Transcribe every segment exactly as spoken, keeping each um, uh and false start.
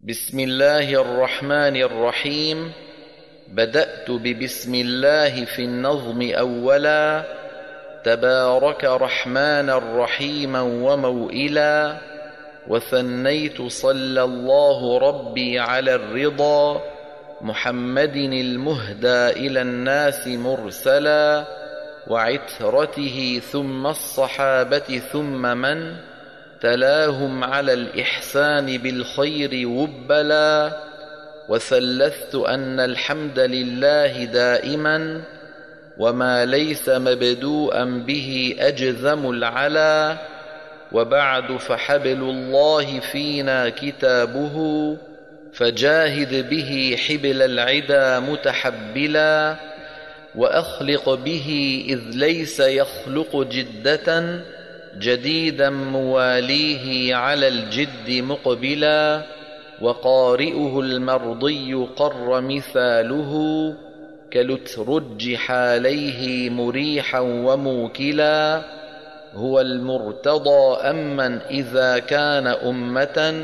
بسم الله الرحمن الرحيم. بدأت ببسم الله في النظم أولا، تبارك رحمانا رحيما وموئلا، وثنيت صلى الله ربي على الرضا، محمد المهدى إلى الناس مرسلا، وعترته ثم الصحابة ثم من تلاهم على الإحسان بالخير وبلا، وثلثت أن الحمد لله دائما، وما ليس مبدوءا به أجزم العلا. وبعد فحبل الله فينا كتابه، فجاهد به حبل العدا متحبلا، وأخلق به إذ ليس يخلق جدة، جديدا مواليه على الجد مقبلا، وقارئه المرضي قر مثاله، كلترج حاليه مريحا وموكلا. هو المرتضى أمن إذا كان أمة،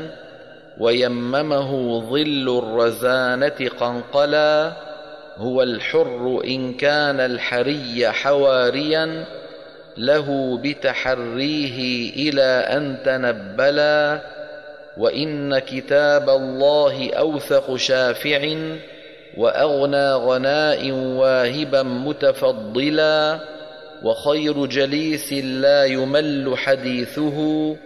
ويممه ظل الرزانة قنقلا. هو الحر إن كان الحري حواريا، له بتحريه إلى أن تنبلا. وإن كتاب الله أوثق شافع، وأغنى غناء واهبا متفضلا، وخير جليس لا يمل حديثه،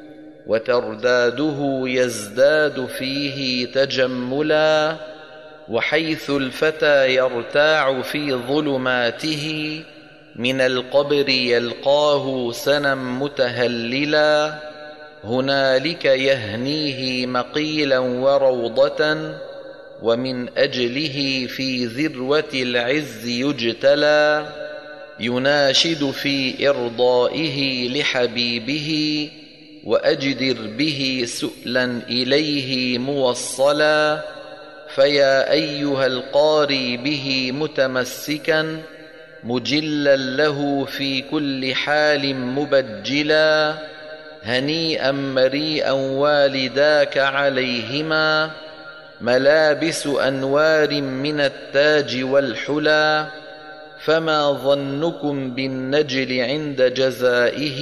وترداده يزداد فيه تجملا. وحيث الفتى يرتاع في ظلماته، من القبر يلقاه سنا متهللا، هنالك يهنيه مقيلا وروضة، ومن أجله في ذروة العز يجتلى. يناشد في إرضائه لحبيبه، وأجدر به سؤلا إليه موصلا. فيا أيها القاري به متمسكا، مجلا له في كل حال مبجلا، هنيئا مريئا والداك عليهما، ملابس أنوار من التاج والحلا. فما ظنكم بالنجل عند جزائه،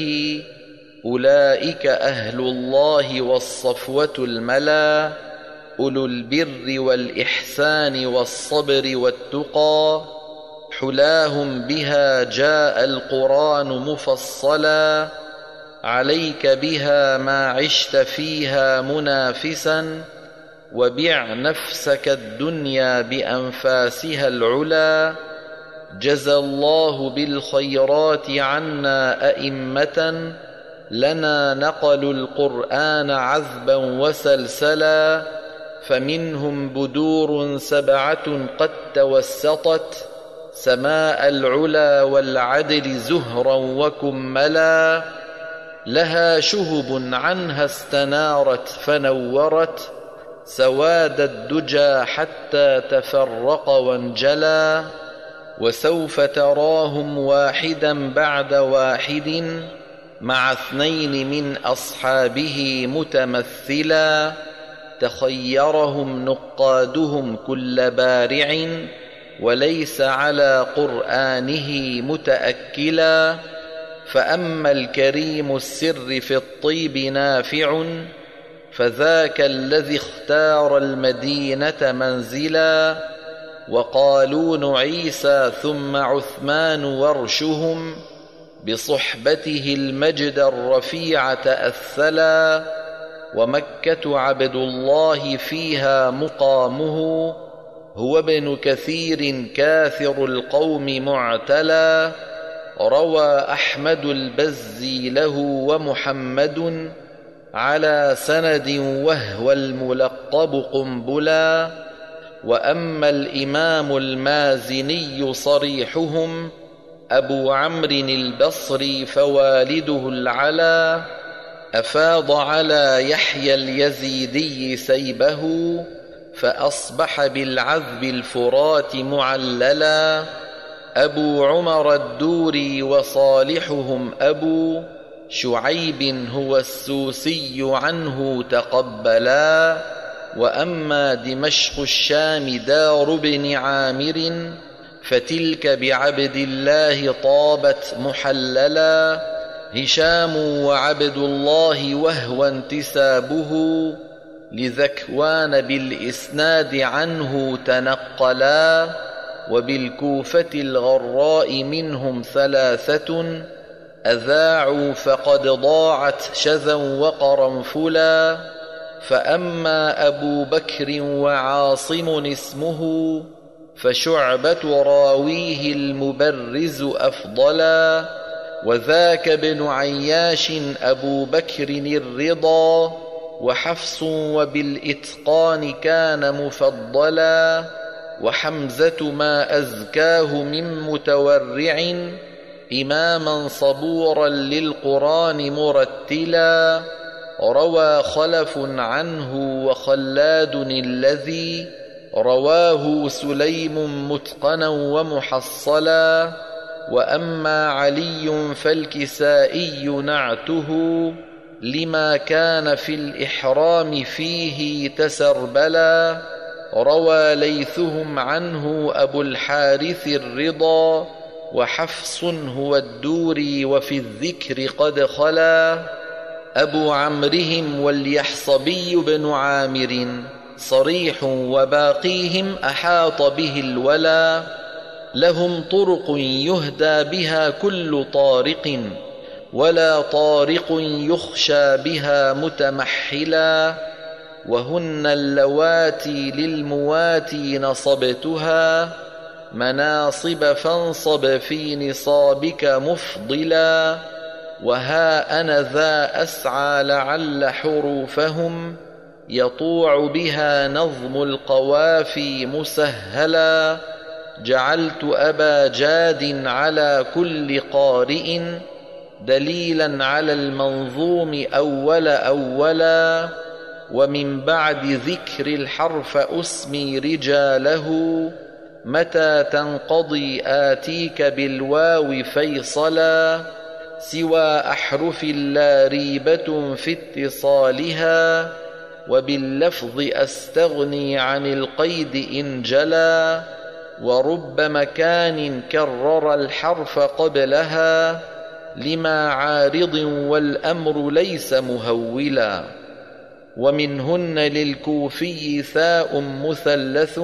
أولئك أهل الله والصفوة الملا، أولو البر والإحسان والصبر والتقى، حلاهم بها جاء القرآن مفصلا. عليك بها ما عشت فيها منافسا، وبع نفسك الدنيا بأنفاسها العلا. جزى الله بالخيرات عنا أئمة، لنا نقلوا القرآن عذبا وسلسلا. فمنهم بدور سبعة قد توسطت، سماء العلا والعدل زهرا وكملا. لها شهب عنها استنارت فنورت، سواد الدجى حتى تفرق وانجلى. وسوف تراهم واحدا بعد واحد، مع اثنين من أصحابه متمثلا. تخيرهم نقادهم كل بارع، وليس على قرآنه متأكلا. فأما الكريم السر في الطيب نافع، فذاك الذي اختار المدينة منزلا. وقالون عيسى ثم عثمان ورشهم، بصحبته المجد الرفيع تأثلا. ومكة عبد الله فيها مقامه، هو ابن كثير كاثر القوم معتلا. روى أحمد البزي له ومحمد، على سند وهو الملقب قنبلا. وأما الإمام المازني صريحهم، أبو عمرو البصري فوالده العلا. أفاض على يحيى اليزيدي سيبه، فأصبح بالعذب الفرات معللا. أبو عمر الدوري وصالحهم أبو شعيب هو السوسي عنه تقبلا. وأما دمشق الشام دار بن عامر فتلك بعبد الله طابت محللا. هشام وعبد الله وهو انتسابه لذكوان بالإسناد عنه تنقلا. وبالكوفة الغراء منهم ثلاثة أذاعوا فقد ضاعت شذا وقرنفلا. فأما أبو بكر وعاصم اسمه فشعبة راويه المبرز أفضلا. وذاك ابن عياش أبو بكر الرضا وحفص وبالإتقان كان مفضلا. وحمزة ما أزكاه من متورع إماما صبورا للقرآن مرتلا. روى خلف عنه وخلاد الذي رواه سليم متقنا ومحصلا. وأما علي فالكسائي نعته لما كان في الإحرام فيه تسربلا. روى ليثهم عنه أبو الحارث الرضا وحفص هو الدوري وفي الذكر قد خلا. أبو عمرهم واليحصبي بن عامر صريح وباقيهم أحاط به الولا. لهم طرق يهدى بها كل طارق ولا طارق يخشى بها متمحلا. وهن اللواتي للمواتي نصبتها مناصب فانصب في نصابك مفضلا. وها أنا ذا أسعى لعل حروفهم يطوع بها نظم القوافي مسهلا. جعلت أبا جاد على كل قارئ دليلا على المنظوم أول أولا. ومن بعد ذكر الحرف أسمي رجاله متى تنقضي آتيك بالواو فيصلا. سوى أحرف لا ريبة في اتصالها وباللفظ أستغني عن القيد إن جلا. ورب مكان كرر الحرف قبلها لما عارض والأمر ليس مهولا. ومنهن للكوفي ثاء مثلث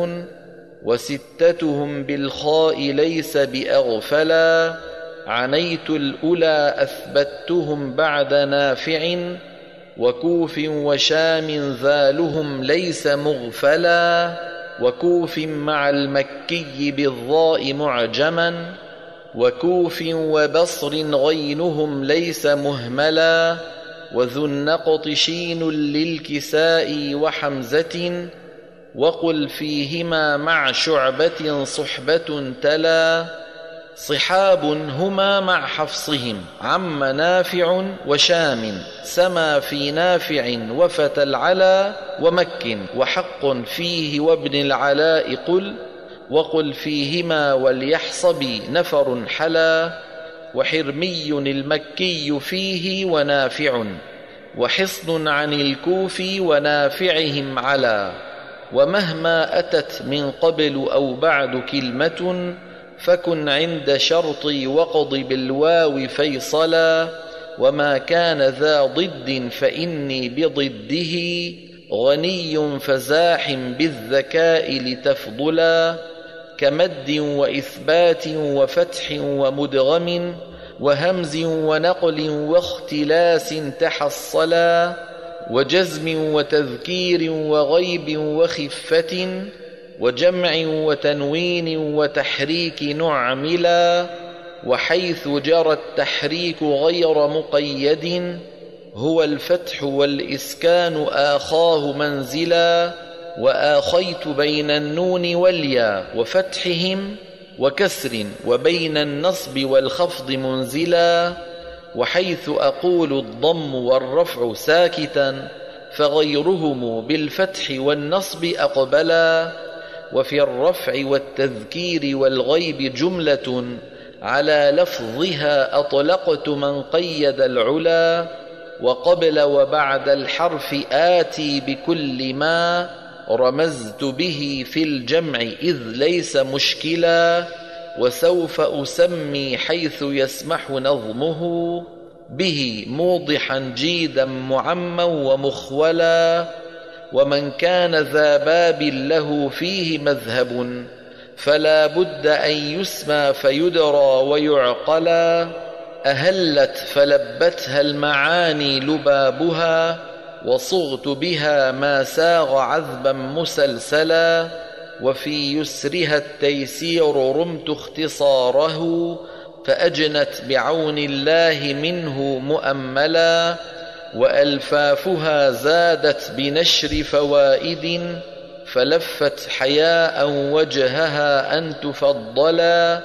وستتهم بالخاء ليس بأغفلا. عنيت الأولى أثبتهم بعد نافع وكوف وشام ذالهم ليس مغفلا. وكوف مع المكي بالضاء معجما وكوف وبصر غينهم ليس مهملا. وذو النقط شين للكساء وحمزة وقل فيهما مع شعبة صحبة تلا. صحاب هما مع حفصهم عم نافع وشام سما في نافع وفتى العلا. ومك وحق فيه وابن العلاء قل وقل فيهما وليحصب نفر حلا. وحرمي المكي فيه ونافع وحصن عن الكوف ونافعهم علا. ومهما أتت من قبل أو بعد كلمة فكن عند شرطي وقض بالواو فيصلا. وما كان ذا ضد فإني بضده غني فزاح بالذكاء لتفضلا. كمد وإثبات وفتح ومدغم وهمز ونقل واختلاس تحصلا. وجزم وتذكير وغيب وخفة وجمع وتنوين وتحريك نعملا. وحيث جرى التحريك غير مقيد هو الفتح والإسكان آخاه منزلا. وآخيت بين النون والياء وفتحهم وكسر وبين النصب والخفض منزلا. وحيث أقول الضم والرفع ساكتا فغيرهم بالفتح والنصب أقبلا. وفي الرفع والتذكير والغيب جملة على لفظها أطلقت من قيد العلا. وقبل وبعد الحرف آتي بكل ما رمزت به في الجمع إذ ليس مشكلا، وسوف أسمي حيث يسمح نظمه به موضحا جيدا معما ومخولا. ومن كان ذا باب له فيه مذهب فلا بد أن يسمى فيدرى ويعقلا. أهلت فلبتها المعاني لبابها، وصغت بها ما ساغ عذبا مسلسلا. وفي يسرها التيسير رمت اختصاره، فأجنت بعون الله منه مؤملا. وألفافها زادت بنشر فوائد، فلفت حياء وجهها أن تفضلا.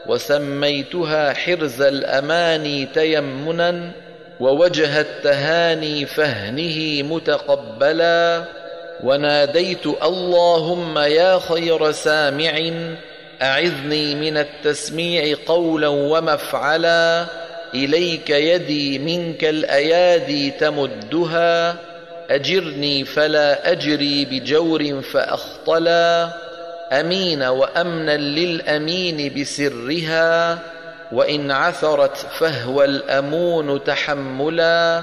وسميتها حرز الأماني تيمنا، ووجه التهاني فهنه متقبلا. وناديت اللهم يا خير سامع، أعذني من التسميع قولا ومفعلا. إليك يدي منك الأيادي تمدها، أجرني فلا أجري بجور فأخطلا. أمين وأمنا للأمين بسرها، وإن عثرت فهو الأمون تحملا.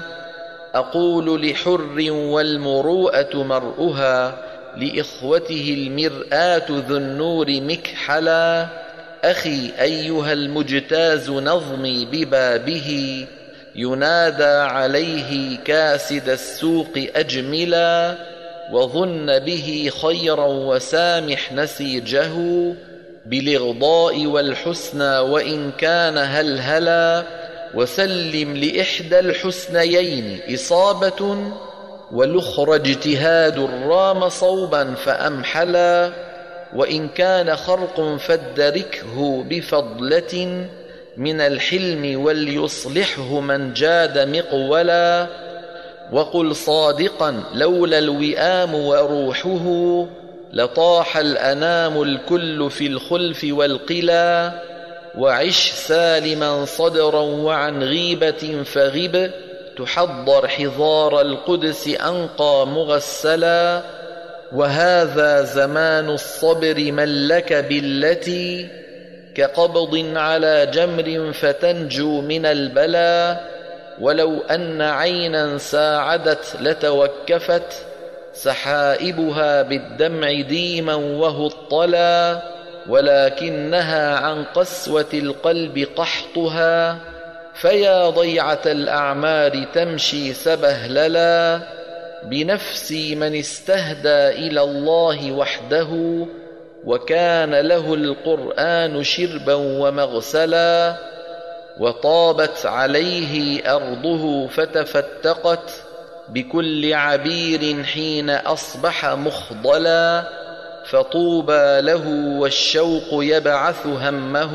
أقول لحر والمروءة مرؤها، لإخوته المرآة ذو النور مكحلا. أخي أيها المجتاز نظمي ببابه، ينادى عليه كاسد السوق أجملا. وظن به خيرا وسامح نسيجه، بالإغضاء والحسنى وإن كان هلهلا. وسلم لإحدى الحسنيين إصابة، والأخرى اجتهاد رام صوبا فأمحلا. وإن كان خرق فادركه بفضلة، من الحلم وليصلحه من جاد مقولا. وقل صادقا لولا الوئام وروحه، لطاح الأنام الكل في الخلف والقلا. وعش سالما صدرا وعن غيبة فغب، تحضر حضار القدس أنقى مغسلا. وهذا زمان الصبر من لك بالتي، كقبض على جمر فتنجو من البلا. ولو أن عينا ساعدت لتوكفت، سحائبها بالدمع ديما وهطلا. ولكنها عن قسوة القلب قحطها، فيا ضيعة الأعمار تمشي سبهللا. بنفسي من استهدى إلى الله وحده، وكان له القرآن شربا ومغسلا. وطابت عليه أرضه فتفتقت، بكل عبير حين أصبح مخضلا. فطوبى له والشوق يبعث همه،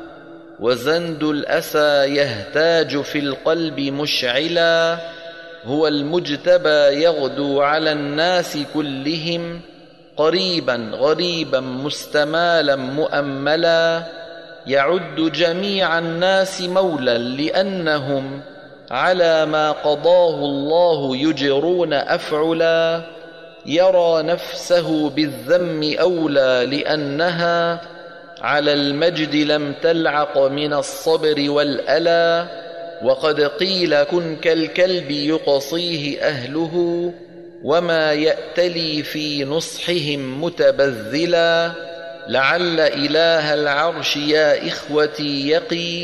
وزند الأسى يهتاج في القلب مشعلا. هو المجتبى يغدو على الناس كلهم، قريبا غريبا مستمالا مؤملا. يعد جميع الناس مولا، لأنهم على ما قضاه الله يجرون أفعلا. يرى نفسه بالذم أولى، لأنها على المجد لم تلعق من الصبر والألا. وقد قيل كن كالكلب يقصيه أهله، وما يأتلي في نصحهم متبذلا. لعل إله العرش يا إخوتي يقي،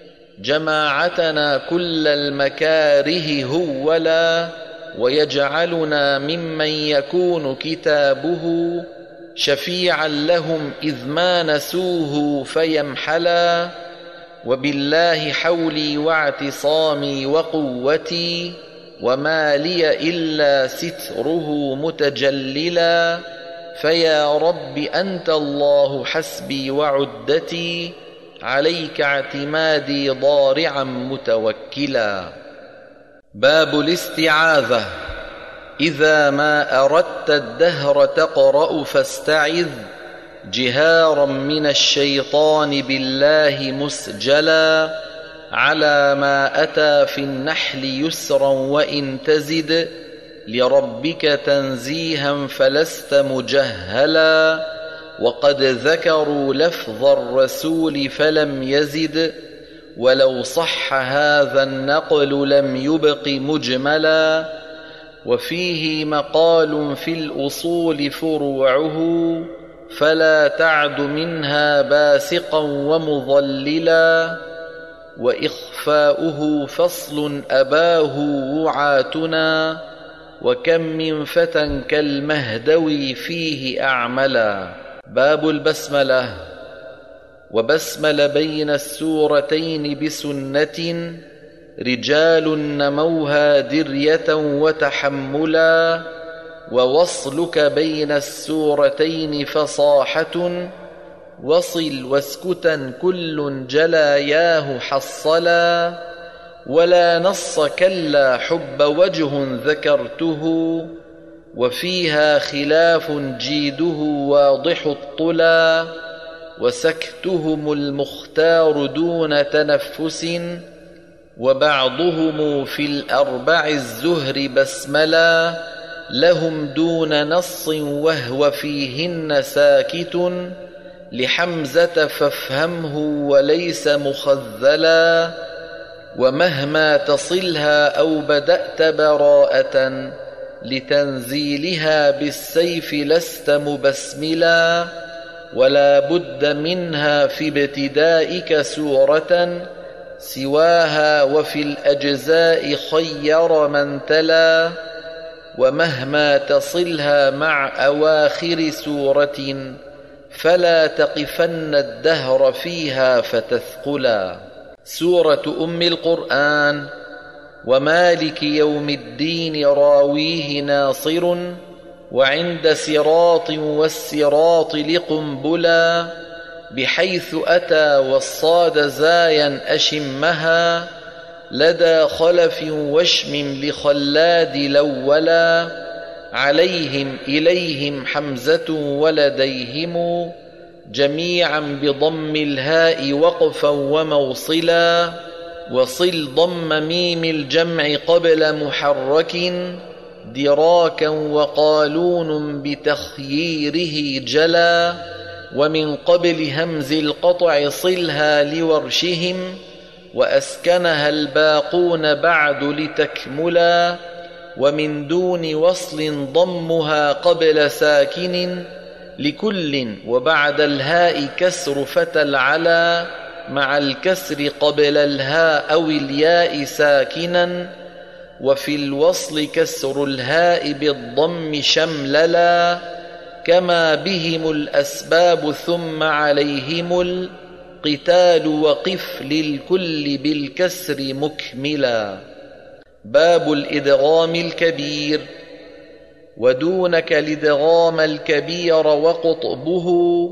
جماعتنا كل المكاره هولا. ويجعلنا ممن يكون كتابه شفيعا لهم إذ ما نسوه فيمحلا. وبالله حولي واعتصامي وقوتي، وما لي إلا ستره متجللا. فيا رب أنت الله حسبي وعدتي، عليك اعتمادي ضارعا متوكلا. باب الاستعاذة. إذا ما أردت الدهر تقرأ فاستعذ، جهارا من الشيطان بالله مسجلا. على ما أتى في النحل يسرا وإن تزد، لربك تنزيها فلست مجهلا، وقد ذكروا لفظ الرسول فلم يزد، ولو صح هذا النقل لم يبق مجملا. وفيه مقال في الأصول فروعه، فلا تعد منها باسقا ومضللا، وإخفاؤه فصل أباه وعاتنا، وكم من فتى كالمهدوي فيه أعملا. باب البسملة. وبسمل بين السورتين بسنة، رجال نموها درية وتحملا، ووصلك بين السورتين فصاحة، وصل واسكتا كل جلاياه حصلا، ولا نص كلا حب وجه ذكرته، وفيها خلاف جيده واضح الطلا، وسكتهم المختار دون تنفس، وبعضهم في الأربع الزهر بسملا، لهم دون نص وهو فيهن ساكت، لحمزة فافهمه وليس مخذلا، ومهما تصلها أو بدأت براءة، لتنزيلها بالسيف لست مبسملا، ولا بد منها في ابتدائك سورة، سواها وفي الأجزاء خير من تلا، ومهما تصلها مع أواخر سورة، فلا تقفن الدهر فيها فتثقلا. سورة أم القرآن. ومالك يوم الدين راويه ناصر، وعند صراط والصراط لقنبلا، بحيث أتى والصاد زايا أشمها، لدى خلف وشم لخلاد لولا، عليهم إليهم حمزة ولديهم، جميعا بضم الهاء وقفا وموصلا، وصل ضم ميم الجمع قبل محرك، دراكا وقالون بتخييره جلا، ومن قبل همز القطع صلها لورشهم، وأسكنها الباقون بعد لتكملا، ومن دون وصل ضمها قبل ساكن، لكل وبعد الهاء كسر فتى العلا، مع الكسر قبل الهاء أو الياء ساكنا، وفي الوصل كسر الهاء بالضم شمللا، كما بهم الأسباب ثم عليهم القتال، وقف للكل بالكسر مكملا. باب الإدغام الكبير. ودونك الإدغام الكبير وقطبه،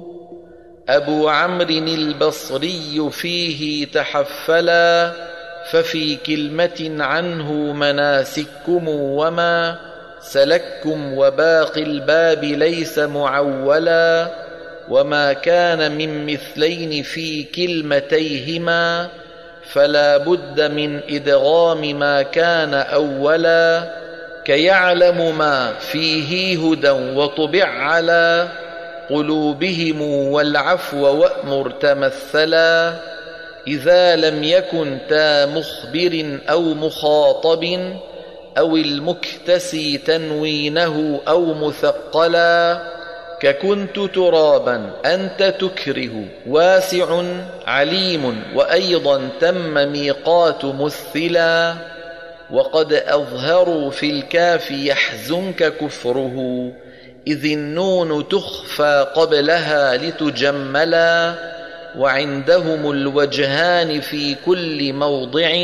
أبو عمرو البصري فيه تحفلا، ففي كلمة عنه مناسككم وما سلككم، وباقي الباب ليس معولا، وما كان من مثلين في كلمتيهما، فلا بد من إدغام ما كان أولا، كيعلم ما فيه هدى وطبع على قلوبهم، والعفو وأمر تمثلا، إذا لم يكن تا مخبر أو مخاطب، أو المكتسي تنوينه أو مثقلا، ككنت ترابا أنت تكره واسع عليم، وأيضا تم ميقات مثلا، وقد أظهروا في الكاف يحزنك كفره، إذ النون تخفى قبلها لتجملا، وعندهم الوجهان في كل موضع،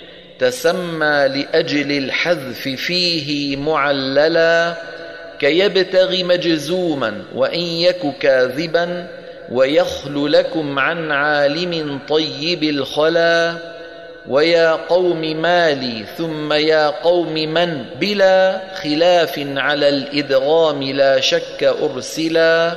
تسمى لأجل الحذف فيه معللا، كيبتغي مجزوما وإن يك كاذبا، ويخل لكم عن عالم طيب الخلا، ويا قوم مالي ثم يا قوم من، بلا خلاف على الإدغام لا شك أرسلا،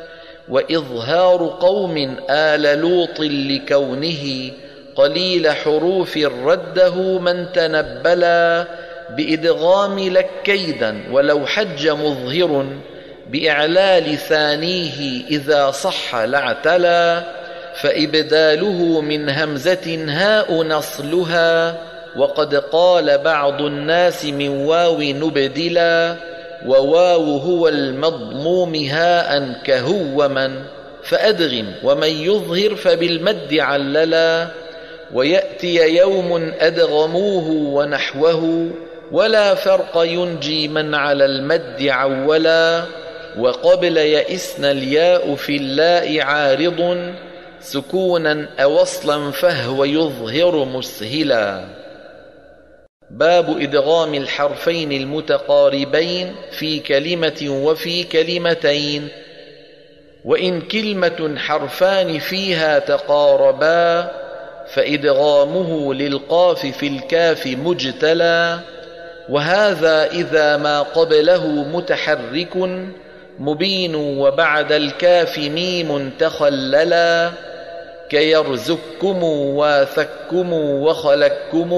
وإظهار قوم آل لوط لكونه قليل حروف رده من تنبلا، بإدغام لك كيدا ولو حج مظهر بإعلال ثانيه إذا صح لاعتلى فإبداله من همزة هاء نصلها وقد قال بعض الناس من واو نبدلا وواو هو المضموم هاء كهوما فأدغم ومن يظهر فبالمد عللا ويأتي يوم أدغموه ونحوه ولا فرق ينجي من على المد عولا وقبل يئسن الياء في اللاء عارض سكونا أوصلا فهو يظهر مسهلا. باب إدغام الحرفين المتقاربين في كلمة وفي كلمتين. وإن كلمة حرفان فيها تقاربا فإدغامه للقاف في الكاف مجتلى وهذا إذا ما قبله متحرك مبين وبعد الكاف ميم تخللا كيرزقكم واثكم وخلقكم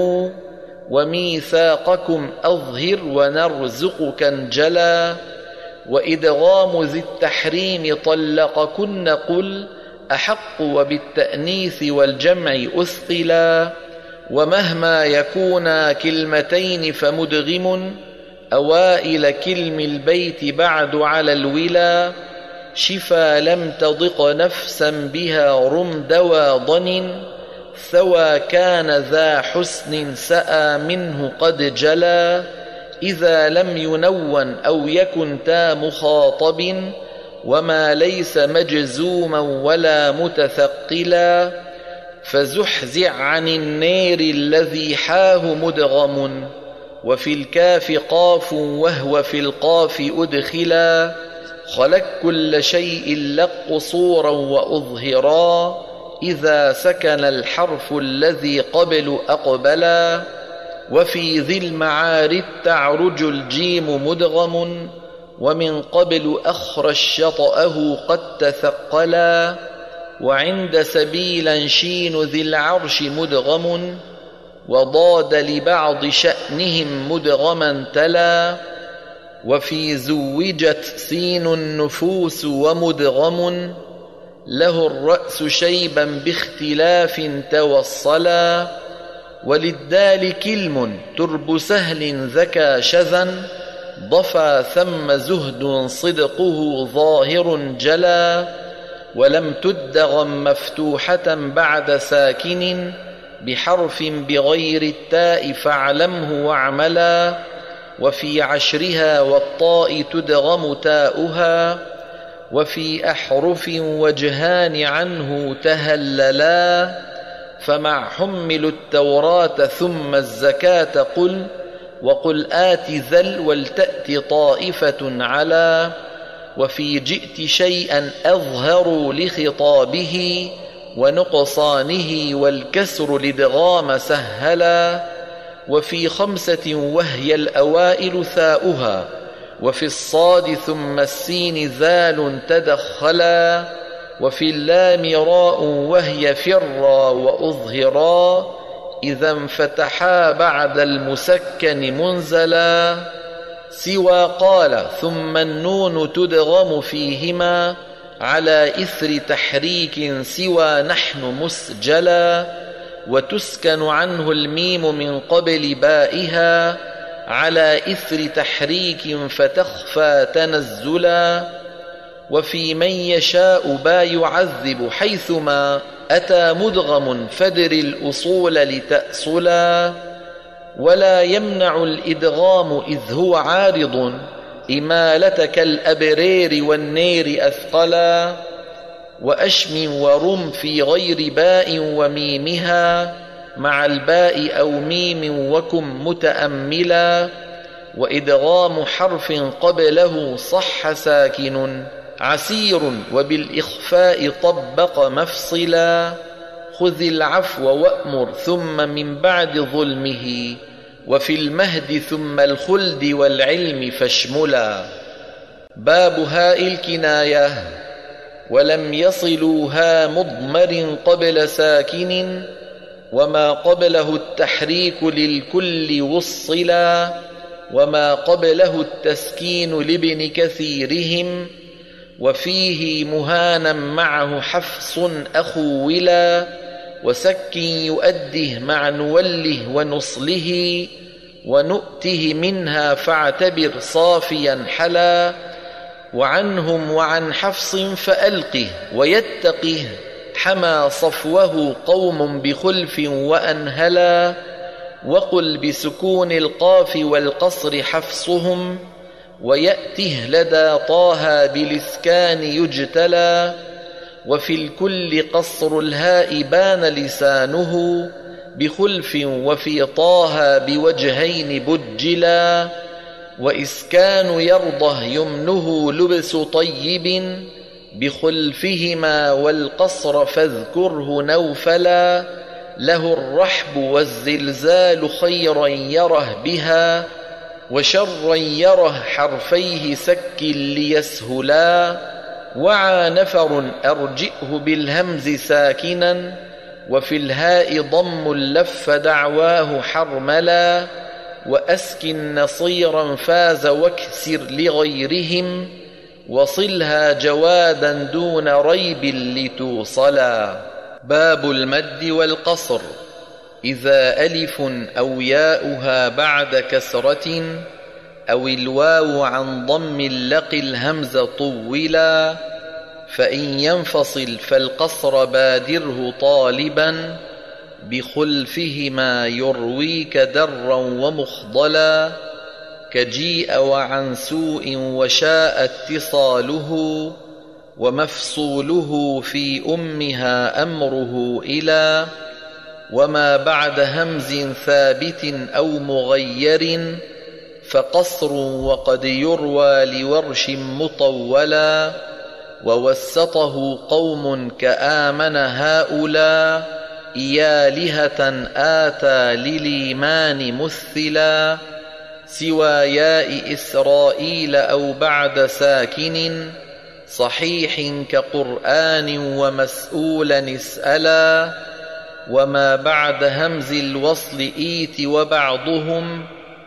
وميثاقكم أظهر ونرزقك انجلا وإدغام ذي التحريم طلقكن قل أحق وبالتأنيث والجمع أثقلا ومهما يكونا كلمتين فمدغم أوائل كلم البيت بعد على الولا شفا لم تضق نفسا بها رم دوا ضن ثوى كان ذا حسن سأى منه قد جلا إذا لم ينون أو يكن تا مخاطب وما ليس مجزوما ولا متثقلا فزحزع عن النير الذي حاه مدغم وفي الكاف قاف وهو في القاف أدخلا خلق كل شيء لق قصورا وأظهرا إذا سكن الحرف الذي قبل أقبلا وفي ذي المعارف تعرج الجيم مدغم ومن قبل أخرج شطأه قد تثقلا وعند سبيلا شين ذي العرش مدغم وضاد لبعض شأنهم مدغما تلا وفي زوجت سين النفوس ومدغم له الرأس شيبا باختلاف توصلا وللدال كلم ترب سهل ذكى شذا ضفى ثم زهد صدقه ظاهر جلا ولم تدغم مفتوحة بعد ساكن بحرف بغير التاء فاعلمه واعملا وفي عشرها والطاء تدغم تاؤها وفي أحرف وجهان عنه تهللا فمع حمل التوراة ثم الزكاة قل وقل آت ذل ولتأت طائفة على وفي جئت شيئا أظهر لخطابه ونقصانه والكسر لدغام سهلا وفي خمسة وهي الأوائل ثاؤها وفي الصاد ثم السين ذال تدخلا وفي اللام راء وهي فرا وأظهرا إذا انفتحا بعد المسكن منزلا سوى قال ثم النون تدغم فيهما على إثر تحريك سوى نحن مسجلا وتسكن عنه الميم من قبل بائها على إثر تحريك فتخفى تنزلا وفي من يشاء با يعذب حيثما أتى مدغم فدر الأصول لتأصلا ولا يمنع الإدغام إذ هو عارض إمالة كالأبرير والنير أثقلا وأشم ورم في غير باء وميمها مع الباء أو ميم وكن متأملا وإدغام حرف قبله صح ساكن عسير وبالإخفاء طبق مفصلا خذ العفو وأمر ثم من بعد ظلمه وفي المهد ثم الخلد والعلم فاشملا. باب هاء الكناية. ولم يصلوا ها مضمر قبل ساكن وما قبله التحريك للكل وصلا، وما قبله التسكين لابن كثيرهم، وفيه مهانا معه حفص أخولا، وسك يؤده مع نوله ونصله، ونؤته منها فاعتبر صافيا حلا، وعنهم وعن حفص فألقه ويتقه، حمى صفوه قوم بخلف وأنهلا، وقل بسكون القاف والقصر حفصهم، ويأته لدى طه بالإسكان يجتلى، وفي الكل قصر الهاء بان لسانه، بخلف وفي طه بوجهين بجلا، وإسكان يرضه يمنه لبس طيب، بخلفهما والقصر فاذكره نوفلا، له الرحب والزلزال خيرا يره بها، وشرا يره حرفيه سك ليسهلا، وعى نفر أرجئه بالهمز ساكنا، وفي الهاء ضم لف دعواه حرملا، وأسكن نصيرا فاز واكسر لغيرهم، وصلها جوادا دون ريب لتوصلا. باب المد والقصر. إذا ألف أو ياؤها بعد كسرة، أو الواو عن ضم لق الهمز طولا، فإن ينفصل فالقصر بادره طالبا، بخلفهما يرويك درا ومخضلا، كجيء وعن سوء وشاء اتصاله، ومفصوله في أمها أمره إلى، وما بعد همز ثابت أو مغير، فقصر وقد يروى لورش مطولا، ووسطه قوم كآمن هؤلاء، إيالهة آتى للإيمان مثلا، سوى ياء إسرائيل أو بعد ساكن، صحيح كقرآن ومسؤولا اسألا، وما بعد همز الوصل إيت، وبعضهم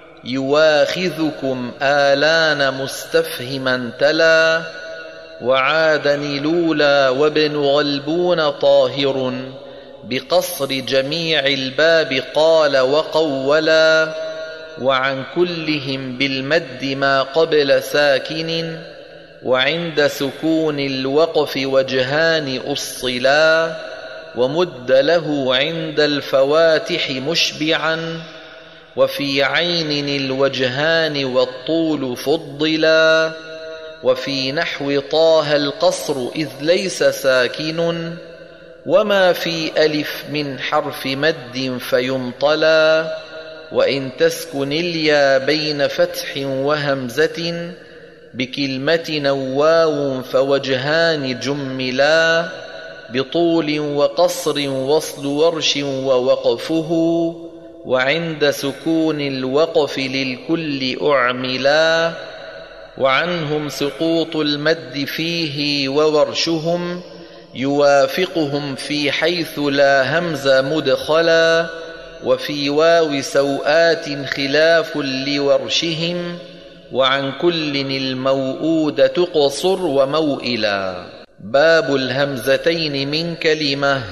يواخذكم آلان مستفهما تلا، وعادني لولا وابن غلبون طاهر، بقصر جميع الباب قال وقولا، وعن كلهم بالمد ما قبل ساكن، وعند سكون الوقف وجهان أصلا، ومد له عند الفواتح مشبعا، وفي عين الوجهان والطول فضلا، وفي نحو طه القصر إذ ليس ساكن، وما في ألف من حرف مد فيمطلا، وإن تسكن اليا بين فتح وهمزة، بكلمة واو فوجهان جملا، بطول وقصر وصل ورش ووقفه، وعند سكون الوقف للكل أعملا، وعنهم سقوط المد فيه وورشهم، يوافقهم في حيث لا همز مدخلا، وفي واو سوآت خلاف لورشهم، وعن كل الموؤود تقصر وموئلا. باب الهمزتين من كلمة.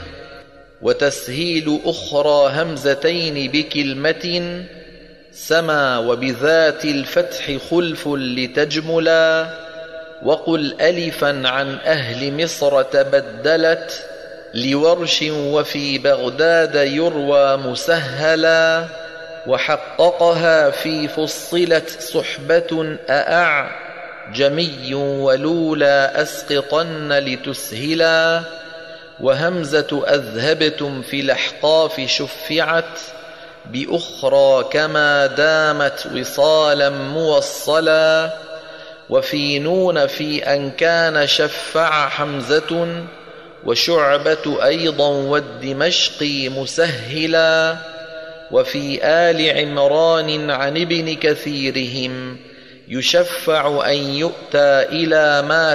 وتسهيل أخرى همزتين بكلمة، سما وبذات الفتح خلف لتجملا، وقل ألفا عن أهل مصر تبدلت، لورش وفي بغداد يروى مسهلا، وحققها في فصلت صحبة أأع، جمي ولولا أسقطن لتسهلا، وهمزة أذهبتم في الأحقاف شفعت، بأخرى كما دامت وصالا موصلا، وفي نون في أن كان شفع حمزة، وشعبة أيضا والدمشقي مسهلا، وفي آل عمران عن ابن كثيرهم، يشفع أن يؤتى إلى ما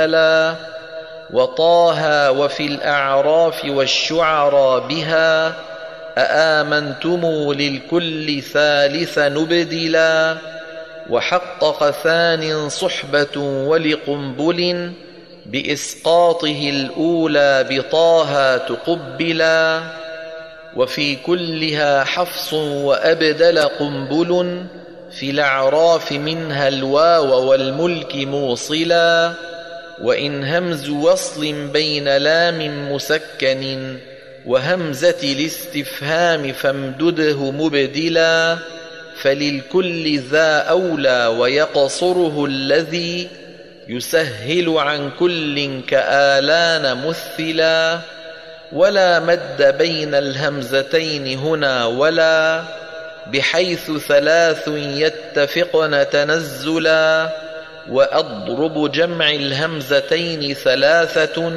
تسهلا، وطاها وفي الأعراف والشعرى بها، أآمنتم للكل ثالث نبدلا وحقق ثان صحبة ولقنبل بإسقاطه الأولى بطاها تقبلا وفي كلها حفص وأبدل قنبل في الأعراف منها الواو والملك موصلا وإن همز وصل بين لام مسكن وهمزة الاستفهام فامدده مبدلا فللكل ذا أولى ويقصره الذي يسهل عن كل كآلان مثلا ولا مد بين الهمزتين هنا ولا بحيث ثلاث يتفقن تنزلا وأضرب جمع الهمزتين ثلاثة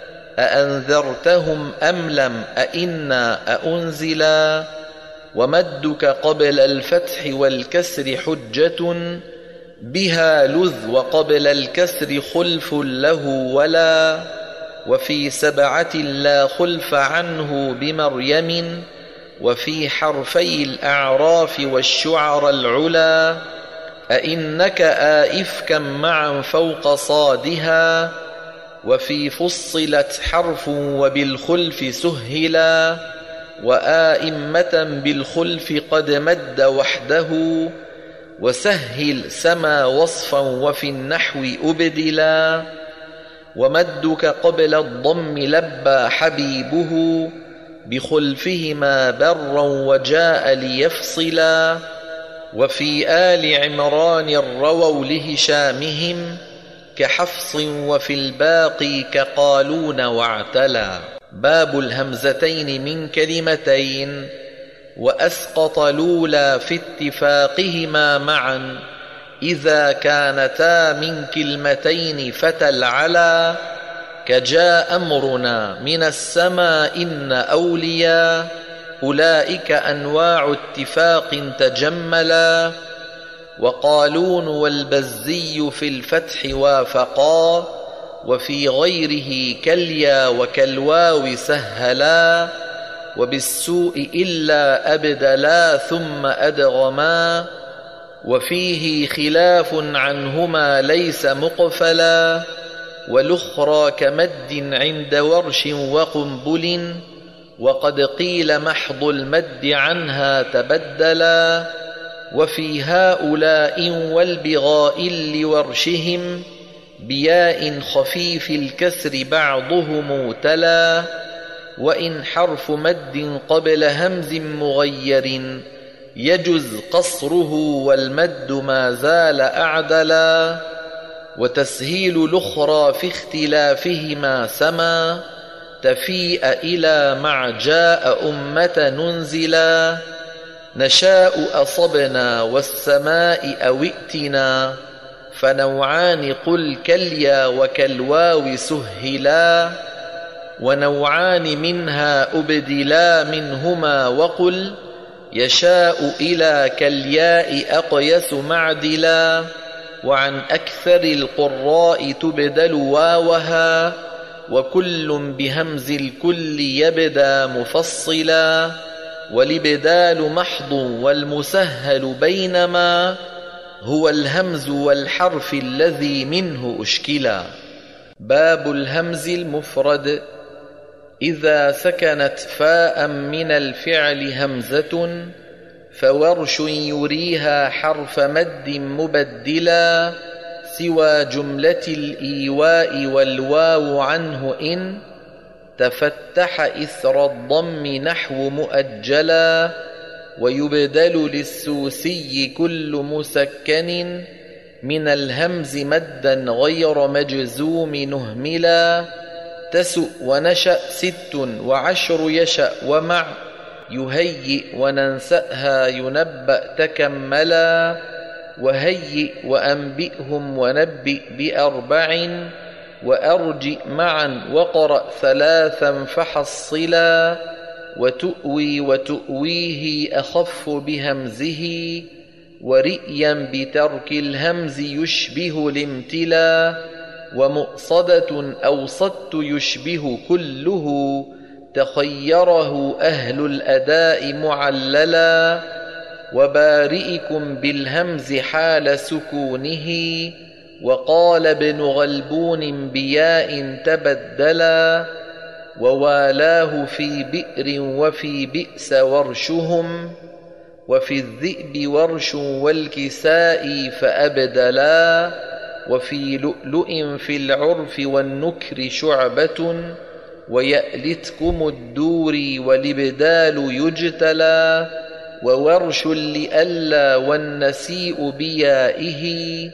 أأنذرتهم أم لم أئنا أأنزلا ومدك قبل الفتح والكسر حجة بها لذ وقبل الكسر خلف له ولا وفي سبعة لا خلف عنه بمريم وفي حرفي الأعراف والشعر العلا أئنك آئفكا معا فوق صادها وفي فصلت حرف وبالخلف سهلا وآئمة بالخلف قد مد وحده وسهل سما وصفا وفي النحو أبدلا ومدك قبل الضم لبى حبيبه بخلفهما برا وجاء ليفصلا وفي آل عمران رووا لهشامهم كحفص وفي الباقي كقالون واعتلا باب الهمزتين من كلمتين وأسقط الأولى في اتفاقهما معا إذا كانتا من كلمتين فتل على كجاء أمرنا من السماء إن أولياء أولئك أنواع اتفاق تجملا وقالون والبزي في الفتح وافقا وفي غيره كاليا وكالواو سهلا وبالسوء إلا أبدلا ثم أدغما وفيه خلاف عنهما ليس مقفلا والأخرى كمد عند ورش وقنبل وقد قيل محض المد عنها تبدلا وفي هؤلاء والبغاء لورشهم بياء خفيف الكسر بعضهم تلا وإن حرف مد قبل همز مغير يجز قصره والمد ما زال أعدلا وتسهيل الأخرى في اختلافهما سما تفيء إلى مع جاء أمة ننزلا نشاء أصبنا والسماء أو ائتنا فنوعان قل كاليا وكالواو سهلا ونوعان منها أبدلا منهما وقل يشاء إلى كالياء أقيس معدلا وعن أكثر القراء تبدل واوها وكل بهمز الكل يبدى مفصلا والابدال محض والمسهل بينما هو الهمز والحرف الذي منه أشكلا باب الهمز المفرد إذا سكنت فاء من الفعل همزة فورش يريها حرف مد مبدلا سوى جملة الإيواء والواو عنه إن تفتح إثر الضم نحو مؤجلا ويبدل للسوسي كل مسكن من الهمز مدا غير مجزوم نهملا تسؤ ونشأ ست وعشر يشأ ومع يهيئ وننسأها ينبأ تكملا وهيئ وأنبئهم ونبئ بأربع وأرجئ معا وقرأ ثلاثا فحصلا وتؤوي وتؤويه أخف بهمزه ورئيا بترك الهمز يشبه الامتلا ومؤصدة أوصدت يشبه كله تخيره أهل الأداء معللا، وبارئكم بالهمز حال سكونه، وقال ابن غلبون بياء تبدلا، ووالاه في بئر وفي بئس ورشهم، وفي الذئب ورش والكساء فأبدلا، وفي لؤلؤ في العرف والنكر شعبة، ويألتكم الدور والإبدال يجتلى، وورش لألا والنسيء بيائه،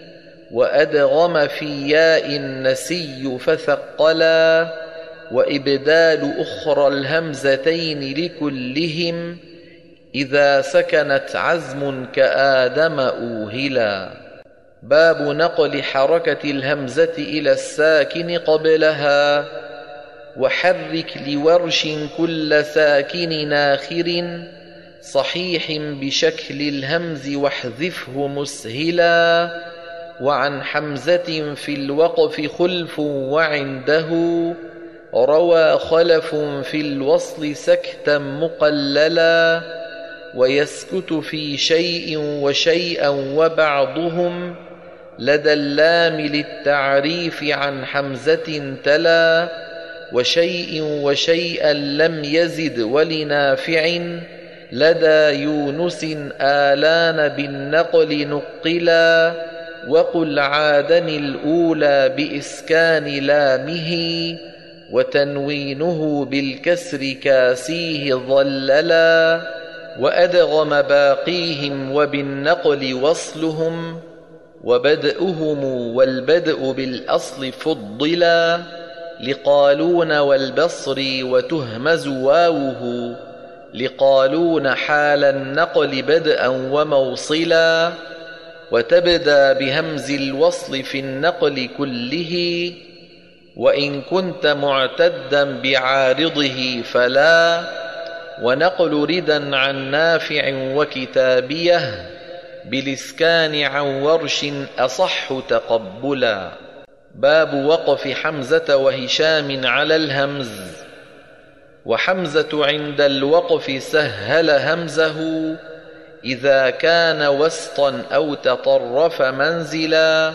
وأدغم في ياء النسي فثقلا، وإبدال أخرى الهمزتين لكلهم، إذا سكنت عزم كآدم أوهلا. باب نقل حركة الهمزة إلى الساكن قبلها. وحرك لورش كل ساكن ناخر، صحيح بشكل الهمز واحذفه مسهلا، وعن حمزة في الوقف خلف وعنده، روى خلف في الوصل سكتا مقللا، ويسكت في شيء وشيئا وبعضهم، لدى اللام للتعريف عن حمزة تلا، وشيء وشيئا لم يزد ولنافع، لدى يونس آلان بالنقل نقلا، وقل عادن الأولى بإسكان لامه، وتنوينه بالكسر كاسيه ظللا، وأدغم باقيهم وبالنقل وصلهم، وبدءهم والبدء بالأصل فضلا، لقالون والبصر وتهمز واوه، لقالون حال النقل بدءا وموصلا، وتبدأ بهمز الوصل في النقل كله، وإن كنت معتدا بعارضه فلا، ونقل ردا عن نافع وكتابيه، بالإسكان عن ورش أصح تقبلا. باب وقف حمزة وهشام على الهمز. وحمزة عند الوقف سهل همزه، إذا كان وسطا أو تطرف منزلا،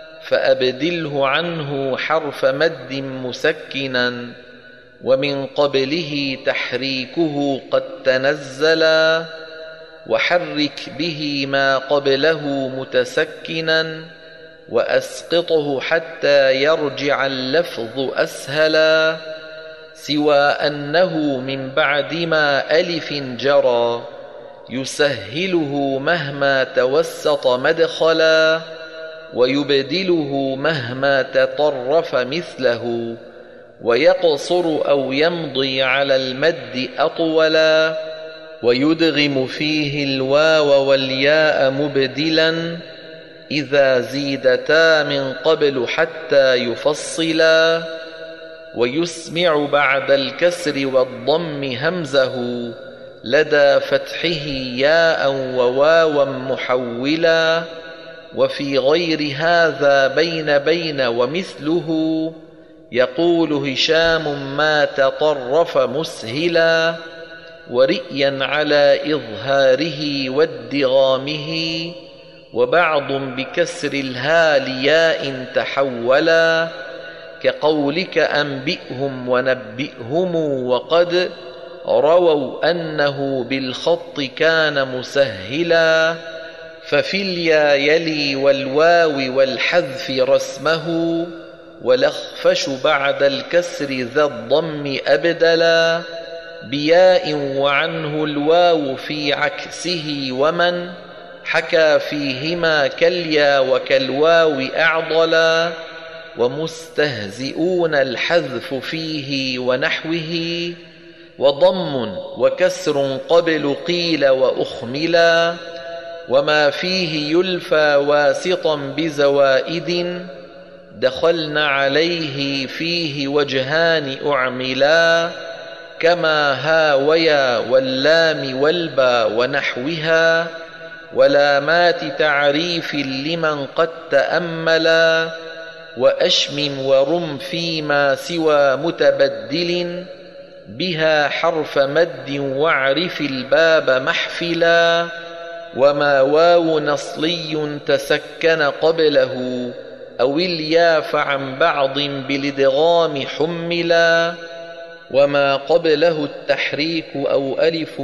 فأبدله عنه حرف مد مسكنا، ومن قبله تحريكه قد تنزلا، وحرك به ما قبله متسكنا، وأسقطه حتى يرجع اللفظ أسهلا، سوى أنه من بعد ما ألف جرى، يسهله مهما توسط مدخلا، ويبدله مهما تطرف مثله، ويقصر أو يمضي على المد أطولا، ويدغم فيه الواو والياء مبدلا، إذا زيدتا من قبل حتى يفصلا، ويسمع بعد الكسر والضم همزه، لدى فتحه ياء وواوا محولا، وفي غير هذا بين بين ومثله، يقول هشام ما تطرف مسهلا، ورئيا على إظهاره وادغامه، وبعض بكسر الها لياء تحولا، كقولك أنبئهم ونبئهم، وقد رووا أنه بالخط كان مسهلا، ففي اليا يلي والواو والحذف رسمه، والأخفش بعد الكسر ذا الضم أبدلا، بياء وعنه الواو في عكسه، ومن حكى فيهما كاليا وكالواو أعضلا، ومستهزئون الحذف فيه ونحوه، وضم وكسر قبل قيل وأخملا، وما فيه يلفى واسطا بزوائد، دخلن عليه فيه وجهان أعملا، كما ها ويا واللام والبا ونحوها، ولامات تعريف لمن قد تأملا، وأشمم ورم فيما سوى متبدل، بها حرف مد واعرف الباب محفلا وما واو نصلي تسكن قبله أو اليا فعن بعض بالادغام حملا وما قبله التحريك أو ألف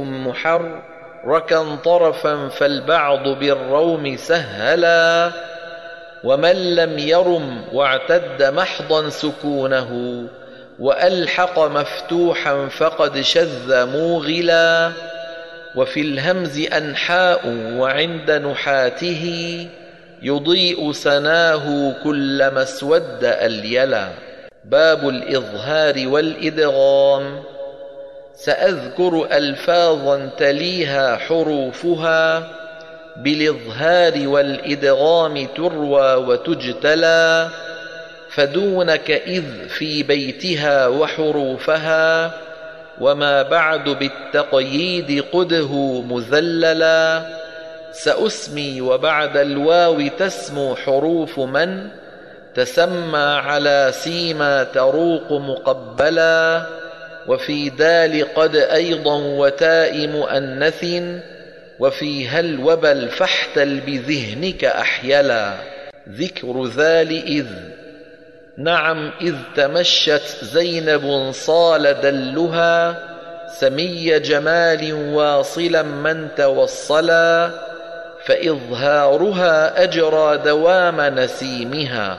محركا طرفا فالبعض بالروم سهلا ومن لم يرم واعتد محضا سكونه وألحق مفتوحا فقد شذ موغلا وفي الهمز أنحاء وعند نحاته يضيء سناه كلما اسود أليلا. باب الإظهار والإدغام. سأذكر ألفاظا تليها حروفها بالإظهار والإدغام تروى وتجتلى فدونك إذ في بيتها وحروفها وما بعد بالتقييد قده مذللا سأسمي وبعد الواو تسمو حروف من تسمى على سيما تروق مقبلا وفي دال قد أيضا وتاء مؤنث وفي هل وبل فاحتل بذهنك أحيلا. ذكر ذال إذ. نعم إذ تمشت زينب صال دلها سمي جمال واصلا من توصلا فإظهارها أجرى دوام نسيمها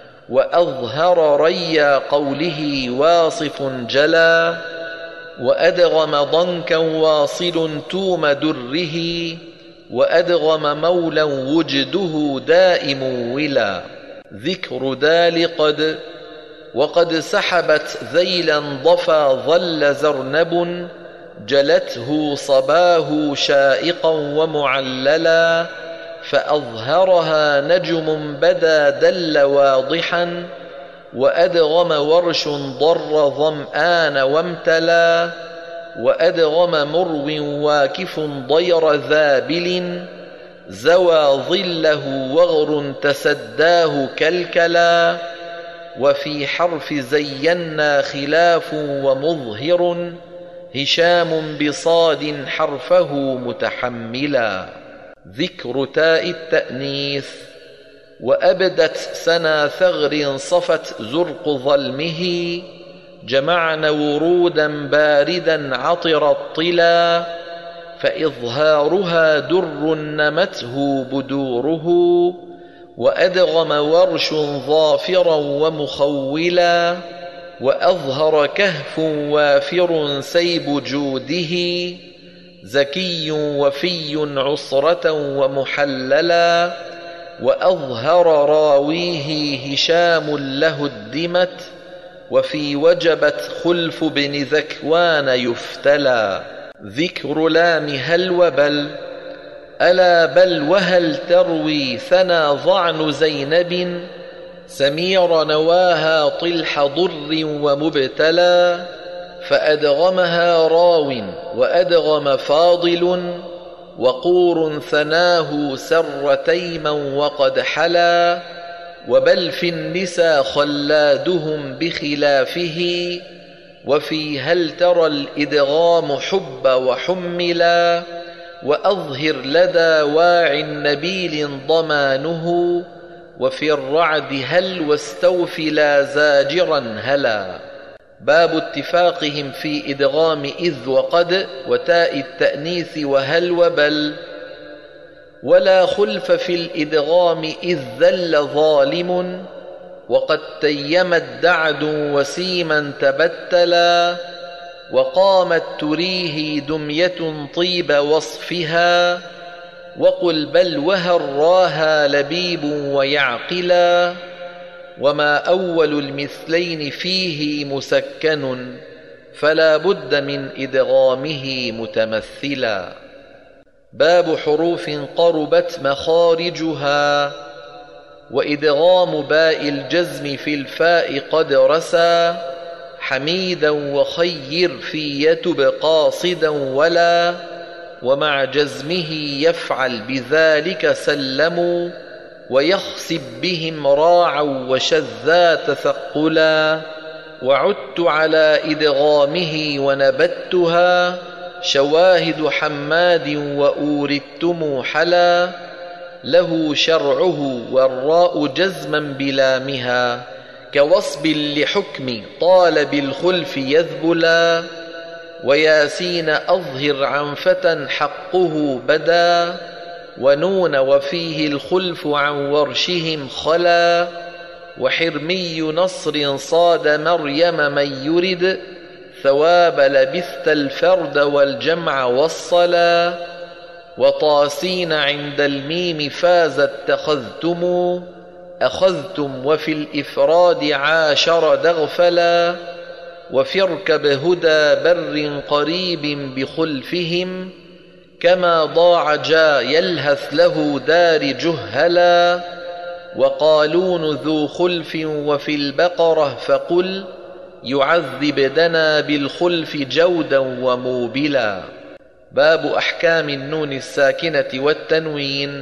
وأظهر ريا قوله واصف جلا وأدغم ضنكا واصل توم دره وأدغم مولا وجده دائم ولا. ذكر دال قد. وقد سحبت ذيلا ضفا ظل زرنب جلته صباه شائقا ومعللا فأظهرها نجم بدا دل واضحا وأدغم ورش ضر ظمآن وامتلا وأدغم مرو واكف ضير ذابل زوى ظله وغر تسداه كلكلا وفي حرف زينا خلاف ومظهر هشام بصاد حرفه متحملا. ذكر تاء التأنيث. وأبدت سنا ثغر صفت زرق ظلمه جمعن ورودا باردا عطر الطلا فإظهارها در نمته بدوره وأدغم ورش ظافرا ومخولا وأظهر كهف وافر سيب جوده زكي وفي عصرة ومحللا وأظهر راويه هشام له الدمت وفي وجبت خلف بن ذكوان يفتلى. ذكر لام هل وبل. ألا بل وهل تروي ثنا ضعن زينب سمير نواها طلح ضر ومبتلى فأدغمها راو وأدغم فاضل وقور ثناه سر تيما وقد حلا وبل في النسا خلادهم بخلافه وفي هل ترى الإدغام حب وحملا وأظهر لدى واع نبيل ضمانه وفي الرعد هل واستوفلا زاجرا هلا. باب اتفاقهم في إدغام إذ وقد وتاء التأنيث وهل وبل. ولا خلف في الإدغام إذ ذل ظالم وقد تيمت دعد وسيما تبتلا وقامت تريه دمية طيب وصفها وقل بل وهراها لبيب ويعقلا وما أول المثلين فيه مسكن فلا بد من إدغامه متمثلا. باب حروف قربت مخارجها. وإدغام باء الجزم في الفاء قد رسى حميدا وخير في يتب قاصدا ولا ومع جزمه يفعل بذلك سلموا ويخسب بهم راعا وشذا تثقلا وعدت على إدغامه ونبتها شواهد حماد وأوردتم حلا له شرعه والراء جزما بلامها كوصب لحكم طال بالخلف يذبلا وياسين أظهر عن فتى حقه بدا ونون وفيه الخلف عن ورشهم خلا وحرمي نصر صاد مريم من يرد ثواب لبثت الفرد والجمع والصلا وطاسين عند الميم فاز اتخذتم أخذتم وفي الإفراد عاشر دغفلا وفي اركب هدى بر قريب بخلفهم كما ضاع جا يلهث له دار جهلا وقالون ذو خلف وفي البقرة فقل يعذب دنا بالخلف جودا وموبلا. باب أحكام النون الساكنة والتنوين.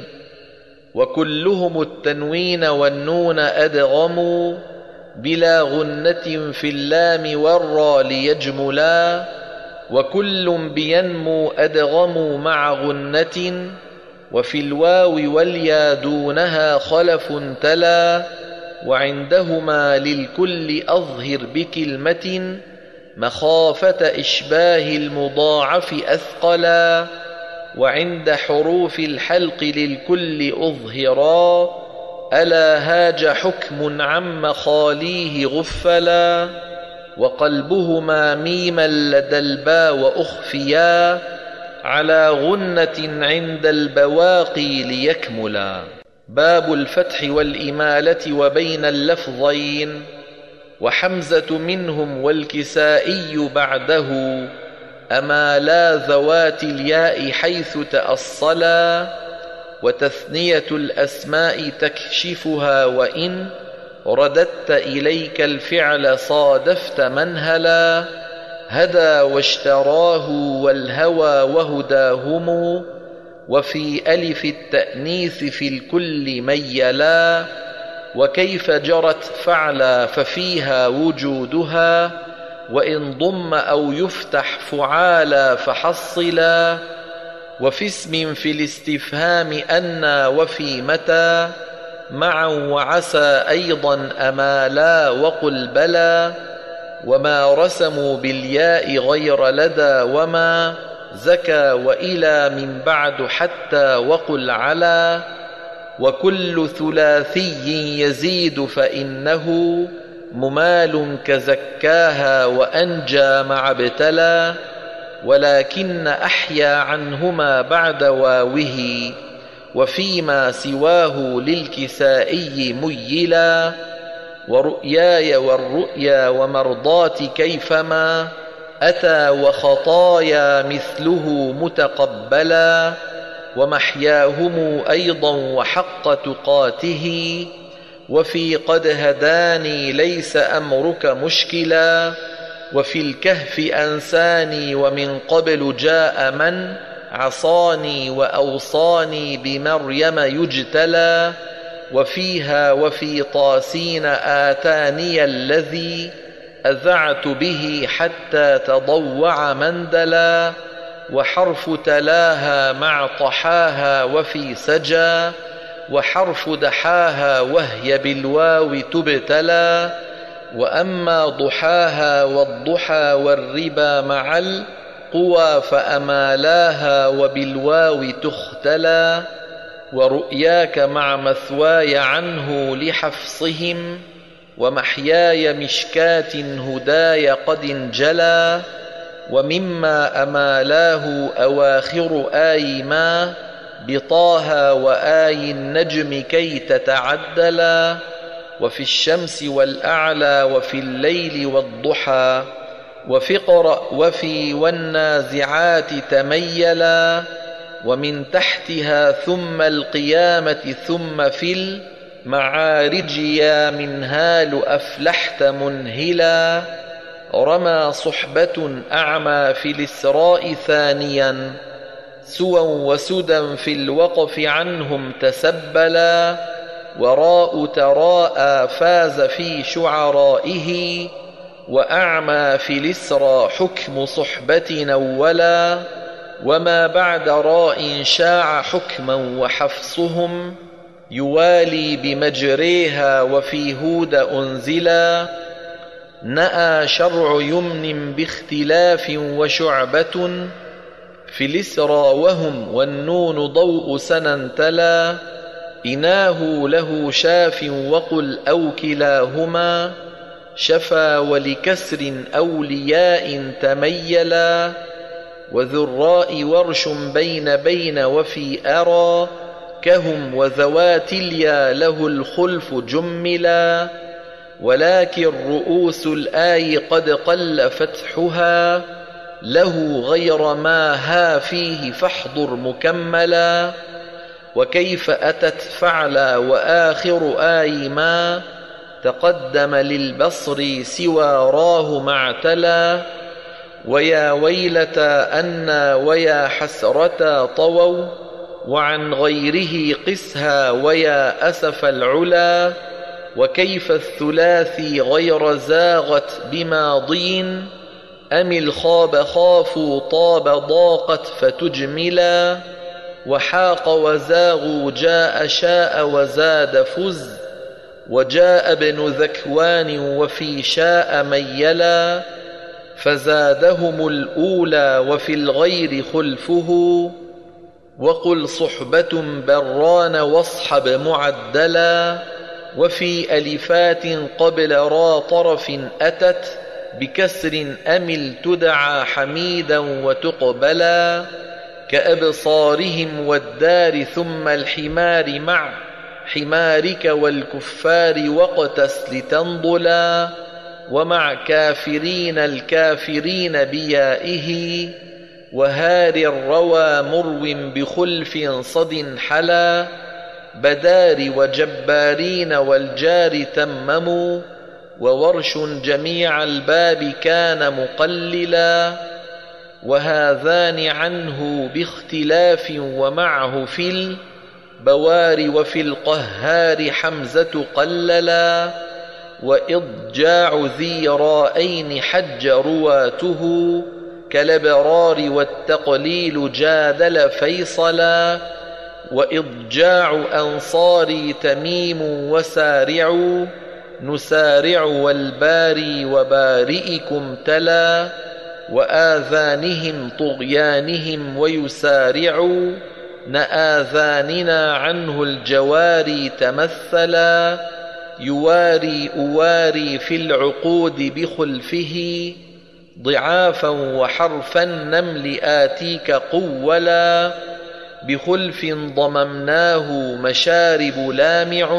وكلهم التنوين والنون أدغموا بلا غنة في اللام والرا ليجملا وكل بينمو أدغموا مع غنة وفي الواو واليا دونها خلف تلا وعندهما للكل أظهر بكلمة مخافة إشباه المضاعف أثقلا وعند حروف الحلق للكل أظهرا ألا هاج حكم عن مخاليه غفلا وقلبهما ميما لدى الباء وأخفيا على غنة عند البواقي ليكملا. باب الفتح والإمالة وبين اللفظين. وحمزة منهم والكسائي بعده أمالا ذوات الياء حيث تأصلا وتثنية الأسماء تكشفها وإن رددت إليك الفعل صادفت منهلا هدى واشتراه والهوى وهداهم وفي ألف التأنيث في الكل ميلا وكيف جرت فعلا ففيها وجودها وإن ضم أو يفتح فعالا فحصلا وفي اسم في الاستفهام أنا وفي متى معا وعسى أيضا أمالا وقل بلى وما رسموا بالياء غير لدى وما زكى وإلى من بعد حتى وقل على وكل ثلاثي يزيد فإنه ممال كزكاها وأنجى مع ابتلى ولكن أحيا عنهما بعد واوه وفيما سواه للكسائي ميلا ورؤياي والرؤيا ومرضات كيفما أتى وخطايا مثله متقبلا ومحياهم أيضا وحق تقاته وفي قد هداني ليس أمرك مشكلا وفي الكهف أنساني ومن قبل جاء من عصاني وأوصاني بمريم يجتلى وفيها وفي طاسين آتاني الذي أذعت به حتى تضوع مندلا وحرف تلاها مع طحاها وفي سجى وحرف دحاها وهي بالواو تبتلى وأما ضحاها والضحى والربا مع القوى فأمالاها وبالواو تختلى ورؤياك مع مثواي عنه لحفصهم ومحياي مشكات هداي قد انجلى ومما أمالاه أواخر آي ما بطاها وآي النجم كي تتعدلا وفي الشمس والأعلى وفي الليل والضحى وفي اقرأ وفي والنازعات تميلا ومن تحتها ثم القيامة ثم في المعارج يا منهال أفلحت منهلا رمى صحبة أعمى في الإسراء ثانيا سوى وسدى في الوقف عنهم تسبلا وراء تراءى فاز في شعرائه وأعمى في الإسرى حكم صحبة أولا، وما بعد راء شاع حكما وحفصهم، يوالي بمجريها وفي هود أنزلا. نأى شرع يمن باختلاف وشعبة في الإسرى وهم والنون ضوء سنا تلا. إناه له شاف وقل أو كلاهما، شفا ولكسر أولياء تميلا. وذو الراء ورش بين بين وفي أرى، كهم وذوات اليا له الخلف جملا. ولكن رؤوس الآي قد قل فتحها، له غير ما ها فيه فاحضر مكملا. وكيف أتت فعلا وآخر آي ما، تقدم للبصر سوى راه معتلا. ويا ويلتا أنا ويا حسرتا طووا، وعن غيره قسها ويا أسف العلا. وكيف الثلاثي غير زاغت بماضي، أم الخاب خافوا طاب ضاقت فتجملا. وحاق وزاغوا جاء شاء وزاد فز، وجاء ابن ذكوان وفي شاء ميلا. فزادهم الأولى وفي الغير خلفه، وقل صحبة بران واصحب معدلا. وفي ألفات قبل را طرف أتت، بكسر أمل تدعى حميدا وتقبلا. كأبصارهم والدار ثم الحمار مع حمارك والكفار واقتس لتنضلا. ومع كافرين الكافرين بيائه، وهار الروى مرو بخلف صد حلا. بدار وجبارين والجار تمموا، وورش جميع الباب كان مقللا. وهذان عنه باختلاف ومعه في البوار، وفي القهار حمزة قللا. وإضجاع ذي رائين حج رواته، كالابرار والتقليل جادل فيصلا. وإضجاع أنصاري تميم وسارع، نسارع والباري وبارئكم تلا. وآذانهم طغيانهم ويسارع، نآذاننا عنه الجواري تمثلا. يواري أواري في العقود بخلفه، ضعافا وحرف النمل آتيك قولا. بخلف ضممناه مشارب لامع،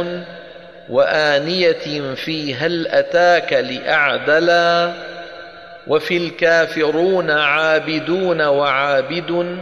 وآنية في هل أتاك لأعدلا. وفي الكافرون عابدون وعابد،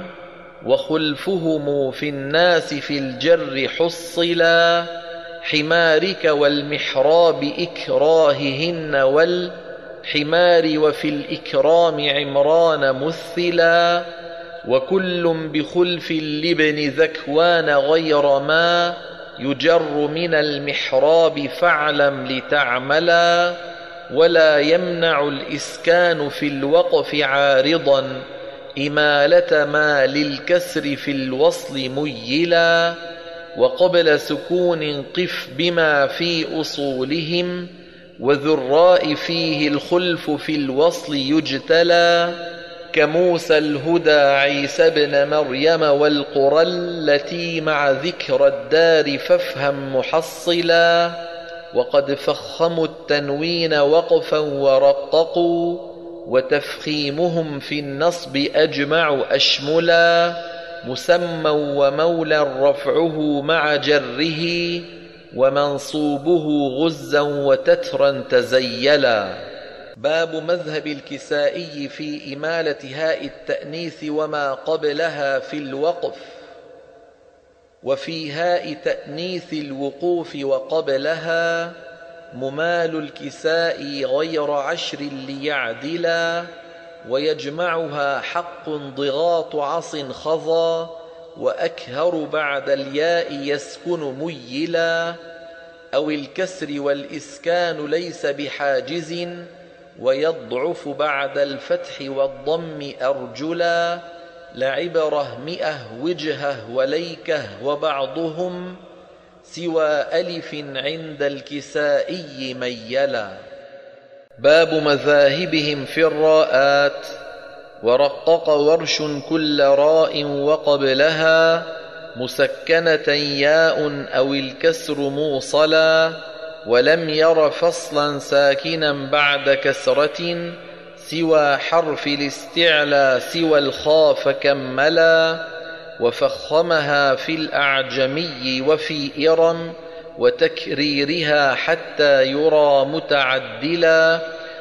وخلفهم في الناس في الجر حصلا. حمارك والمحراب إكراههن والحمار، وفي الإكرام عمران مثلا. وكل بخلف لابن ذكوان غير ما يجر من المحراب فاعلم لتعملا. ولا يمنع الإسكان في الوقف عارضا، إمالة ما للكسر في الوصل ميلا. وقبل سكون قف بما في أصولهم، وذو الراء فيه الخلف في الوصل يجتلى. كموسى الهدى عيسى بن مريم والقرى التي مع ذكر الدار فافهم محصلا. وقد فخموا التنوين وقفا ورققوا، وتفخيمهم في النصب أجمع أشملا. مسمى ومولى رفعه مع جره، ومنصوبه غزا وتترا تزيلا. باب مذهب الكسائي في إمالة هاء التأنيث وما قبلها في الوقف. وفي هاء تأنيث الوقوف وقبلها، ممال الكساء غير عشر ليعدلا. ويجمعها حق ضغاط عص خضا، وأكهر بعد الياء يسكن ميلا. أو الكسر والإسكان ليس بحاجز، ويضعف بعد الفتح والضم أرجلا، لعبره مئة وجهه وليكه وبعضهم سوى ألف عند الكسائي ميلا. باب مذاهبهم في الراءات. ورقق ورش كل راء وقبلها مسكنة ياء أو الكسر موصلا، ولم ير فصلا ساكنا بعد كسرة سوى حرف الاستعلى سوى الخاء فكملا، وفخمها في الأعجمي وفي إرم وتكريرها حتى يرى متعدلا،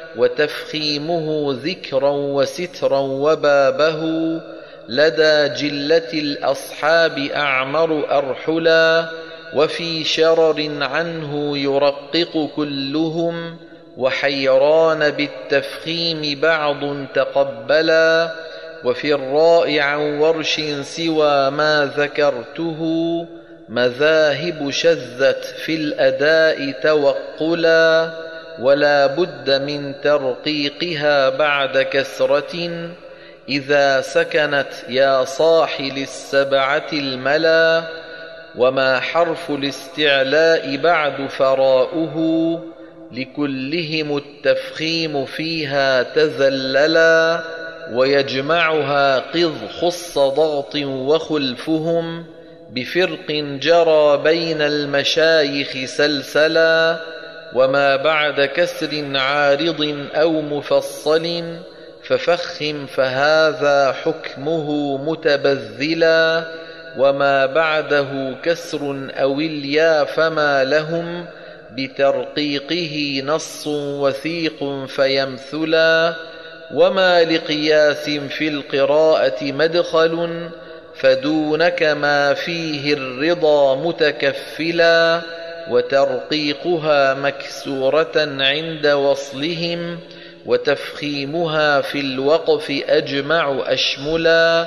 وتفخيمه ذكرا وسترا وبابه لدى جلة الأصحاب أعمر أرحلا، وفي شرر عنه يرقق كلهم وحيران بالتفخيم بعض تقبلا، وفي الراء عن ورش سوى ما ذكرته مذاهب شذت في الأداء توقلا، ولا بد من ترقيقها بعد كسرة إذا سكنت يا صاح للسبعة الملا، وما حرف الاستعلاء بعد فراؤه لكلهم التفخيم فيها تذللا، ويجمعها قذ خص ضغط وخلفهم بفرق جرى بين المشايخ سلسلا، وما بعد كسر عارض أو مفصل ففخم فهذا حكمه متبذلا، وما بعده كسر أو اليا فما لهم بترقيقه نص وثيق فيمثلا، وما لقياس في القراءة مدخل فدونك ما فيه الرضا متكفلا، وترقيقها مكسورة عند وصلهم وتفخيمها في الوقف أجمع أشملا،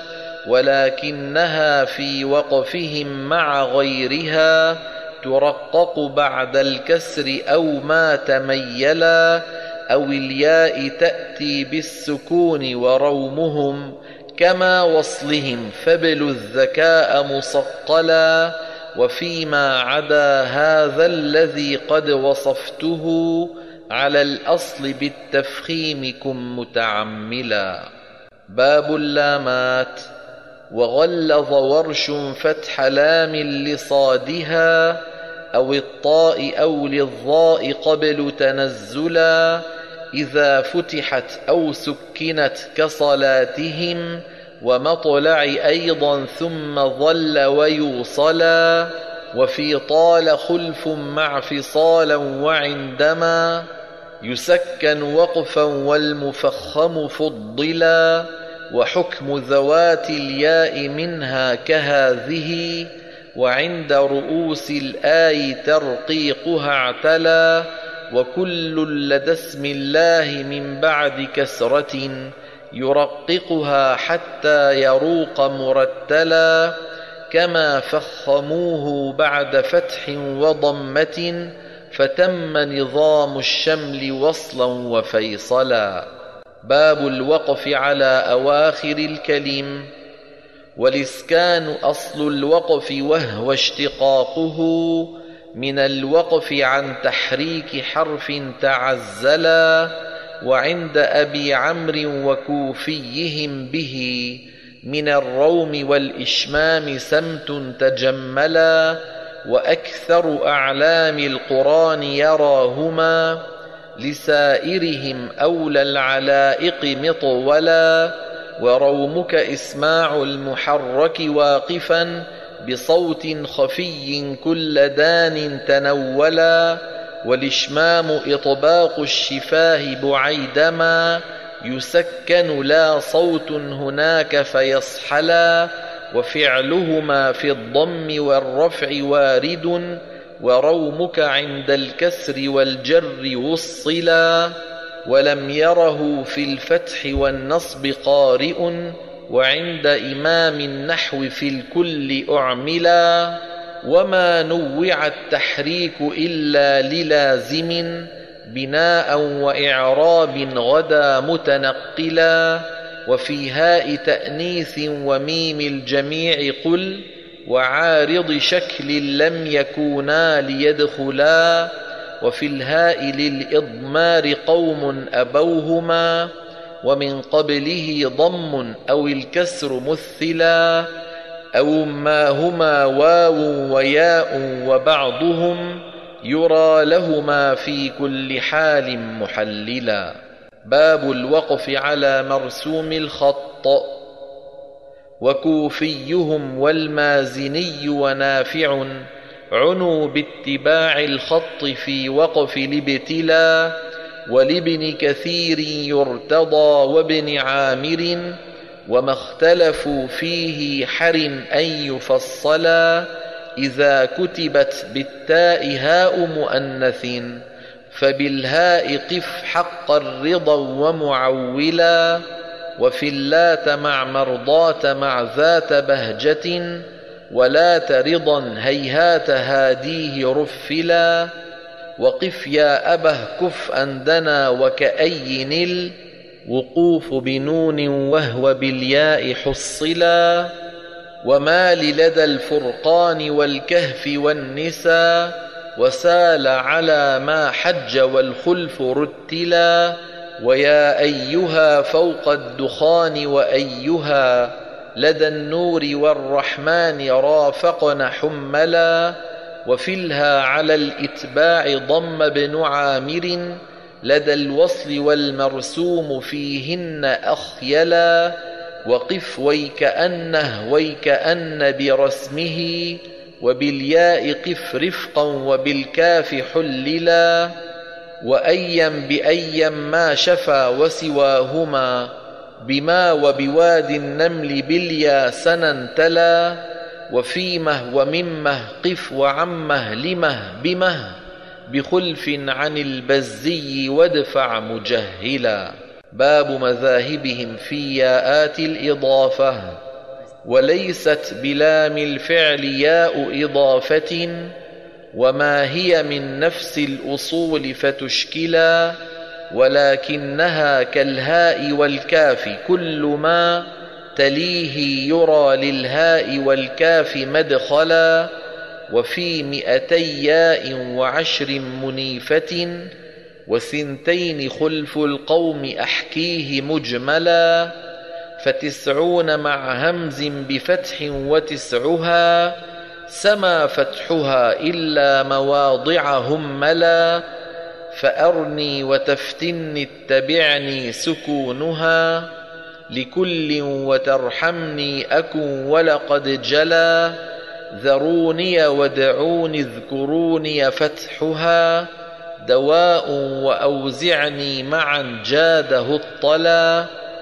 ولكنها في وقفهم مع غيرها ترقق بعد الكسر أو ما تميلا، أو الياء تأتي بالسكون ورومهم كما وصلهم فبلوا الذكاء مصقلا، وفيما عدا هذا الذي قد وصفته على الأصل بالتفخيم كن متعملا. باب اللامات. وغلظ ورش فتح لام لصادها أو الطاء أو للظاء قبل تنزلا، إذا فتحت أو سكنت كصلاتهم ومطلع أيضا ثم ظل ويوصلا، وفي طال خلف مع فصالا وعندما يسكن وقفا والمفخم فضلا، وحكم ذوات الياء منها كهذه وعند رؤوس الآي ترقيقها اعتلى، وكل لدى اسم الله من بعد كسرة يرققها حتى يروق مرتلا، كما فخموه بعد فتح وضمة فتم نظام الشمل وصلا وفيصلا. باب الوقف على أواخر الكلم. والإسكان أصل الوقف وهو اشتقاقه من الوقف عن تحريك حرف تعزلا، وعند أبي عمرو وكوفيهم به من الروم والإشمام سمت تجملا، وأكثر أعلام القرآن يراهما لسائرهم أولى العلائق مطولا، ورومك إسماع المحرك واقفا بصوت خفي كل دان تنولا، والإشمام إطباق الشفاه بعيدما يسكن لا صوت هناك فيصحلا، وفعلهما في الضم والرفع وارد، ورومك عند الكسر والجر وصلا، ولم يره في الفتح والنصب قارئ، وعند إمام النحو في الكل أعملا، وما نوع التحريك إلا للازم بناء وإعراب غدا متنقلا. وفي هاء تأنيث وميم الجميع قل، وعارض شكل لم يكونا ليدخلا. وفي الهاء للإضمار قوم أبوهما، ومن قبله ضم أو الكسر مثلا، أو ما هما واو وياء وبعضهم يرى لهما في كل حال محللا. باب الوقف على مرسوم الخط. وكوفيهم والمازني ونافع عنوا باتباع الخط في وقف الابتلاء. ولابن كثير يرتضى وابن عامر، وما اختلفوا فيه حر أن يفصلا. إذا كتبت بالتاء هاء مؤنث فبالهاء قف حق الرضا ومعولا. وفي اللات مع مرضات مع ذات بهجة، ولات رضا هيهات هاديه رفلا. وقف يا أبه كف أندنا وكأي الوقوف بنون وهو بالياء حصلا. ومال لدى الفرقان والكهف والنساء، وسال على ما حج والخلف رتلا. ويا أيها فوق الدخان وأيها لدى النور والرحمن رافقن حملا. وفي الها على الإتباع ضم بن عامر، لدى الوصل والمرسوم فيهن أخيلا. وقف ويكأنه ويكأن برسمه، وبالياء قف رفقا وبالكاف حللا. وأيم بأيم ما شفا وسواهما، بما وبواد النمل باليا سنا تلا. وفيمه وممه قف وعمه لمه بمه، بخلف عن البزي وادفع مجهلا. باب مذاهبهم في ياءات الإضافة. وليست بلام الفعل ياء إضافة، وما هي من نفس الأصول فتشكلا. ولكنها كالهاء والكاف كل ما تليه يرى للهاء والكاف مدخلا. وفي مئتي ياء وعشر منيفة، وثنتين خلف القوم أحكيه مجملا. فتسعون مع همز بفتح وتسعها، سما فتحها إلا مواضعهم ملا. فأرني وتفتني اتبعني سكونها، لكل وترحمني أكن ولقد جلا. ذروني ودعوني اذكروني فتحها، دواء وأوزعني معا جاده الطلا.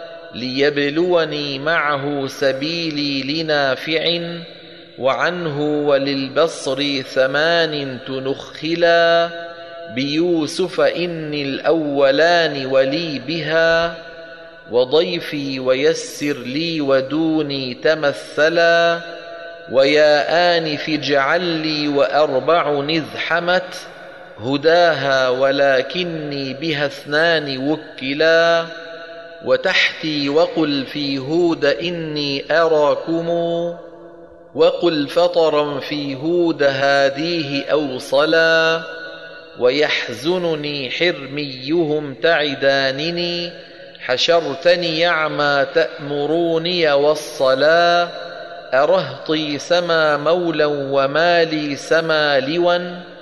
ليبلوني معه سبيلي لنافع، وعنه وللبصر ثمان تنخلا. بيوسف إني الأولان ولي بها، وضيفي ويسر لي ودوني تمثلا. ويا آنف اجعل لي وأربع نذحمت هداها، ولكني بها اثنان وكلا. وتحتي وقل في هود إني أراكم، وقل فطرا في هود هاديه أوصلا. ويحزنني حرميهم تعدانني، حشرتني يعمى تأمروني والصلا. أرهطي سما مولا ومالي سما لوا،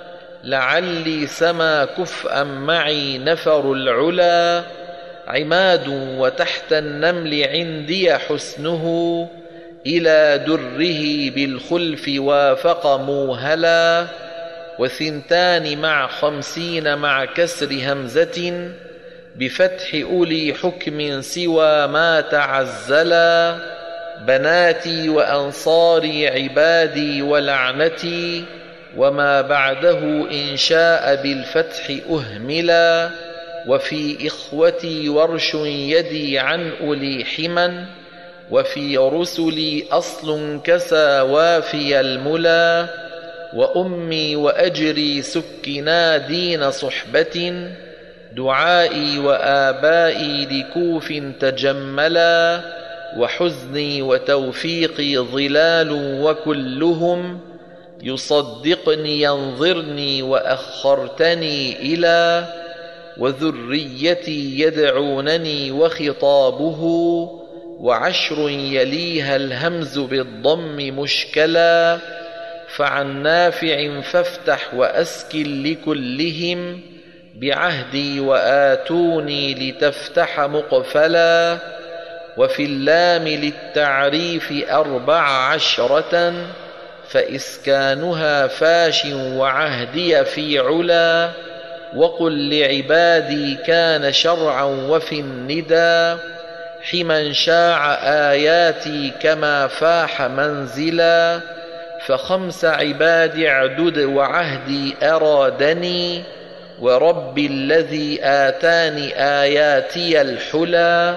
لعلي سما كفءا معي نفر العلا. عماد وتحت النمل عندي حسنه، إلى دره بالخلف وافق موهلا. وثنتان مع خمسين مع كسر همزة، بفتح أولي حكم سوى ما تعزلا. بناتي وأنصاري عبادي ولعنتي، وما بعده إن شاء بالفتح أهملا. وفي إخوتي ورش يدي عن أولي حما، وفي رسلي أصل كسى وافي الملا. وأمي وأجري سكنا دين صحبة، دعائي وآبائي لكوف تجملا، وحزني وتوفيقي ظلال وكلهم يصدقني ينظرني وأخرتني إلى، وذريتي يدعونني وخطابه وعشر يليها الهمز بالضم مشكلا، فعن نافع فافتح وأسكن لكلهم بعهدي وآتوني لتفتح مقفلا، وفي اللام للتعريف أربع عشرة فإسكانها فاش وعهدي في علا، وقل لعبادي كان شرعا وفي الندى حمى شاع آياتي كما فاح منزلا، فخمس عباد اعدد وعهدي أرادني ورب الذي آتاني آياتي الحلا،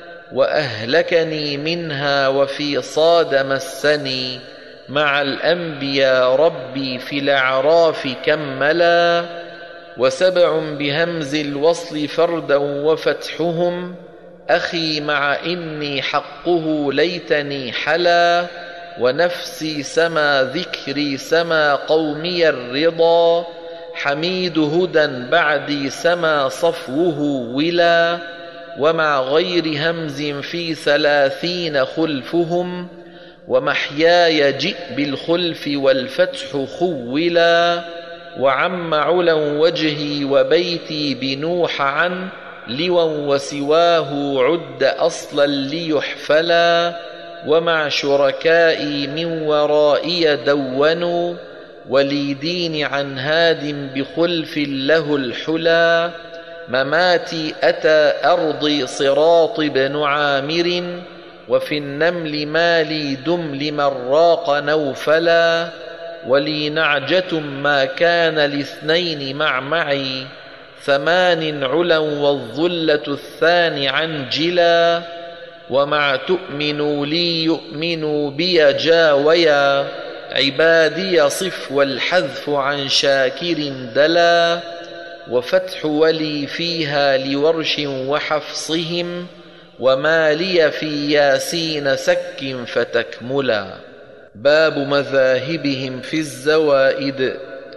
وأهلكني منها وفي صاد مسني مع الأنبياء ربي في الأعراف كملا، وسبع بهمز الوصل فردا وفتحهم أخي مع إني حقه ليتني حلا، ونفسي سما ذكري سما قومي الرضا حميد هدى بعدي سما صفوه ولا، ومع غير همز في ثلاثين خلفهم ومحياي جئ بالخلف والفتح خولا، وعم علا وجهي وبيتي بنوح عن لوا وسواه عد أصلا ليحفلا، ومع شركائي من ورائي دونوا ولي دين عن هاد بخلف له الحلا، مماتي أتى أرضي صراط بن عامر وفي النمل مالي دم لمن راق نوفلا، ولي نعجة ما كان لاثنين مع معي ثمان علا والظلة الثاني عنجلا، ومع تؤمنوا لي يؤمنوا بي جاويا عبادي صف والحذف عن شاكر دلا، وفتح ولي فيها لورش وحفصهم وما لي في ياسين سك فتكملا. باب مذاهبهم في الزوائد.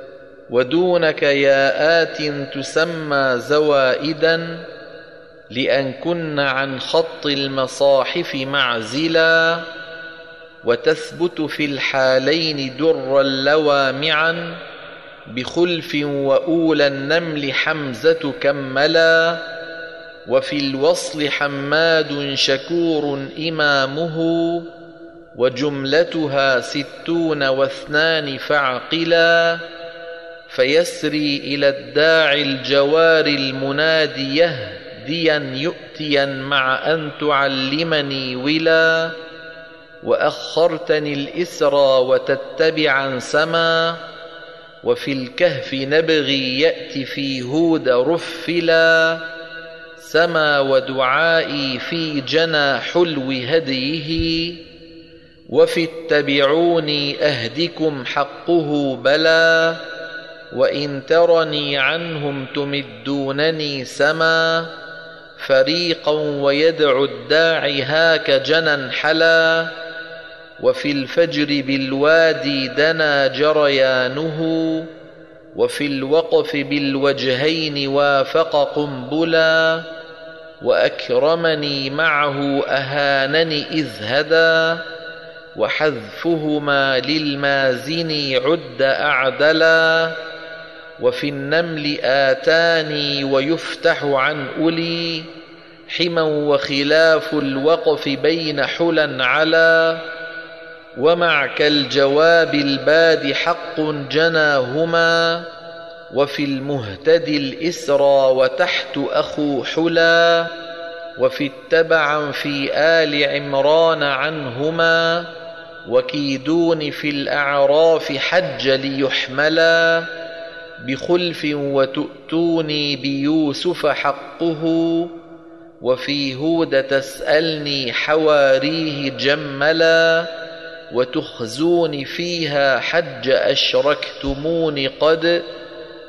ودونك ياءات تسمى زوائدا لأن كن عن خط المصاحف معزلا، وتثبت في الحالين درا لوامعا بخلف وأولى النمل حمزة كملا، وفي الوصل حماد شكور إمامه وجملتها ستون واثنان فاعقلا، فيسري إلى الداعي الجوار المنادي يهديا يؤتيا مع أن تعلمني ولا، وأخرتني الإسرى وتتبعا سما، وفي الكهف نبغي يأتي في هود رفلا، سما ودعائي في جنى حلو هديه، وفي اتبعوني أهدكم حقه بلا، وإن ترني عنهم تمدونني سما، فريقا ويدعو الداعي هاك جنى حلا، وفي الفجر بالوادي دنا جريانه، وفي الوقف بالوجهين وافق قنبلا، وأكرمني معه أهانني إذ هدى، وحذفهما للمازن عد أعدلا، وفي النمل آتاني ويفتح عن أولي حما، وخلاف الوقف بين حلا على، ومع كالجواب الباد حق جناهما، وفي المهتدي الإسرى وتحت أخو حلا، وفي اتبعا في آل عمران عنهما، وكيدون في الأعراف حج ليحملا، بخلف وتؤتوني بيوسف حقه، وفي هود تسألني حواريه جملا، وتخزون فيها حج أشركتمون قد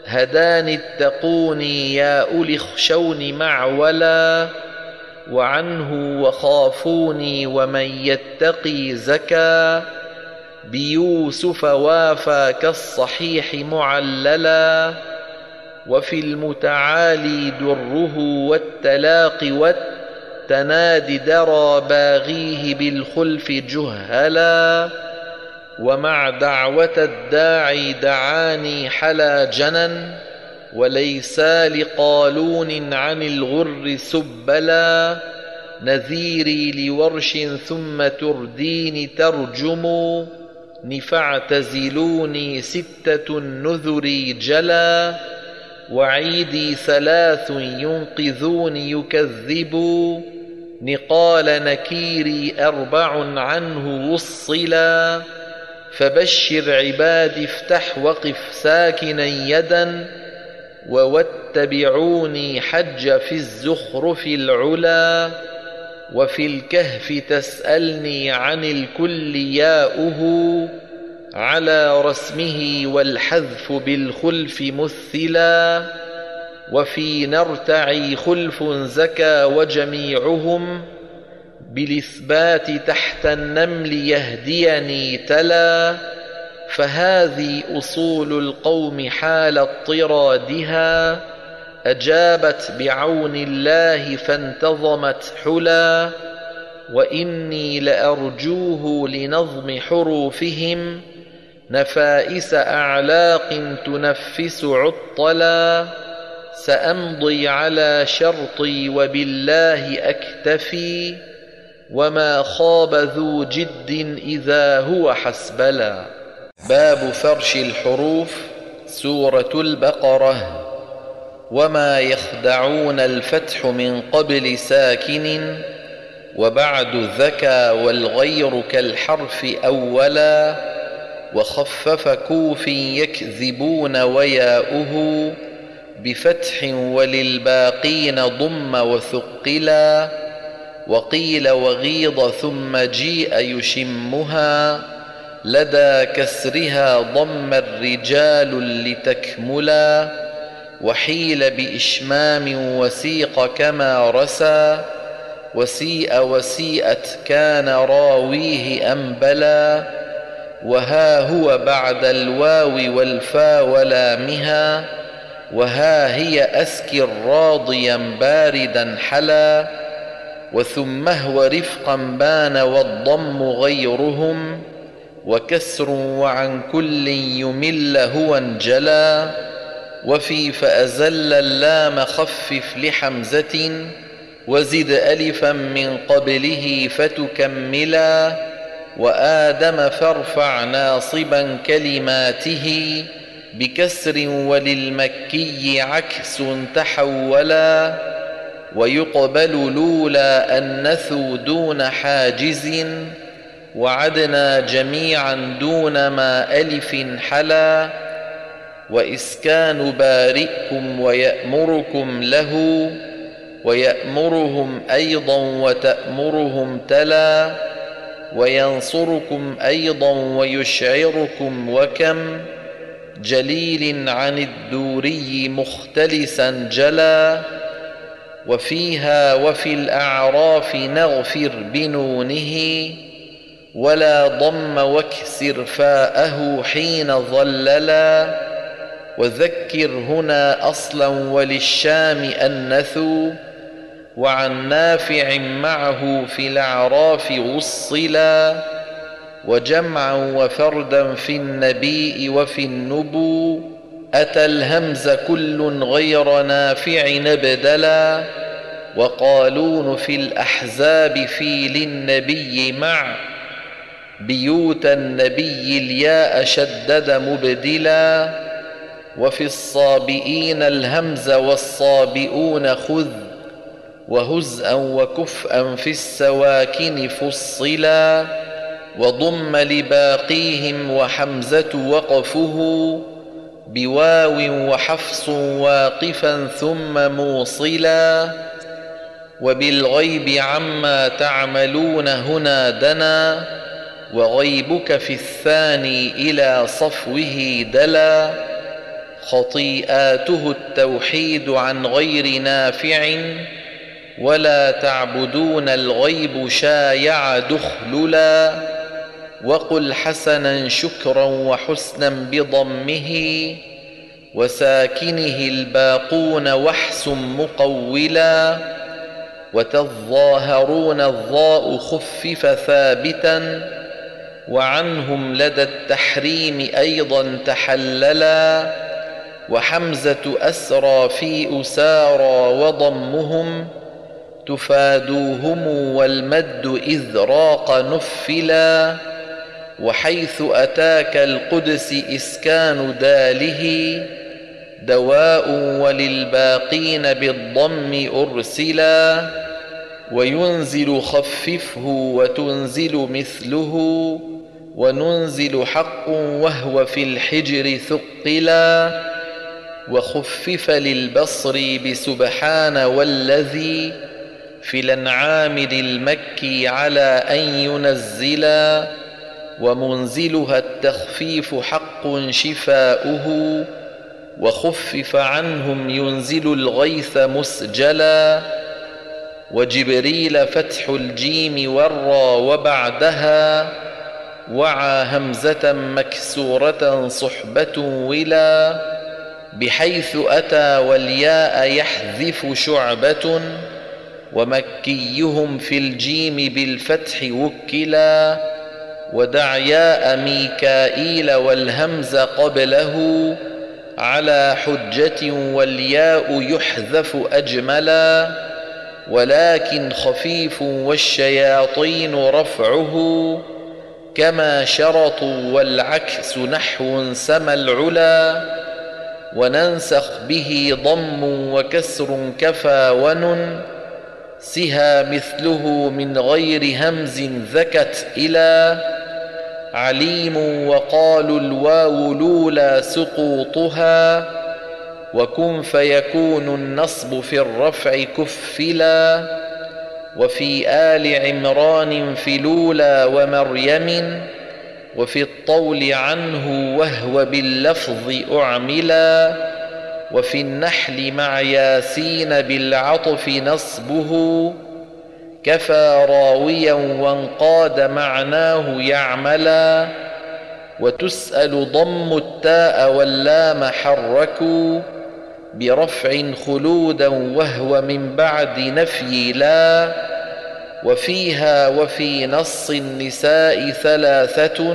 هداني اتقوني يا أولي اخشوني معولا، وعنه وخافوني ومن يتقي زكا، بيوسف وافى كالصحيح معللا، وفي المتعالي دره والتلاقي والتنادي درى باغيه بالخلف جهلا، ومع دعوة الداعي دعاني حلا جنن، وليس لقالون عن الغر سبلا، نذيري لورش ثم تردين ترجم، فاعتزلوني ستة النذر جلا، وعيدي ثلاث ينقذوني يكذبوا، نقال نكيري أربع عنه وصلا، فبشر عبادي افتح وقف ساكنا يدا، وواتبعوني حج في الزخرف العلا، وفي الكهف تسألني عن الكل ياؤه، على رسمه والحذف بالخلف مثلا، وفي نرتعي خلف زكى وجميعهم، بالإثبات تحت النمل يهديني تلا، فهذه أصول القوم حال اضطرادها، أجابت بعون الله فانتظمت حلا، وإني لأرجوه لنظم حروفهم، نفائس أعلاق تنفس عطلا، سأمضي على شرطي وبالله أكتفي، وما خاب ذو جد إذا هو حسبلا. باب فرش الحروف. سورة البقرة. وما يخدعون الفتح من قبل ساكن، وبعد ذكى والغير كالحرف أولا، وخفف كوف يكذبون وياؤه، بفتح وللباقين ضم وثقلا، وقيل وغيض ثم جيء يشمها، لدى كسرها ضم الرجال لتكملا، وحيل بإشمام وسيق كما رسى، وسيء وسيئت كان راويه أنبلا، وها هو بعد الواو والفا ولامها، وها هي أسكر راضيا باردا حلا، وثم هو رفقا بان والضم غيرهم، وكسر وعن كل يمل هو انجلا، وفي فأزل اللام خفف لحمزة، وزد ألفا من قبله فتكملا، وآدم فارفع ناصبا كلماته، بكسر وللمكي عكس تحولا، ويقبل لولا أنثوا دون حاجز، وعدنا جميعا دون ما ألف حلا، وإسكان بارئكم ويأمركم له، ويأمرهم أيضا وتأمرهم تلا، وينصركم أيضا ويشعركم وكم، جليل عن الدوري مختلسا جلا، وفيها وفي الأعراف نغفر بنونه، ولا ضم واكسر فاءه حين ظللا، وذكر هنا أصلا وللشام أنثوا، وعن نافع معه في الأعراف وصلا، وجمعا وفردا في النبي وفي النبو، أتى الهمز كل غير نافع نبدلا، وقالون في الأحزاب في للنبي مع بيوت النبي الياء شدد مبدلا، وفي الصابئين الهمز والصابئون خذ، وهزءا وكفءا في السواكن فصلا، وضم لباقيهم وحمزة وقفه، بواو وحفص واقفا ثم موصلا، وبالغيب عما تعملون هنا دنا، وغيبك في الثاني إلى صفوه دلا، خطيئاته التوحيد عن غير نافع، ولا تعبدون الغيب شايع دخللا. وقل حسنا شكرا وحسنا بضمه، وساكنه الباقون وحس مقولا. وتظاهرون الضاء خفف ثابتا، وعنهم لدى التحريم أيضا تحللا. وحمزة أسرى في أسارى وضمهم، تفادوهم والمد إذ راق نفلا. وحيث أتاك القدس إسكان داله، دواء وللباقين بالضم أرسلا. وينزل خففه وتنزل مثله، وننزل حق وهو في الحجر ثقلا. وخفف للبصر بسبحان والذي، في الأنعام للمكي على أن ينزلا. ومنزلها التخفيف حق شفاؤه، وخفف عنهم ينزل الغيث مسجلا. وجبريل فتح الجيم والرا وبعدها، وعى همزة مكسورة صحبة ولا. بحيث أتى والياء يحذف شعبة، ومكيهم في الجيم بالفتح وكلا. ودع ياء ميكائيل والهمز قبله، على حجة والياء يحذف أجملا. ولكن خفيف والشياطين رفعه، كما شرطوا والعكس نحو سما العلا. وننسخ به ضم وكسر كفى ونن، سها مثله من غير همز ذكت إلى. عليم وقالوا الواو لولا سقوطها، وكن فيكون النصب في الرفع كفلا. وفي آل عمران في لولا ومريم، وفي الطول عنه وهو باللفظ أعملا. وفي النحل مع ياسين بالعطف نصبه، كفى راويا وانقاد معناه يعملا. وتسأل ضم التاء واللام حركوا، برفع خلودا وهو من بعد نفي لا. وفيها وفي نص النساء ثلاثة،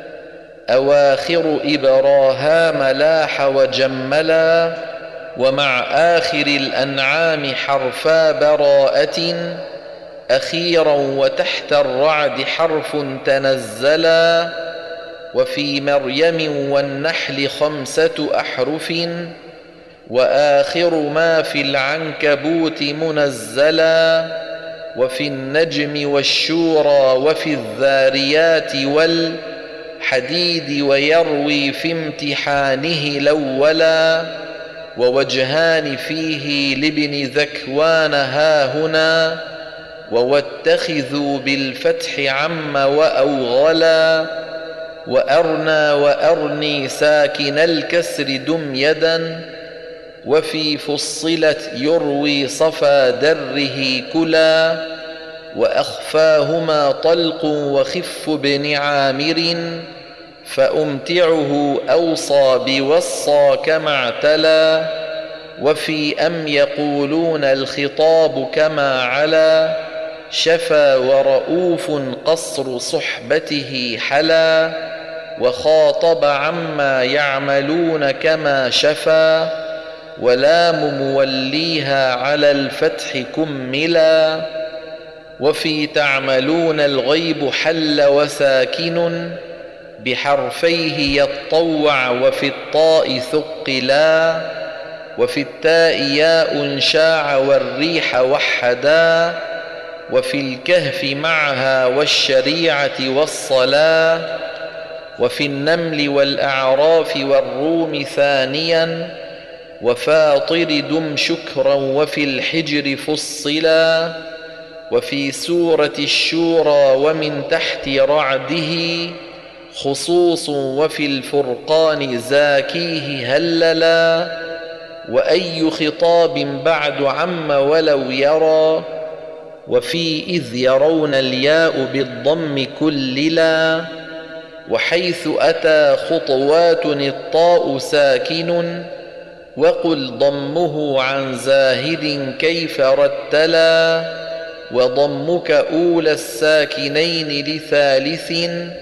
أواخر إبراهام لاح وجملا. ومع آخر الأنعام حرفا براءة، أخيرا وتحت الرعد حرف تنزلا. وفي مريم والنحل خمسة أحرف، وآخر ما في العنكبوت منزلا. وفي النجم والشورى وفي الذاريات والحديد، ويروي في امتحانه الأولا. ووجهان فيه لابن ذكوان هاهنا، وواتخذوا بالفتح عم وأوغلا. وأرنى وأرني ساكن الكسر دم يدا، وفي فصلت يروي صفا دره كلا. وأخفاهما طلق وخف بن عامر، فأمتعه أوصى بوصى كما اعتلى. وفي أم يقولون الخطاب كما علا، شفى ورؤوف قصر صحبته حلا. وخاطب عما يعملون كما شفى، ولام موليها على الفتح كملا. وفي تعملون الغيب حل وساكن، بحرفيه يطوع وفي الطاء ثقلا. وفي التاء ياء شاع والريح وحدا، وفي الكهف معها والشريعة والصلاة. وفي النمل والأعراف والروم ثانيا، وفاطر دم شكرا وفي الحجر فصلا. وفي سورة الشورى ومن تحت رعده، خصوص وفي الفرقان زاكيه هللا، وأي خطاب بعد عم ولو يرى، وفي إذ يرون الياء بالضم كللا، وحيث أتى خطوات الطاء ساكن، وقل ضمه عن زاهد كيف رتلا، وضمك أولى الساكنين لثالث،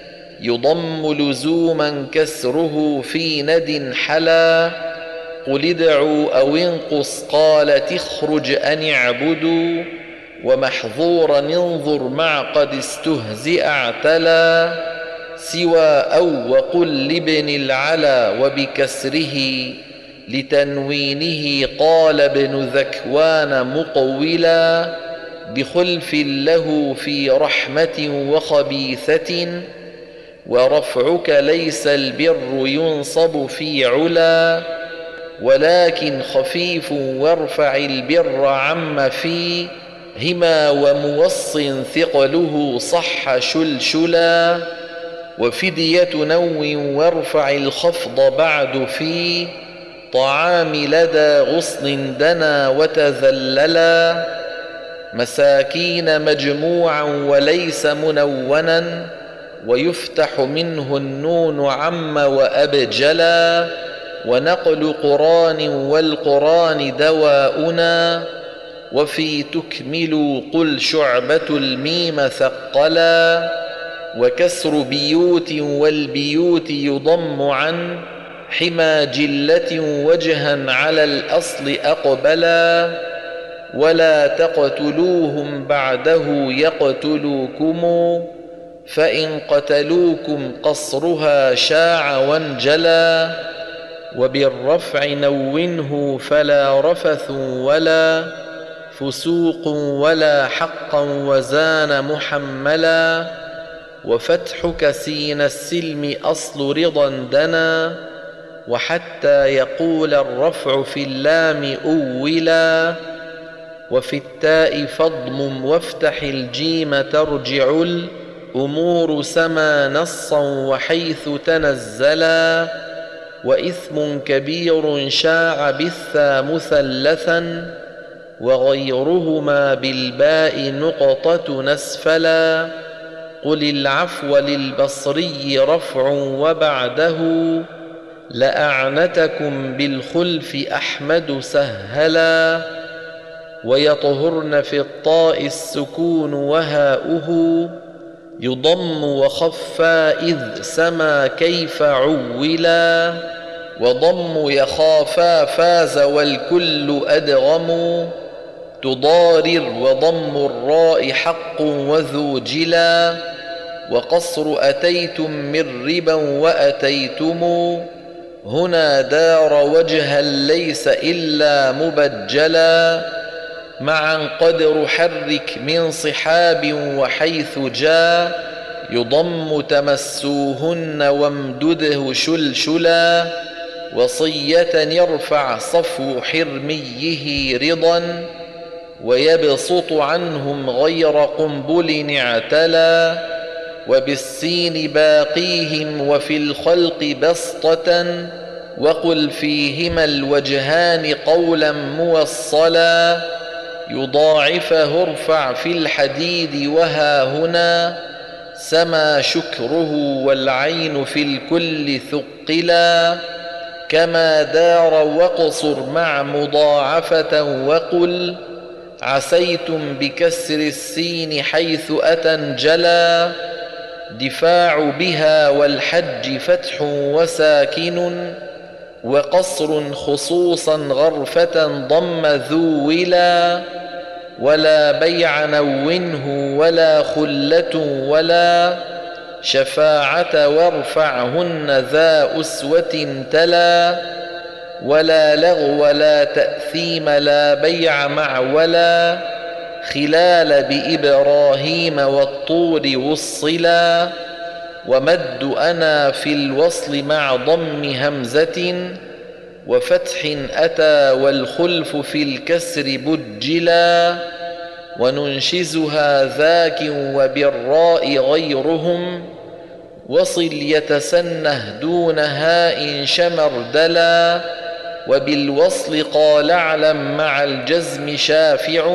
يضم لزوما كسره في ند حلا، قل ادعوا أو انقص قال تخرج أن اعبدوا، ومحظورا انظر مع قد استهزئ اعتلا، سوى أو وقل لابن العلا وبكسره، لتنوينه قال ابن ذكوان مقولا، بخلف له في رحمة وخبيثة، ورفعك ليس البر ينصب في علا، ولكن خفيف وارفع البر عم في هما، وموص ثقله صح شلشلا، وفدية نو وارفع الخفض بعد في طعام لدى غصن دنا وتذللا، مساكين مجموعا وليس منونا، ويفتح منه النون عم وأبجلا، ونقل قران والقران دواؤنا، وفي تكملوا قل شعبة الميم ثقلا، وكسر بيوت والبيوت يضم عن حمى جلة وجها على الأصل أقبلا، ولا تقتلوهم بعده يقتلوكم، فإن قتلوكم قصرها شاع وانجلا، وبالرفع نونه فلا رفث ولا فسوق ولا حقا وزان محملا، وفتحك سين السلم أصل رضا دنا، وحتى يقول الرفع في اللام أولا، وفي التاء فاضمم وافتح الجيم ترجع الأمور سما نصا وحيث تنزلا، وإثم كبير شاع بالثا مثلثا، وغيرهما بالباء نقطة نسفلا، قل العفو للبصري رفع وبعده لأعنتكم بالخلف أحمد سهلا، ويطهرن في الطاء السكون وهاؤه يضم وخفا إذ سما كيف عولا، وضم يخافا فاز والكل أدغم، تضارر وضم الراء حق وذو جلا، وقصر أتيتم من ربا وأتيتم، هنا دار وجها ليس إلا مبجلا، معا قدر حرك من صحاب وحيث جاء يضم تمسوهن وامدده شلشلا، وصية يرفع صفو حرميه رضا، ويبسط عنهم غير قنبل اعتلى، وبالسين باقيهم وفي الخلق بسطة، وقل فيهما الوجهان قولا موصلا، يضاعفه ارفع في الحديد وها هنا سما شكره، والعين في الكل ثقلا، كما دار واقصر مع مضاعفة، وقل عسيتم بكسر السين حيث أتنجلا، دفاع بها والحج فتح وساكن، وقصر خصوصا غرفة ضم ذو ولا، ولا بيع نونه ولا خلة ولا شفاعة وارفعهن ذا أسوة تلا، ولا لغو ولا تأثيم لا بيع مع ولا خلال بإبراهيم والطور وصلا، ومد أنا في الوصل مع ضم همزة وفتح أتى، والخلف في الكسر بجلا، وننشزها ذاك وبالراء غيرهم، وصل يتسنه دون هاء شمردلا، وبالوصل قال اعلم مع الجزم شافع،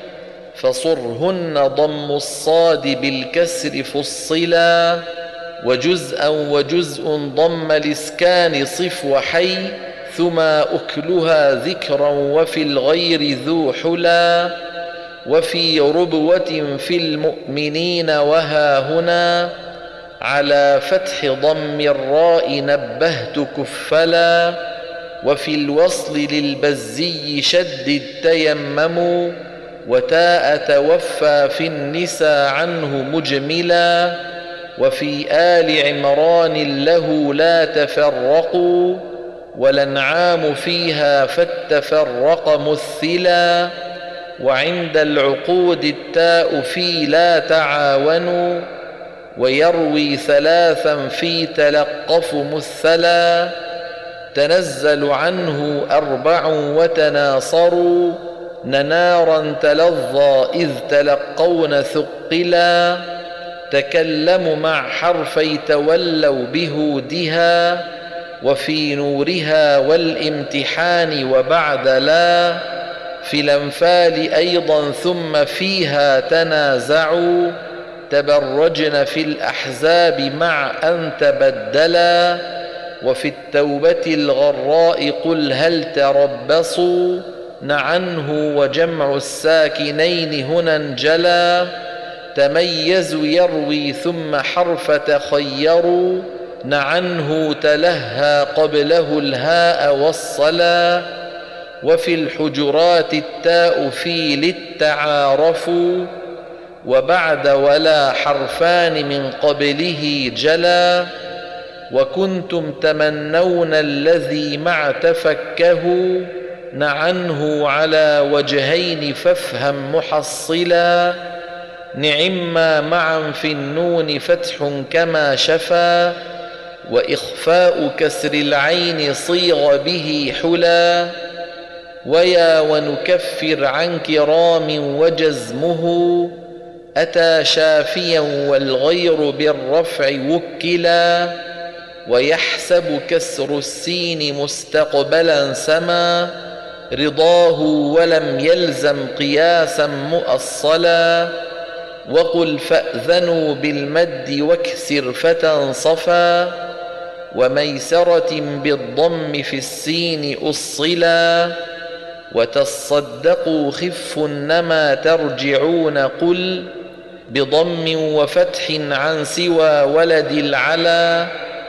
فصرهن ضم الصاد بالكسر فصلا، وجزءا وجزء ضم الإسكان صف وحي، ثما أكلها ذكرا وفي الغير ذو حلا، وفي ربوة في المؤمنين وها هنا، على فتح ضم الراء نبهت كفلا، وفي الوصل للبزي شدد تيمموا، وتاء توفى في النساء عنه مجملا، وفي آل عمران له لا تفرقوا، والأنعام فيها فالتفرق مثلا، وعند العقود التاء في لا تعاونوا، ويروي ثلاثا في تلقف مثلا، تنزل عنه أربع وتناصروا، ننارا تلظى إذ تلقون ثقلا، تكلم مع حرفي تولوا بهودها، وفي نورها والامتحان وبعد لا، في الأنفال أيضا ثم فيها تنازعوا، تبرجن في الأحزاب مع أن تبدلا، وفي التوبة الغراء قل هل تربصوا، نعنه وجمع الساكنين هنا انجلا، تميزوا يروي ثم حرف تخيروا، نعنه تلهى قبله الهاء والصلا، وفي الحجرات التاء في للتعارفوا، وبعد ولا حرفان من قبله جلا، وكنتم تمنون الذي مع تفكه، نعنه على وجهين فافهم محصلا، نعما معا في النون فتح كما شفا، وإخفاء كسر العين صيغ به حلا، ويا ونكفر عن كرام وجزمه، أتى شافيا والغير بالرفع وكلا، ويحسب كسر السين مستقبلا سما، رضاه ولم يلزم قياسا مؤصلا، وقل فأذنوا بالمد واكسر فتنصفا، وميسرة بالضم في السين أصلا، وتصدقوا خفنما ترجعون قل، بضم وفتح عن سوى ولد العلا،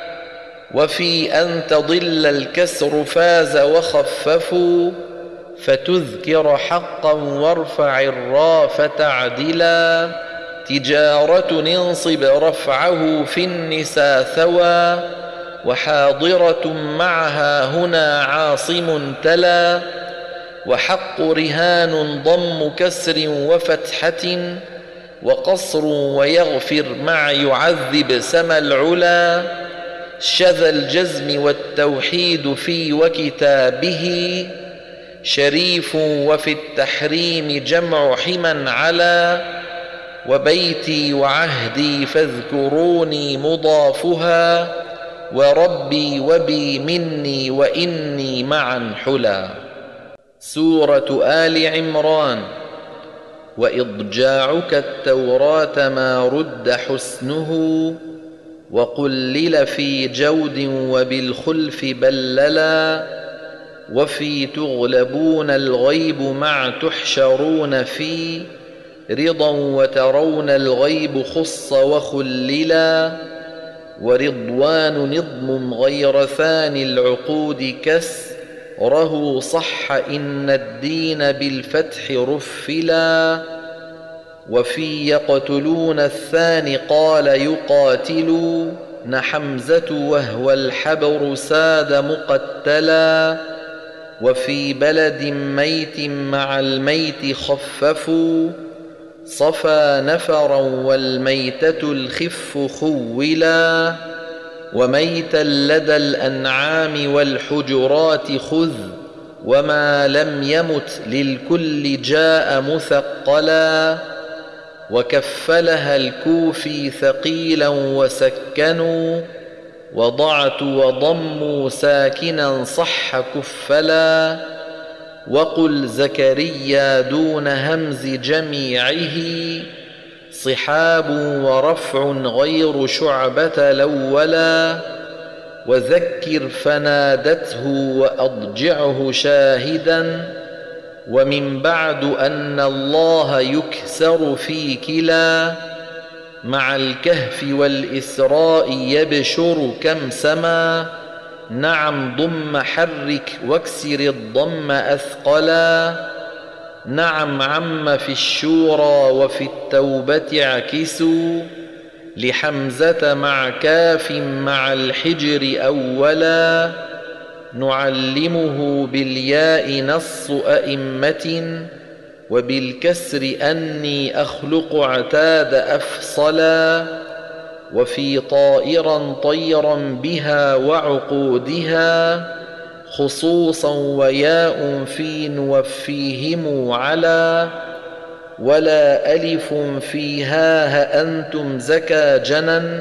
وفي أن تضل الكسر فاز وخففوا، فتذكر حقا وارفع الراء فتعدلا، تجارة انصب رفعه في النساء ثوى، وحاضرة معها هنا عاصم تلا، وحق رهان ضم كسر وفتحة، وقصر ويغفر مع يعذب سما العلا، شذا الجزم والتوحيد في وكتابه، شريف وفي التحريم جمع حما على، وبيتي وعهدي فاذكروني مضافها، وربي وبي مني وإني معا حلا. سورة آل عمران. وإضجاعك التوراة ما رد حسنه، وقلل في جود وبالخلف بللا، وفي تغلبون الغيب مع تحشرون في، رضا وترون الغيب خص وخللا، ورضوان نظم غير ثاني العقود كسره صح إن الدين بالفتح رفلا، وفي يقتلون الثاني قال يقاتلوا، نحمزة وهو الحبر ساد مقتلا، وفي بلد ميت مع الميت خففوا، صفى نفرا والميتة الخف خولا، وميتا لدى الأنعام والحجرات خذ، وما لم يمت للكل جاء مثقلا، وكفلها الكوفي ثقيلا وسكنوا، وضعت وضموا ساكنا صح كفلا، وقل زكريا دون همز جميعه، صحاب ورفع غير شعبة الأولا، وذكر فنادته وأضجعه شاهدا، ومن بعد أن الله يكسر في كلا، مع الكهف والإسراء يبشر كم سما، نعم ضم حرك واكسر الضم أثقلا، نعم عم في الشورى وفي التوبة اعكسوا، لحمزة مع كاف مع الحجر أولا، نعلمه بالياء نص أئمة، وبالكسر أني أخلق عتاد أفصلا، وفي طائرا طيرا بها وعقودها، خصوصا وياء في نوفيهم على، ولا ألف فيها هأنتم زكى جنا،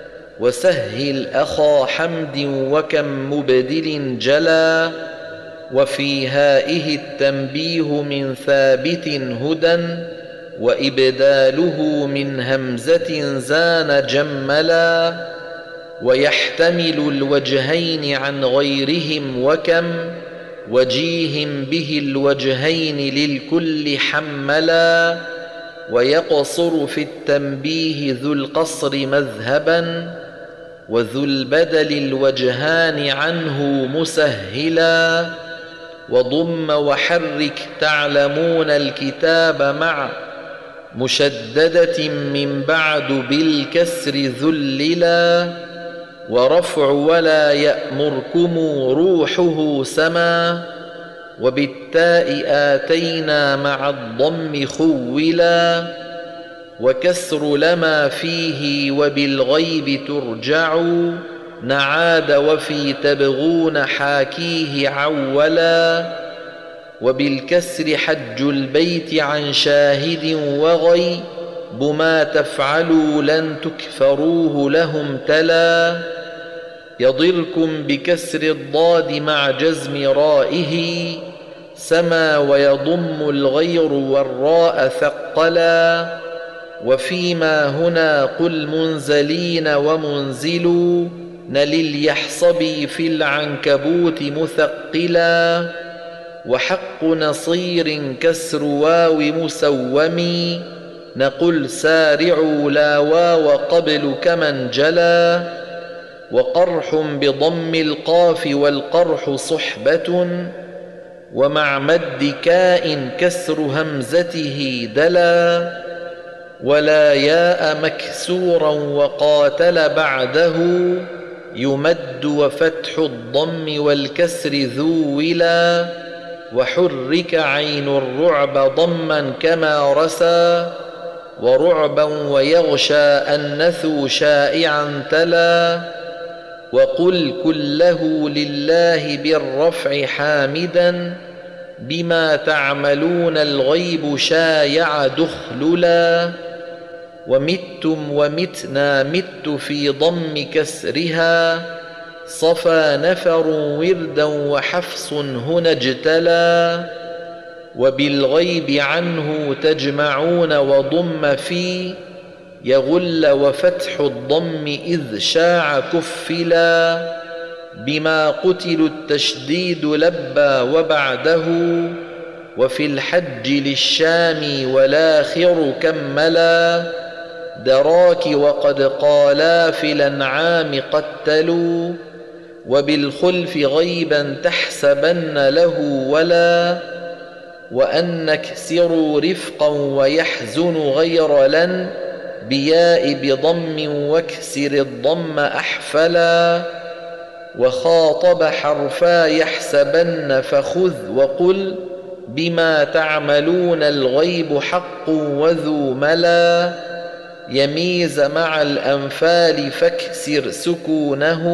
وسهل أخا حمد وكم مبدل جلا، وفي هائه التنبيه من ثابت هدى، وإبداله من همزة زان جملا، ويحتمل الوجهين عن غيرهم وكم، وجيه به الوجهين للكل حملا، ويقصر في التنبيه ذو القصر مذهبا، وذو البدل الوجهان عنه مسهلا، وضم وحرك تعلمون الكتاب مع مشددة من بعد بالكسر ذللا، ورفع ولا يأمركم روحه سما، وبالتاء آتينا مع الضم خولا، وكسر لما فيه وبالغيب ترجع، نعاد وفي تبغون حاكيه عولا، وبالكسر حج البيت عن شاهد وغي، بما تفعلوا لن تكفروه لهم تلا، يضركم بكسر الضاد مع جزم رائه، سما ويضم الغير والراء ثقلا، وفيما هنا قل منزلين ومنزلوا، نل يحصبي في العنكبوت مثقلا، وحق نصير كسر واو مسوم، نقل سارعوا لا واو قبل كمن جلا، وقرح بضم القاف والقرح صحبة، ومع مد كاء كسر همزته دلا، ولا ياء مكسورا وقاتل بعده، يمد وفتح الضم والكسر ذو ولا، وحرك عين الرعب ضما كما رسى، ورعبا ويغشى أنثوا شائعا تلا، وقل كله لله بالرفع حامدا، بما تعملون الغيب شايع دخللا، ومتم ومتنا مت في ضم كسرها، صفى نفر وردا وحفص هنا اجتلى، وبالغيب عنه تجمعون وضم في، يغل وفتح الضم إذ شاع كفلا، بما قتلوا التشديد لبى وبعده، وفي الحج للشام والآخر كملا، دراك وقد قالا في الأنعام قتلوا، وبالخلف غيبا تحسبن له ولا، وأن اكسروا رفقا ويحزن غير لن، بياء بضم واكسر الضم أحفلا، وخاطب حرفا يحسبن فخذ وقل، بما تعملون الغيب حق وذو ملا، يميز مع الأنفال فاكسر سكونه،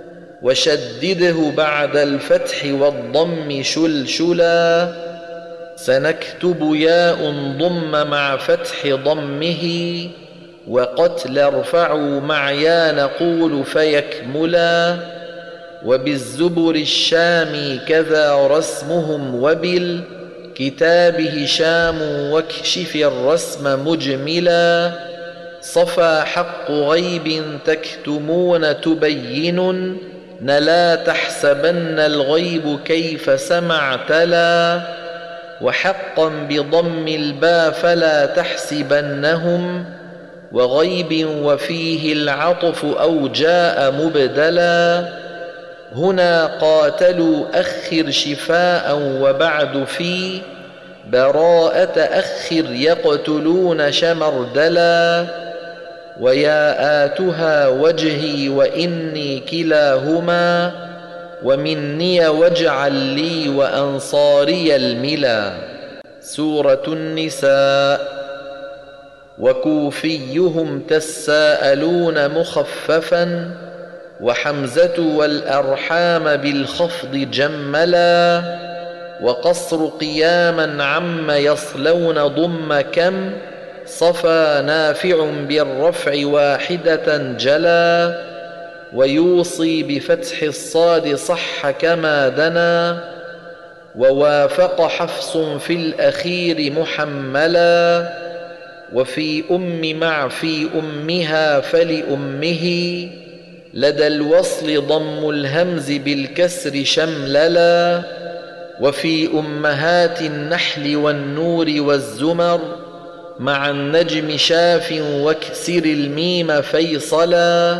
وشدده بعد الفتح والضم شلشلا، سنكتب ياء ضم مع فتح ضمه، وقتل ارفعوا مع يا نقول فيكملا. وبالزبر الشامي كذا رسمهم، وبالكتاب هشام واكشف الرسم مجملا. صفى حق غيب تكتمون تبين، نلا تحسبن الغيب كيف سمع تلا. وحقا بضم الباء فلا تحسبنهم، وغيب وفيه العطف أو جاء مبدلا. هنا قاتلوا أخر شفاء، وبعد في براءة أخر يقتلون شمردلا. وياءاتها وجهي وإني كلاهما، ومني واجعل لي وأنصاري الملا. سورة النساء. وكوفيهم تساءلون مخففا، وحمزة والأرحام بالخفض جملا. وقصر قياما عم يصلون ضم كم، صفى نافع بالرفع واحدة جلا. ويوصي بفتح الصاد صح كما دنا، ووافق حفص في الأخير محملا. وفي أم مع في أمها فلأمه، لدى الوصل ضم الهمز بالكسر شمللا. وفي أمهات النحل والنور والزمر، مع النجم شاف واكسر الميم فيصلا.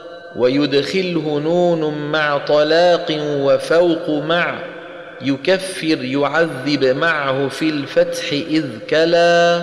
ويدخله نون مع طلاق وفوق مع يكفر يعذب معه في الفتح إذ كلا.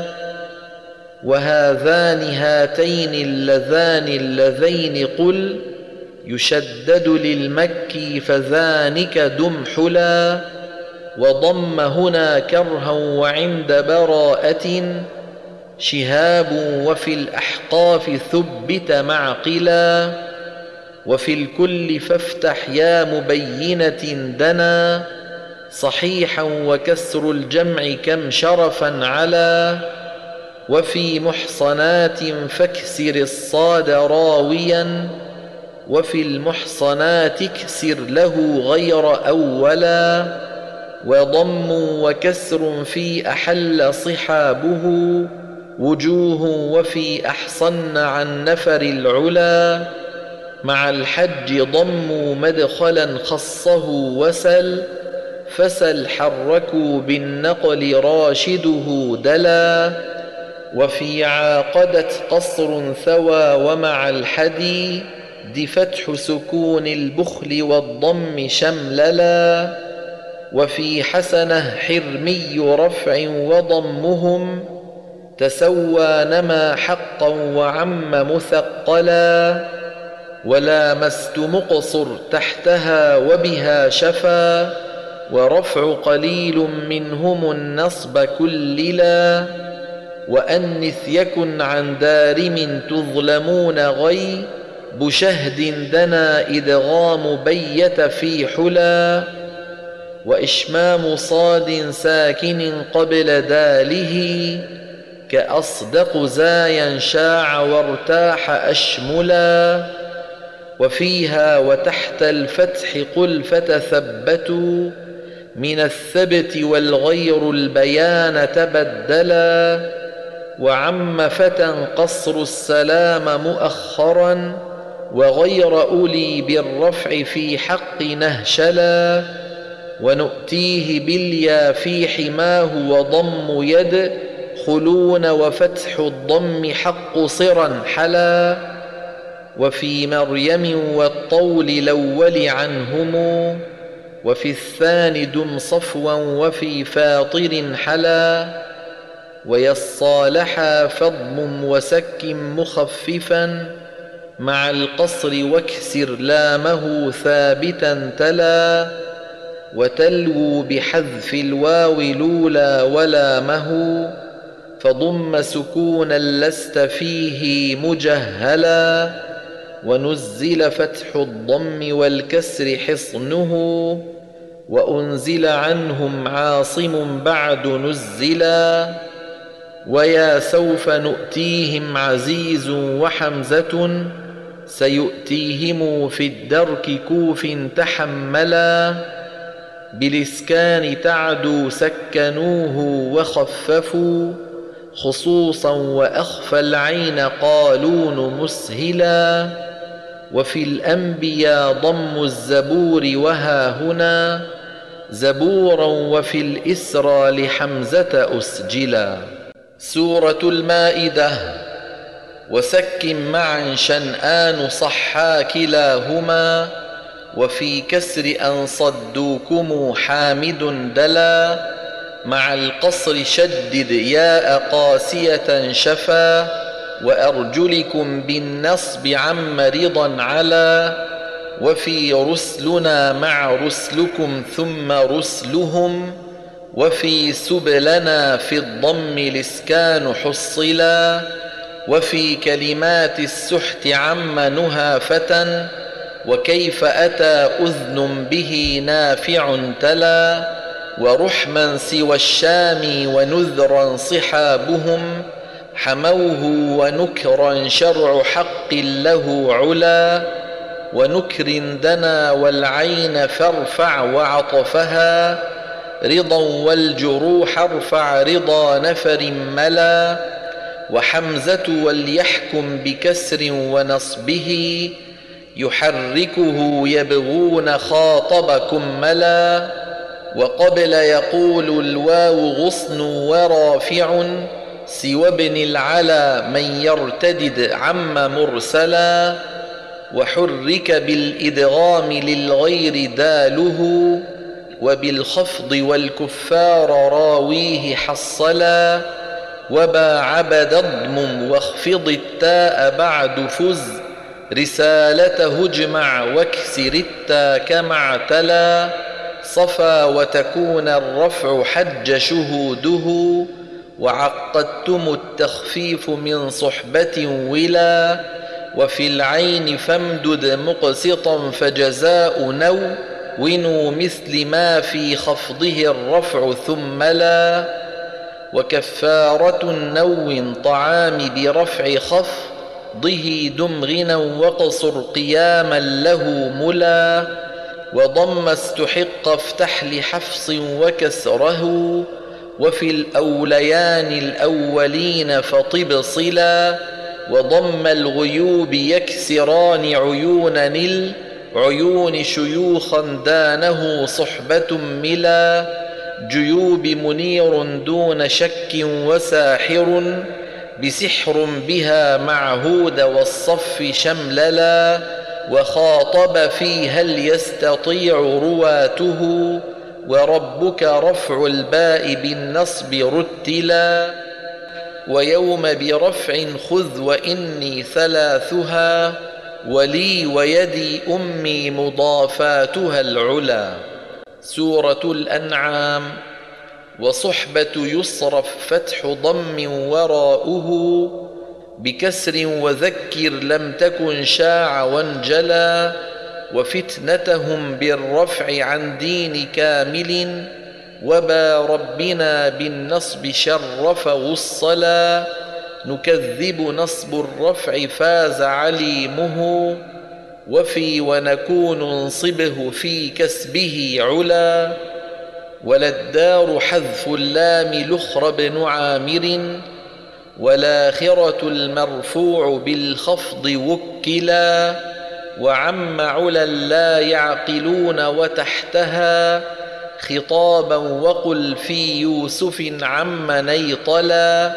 وهذان هاتين اللذان اللذين قل، يشدد للمكي فذانك دمحلا. وضم هنا كرها وعند براءة شهاب، وفي الأحقاف ثبت معقلا. وفي الكل فافتح يا مبينة دنا، صحيحا وكسر الجمع كم شرفا على. وفي محصنات فاكسر الصاد راويا، وفي المحصنات اكسر له غير أولا. وضم وكسر في أحل صحابه وجوه، وفي أحصن عن نفر العلا. مع الحج ضموا مدخلا خصه وسل، فسل حركوا بالنقل راشده دلا. وفي عاقدت قصر ثوى، ومع الحدي دي فتح سكون البخل والضم شمللا. وفي حسنه حرمي رفع وضمهم، تسوى نما حقا وعم مثقلا. ولامست مقصر تحتها وبها شفا، ورفع قليل منهم النصب كللا. وأنث يكن عن دارم تظلمون غي، بشهد دنا إدغام بيت في حلا. وإشمام صاد ساكن قبل داله، كأصدق زايا شاع وارتاح أشملا. وفيها وتحت الفتح قل فتثبتوا، من الثبت والغير البيان تبدلا. وعم فتى قصر السلام مؤخرا، وغير أولي بالرفع في حق نهشلا. ونؤتيه باليا في حماه وضم يد خلون، وفتح الضم حق صرا حلا. وفي مريم والطول الأول عنهم، وفي الثاني دم صفوا، وفي فاطر حلا. ويصالحا فضم وسك مخففا، مع القصر واكسر لامه ثابتا تلا. وتلووا بحذف الواو لولا ولامه، فضم سكونا لست فيه مجهلا. ونزل فتح الضم والكسر حصنه، وأنزل عنهم عاصم بعد نزلا، ويا سوف نؤتيهم عزيز وحمزة، سيؤتيهم في الدرك كوف تحملا، بالإسكان تعدو سكنوه وخففوا، خصوصا وأخفى العين قالون مسهلا، وفي الأنبياء ضم الزبور وها هنا زبورا، وفي الإسرى لحمزة أسجلا. سورة المائدة. وسك معا شنآن صحا كلاهما، وفي كسر أن صدوكم حامد دلا، مع القصر شدد ياء قاسية شفا، وأرجلكم بالنصب عم رضا على، وفي رسلنا مع رسلكم ثم رسلهم، وفي سبلنا في الضم الإسكان حصلا، وفي كلمات السحت عم نهى فتى، وكيف أتى أذن به نافع تلا، ورحما سوى الشام ونذرا صحابهم، حموه ونكرا شرع حق له علا، ونكر دنا والعين فارفع وعطفها، رضا والجروح ارفع رضا نفر ملا، وحمزة وليحكم بكسر ونصبه، يحركه يبغون خاطبكم ملا، وقبل يقول الواو غصن ورافع، سوى ابن العلا من يرتدد عم مرسلا، وحرك بالإدغام للغير داله، وبالخفض والكفار راويه حصلا، وباع بدا اضمم واخفض التاء بعد فز، رسالته اجمع واكسر التاء كما اعتلى، صفا وتكون الرفع حج شهوده، وعقدتم التخفيف من صحبة ولا، وفي العين فامدد مقسطا فجزاء نو، ونو مثل ما في خفضه الرفع ثم لا، وكفارة نو طعام برفع خفضه دمغنا، وقصر قياما له ملا، وضم استحق افتح لحفص وكسره، وفي الأوليان الأولين فطب صلا، وضم الغيوب يكسران عيونا العيون شيوخا دانه صحبة ملا، جيوب منير دون شك وساحر، بسحر بها معهود والصف شمللا، وخاطب في هل يستطيع رواته، وربك رفع الباء بالنصب رتلا، ويوم برفع خذ وإني ثلاثها، ولي ويدي أمي مضافاتها العلا. سورة الأنعام. وصحبة يصرف فتح ضم وراؤه، بكسر وذكر لم تكن شاع وانجلى، وفتنتهم بالرفع عن دين كامل، وبا ربنا بالنصب شرف وصلا، نكذب نصب الرفع فاز عليمه، وفي ونكون انصبه في كسبه علا، وللدار حذف اللام لخر بن عامر، والآخرة المرفوع بالخفض وكلا، وعم علا لا يعقلون وتحتها خطابا، وقل في يوسف عم نيطلا،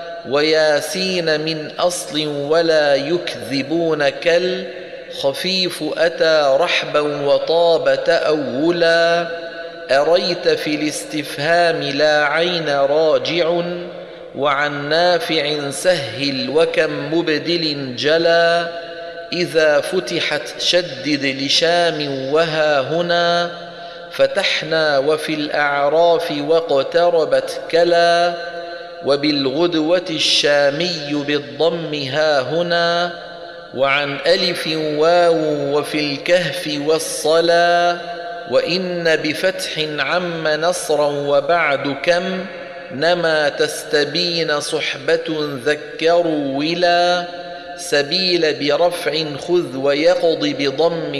وياسين من أصل ولا يكذبون كالخفيف أتى رحبا وطاب تأولا، أريت في الاستفهام لا عين راجع، وعن نافع سهل وكم مبدل جلا، إذا فتحت شدد لشام وها هنا، فتحنا وفي الأعراف واقتربت كلا، وبالغدوة الشامي بالضم ها هنا، وعن ألف واو وفي الكهف والصلا، وإن بفتح عم نصرا وبعد كم نما تستبين صحبة ذكروا ولا سبيل برفع خذ ويقض بضم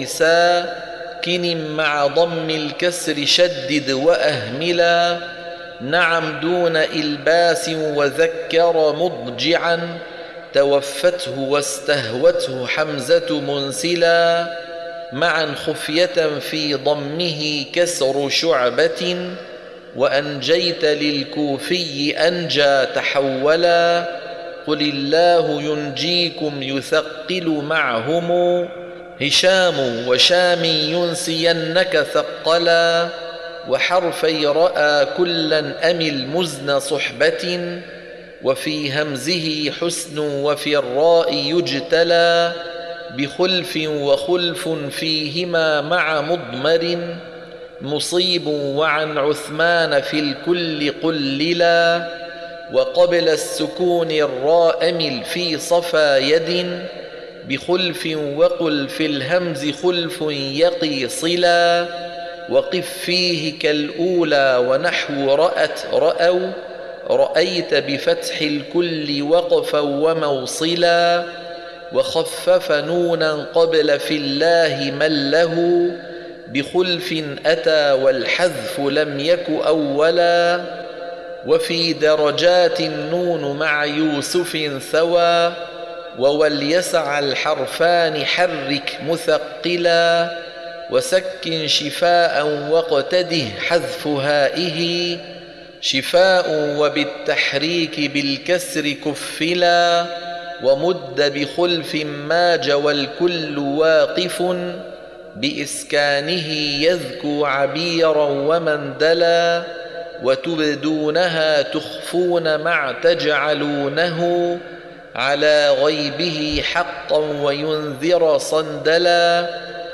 ساكن مع ضم الكسر شدد وأهملا نعم دون إلباس وذكر مضجعا توفته واستهوته حمزة منسلا معا خفية في ضمه كسر شعبة وأنجيت للكوفي أنجى تحولا قل الله ينجيكم يثقل معهم هشام وشام ينسينك ثقلا وحرفي رأى كلا أمل مزن صحبة وفي همزه حسن وفي الراء يجتلى بخلف وخلف فيهما مع مضمر مصيب وعن عثمان في الكل قللا وقبل السكون الراء مل في صفا يد بخلف وقل في الهمز خلف يقي صلا وقف فيه كالأولى ونحو رأت رأوا رأيت بفتح الكل وقفا وموصلا وخفف نونا قبل في الله من له بخلف أتى والحذف لم يك أولا وفي درجات النون مع يوسف ثوى ووليسع الحرفان حرك مثقلا وسكن شفاء واقتده حذف هائه شفاء وبالتحريك بالكسر كفلا ومد بخلف ماج والكل واقف بإسكانه يذكو عبيرا ومندلا وتبدونها تخفون مع تجعلونه على غيبه حقا وينذر صندلا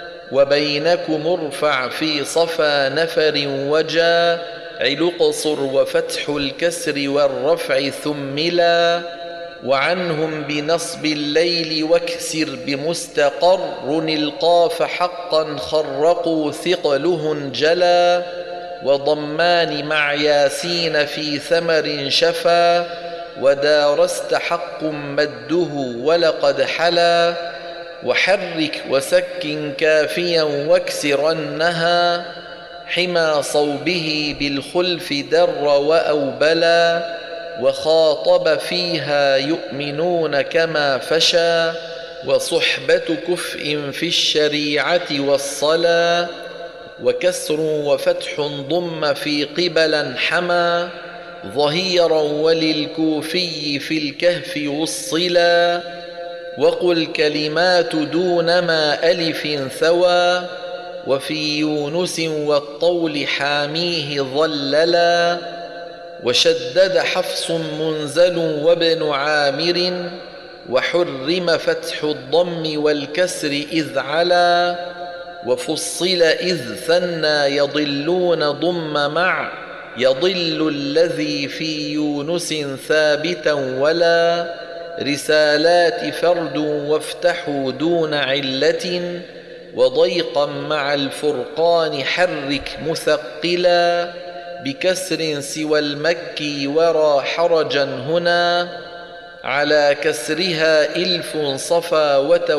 وبينكم ارفع في صفا نفر وجا علقصر وفتح الكسر والرفع ثملا وعنهم بنصب الليل واكسر بمستقر القاف حقا خرقوا ثقله انجلا وضمان مع ياسين في ثمر شفا ودارست حق مده ولقد حلا وحرك وسكن كافيا واكسرنها حمى صوبه بالخلف در وأوبلا وخاطب فيها يؤمنون كما فشى وصحبة كفء في الشريعة والصلاة وكسر وفتح ضم في قبلا حمى ظهيرا وللكوفي في الكهف وصلا وقل كلمات دون ما ألف ثوى وفي يونس والطول حاميه ظللا وشدد حفص منزل وابن عامر وحرم فتح الضم والكسر إذ علا وفصل إذ ثنى يضلون ضم مع يضل الذي في يونس ثابتا ولا رسالات فرد وافتحوا دون علة وضيقا مع الفرقان حرك مثقلا بكسر سوى المكي ورى حرجا هنا على كسرها إلف صفا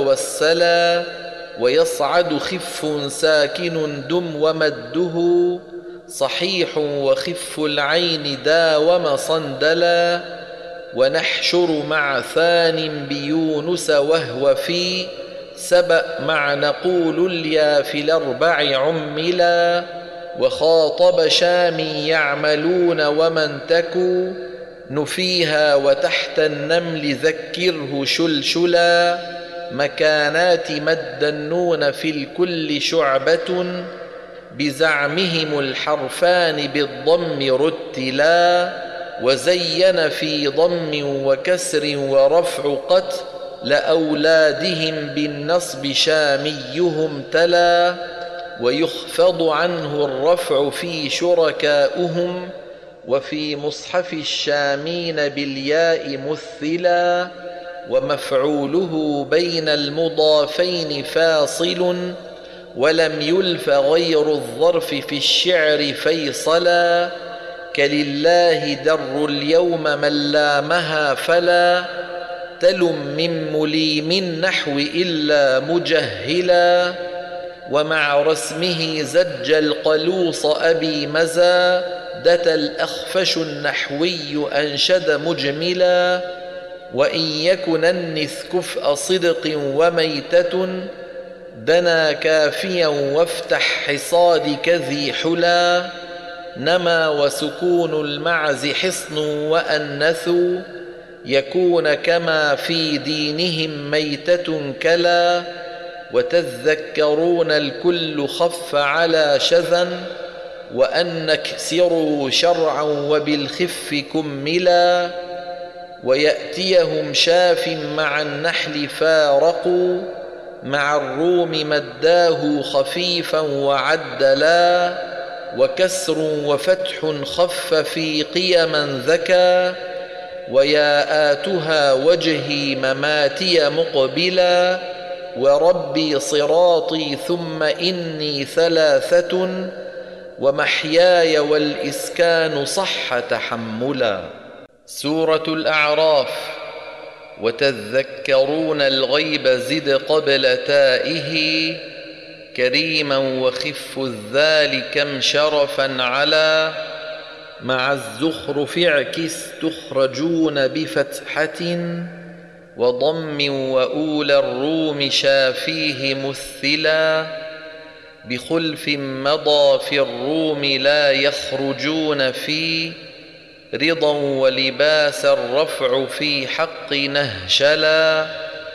وتوسلا ويصعد خف ساكن دم ومده صحيح وخف العين داوم صندلا ونحشر مع ثان بيونس وهو في سبأ مع نقول اليا في الأربع عملا وخاطب شام يعملون ومن تكو نفيها وتحت النمل ذكره شلشلا مكانات مد النون في الكل شعبة بزعمهم الحرفان بالضم رتلا وزين في ضم وكسر ورفع قت لأولادهم بالنصب شاميهم تلا ويخفض عنه الرفع في شركاؤهم وفي مصحف الشامين بالياء مثلا ومفعوله بين المضافين فاصل ولم يلف غير الظرف في الشعر فيصلا، كلله در اليوم من لامها فلا تلم من مليم النحو إلا مجهلا. ومع رسمه زج القلوص أبي مزادة الأخفش النحوي أنشد مجملا. وإن يكن النث كفء صدق وميتة دنا كافيا وافتح حصادك ذي حلا. نما وسكون المعز حصن وأنثوا يكون كما في دينهم ميتة كلا. وتذكرون الكل خف على شذا وأن اكسروا شرعا وبالخف كملا. ويأتيهم شاف مع النحل فارقوا مع الروم مداه خفيفا وعدلا. وكسر وفتح خف في قيما ذكى وياءاتها وجهي مماتي مقبلا. وربي صراطي ثم إني ثلاثة ومحياي والإسكان صح تحملا. سورة الأعراف. وتذكرون الغيب زد قبل تائه كريما وخف الذال كم شرفا على. مع الزخرف اعكس تخرجون بفتحة وضم وأولى الروم شافيه مثلا. بخلف مضى في الروم لا يخرجون في رضا ولباس الرفع في حق نهشلا.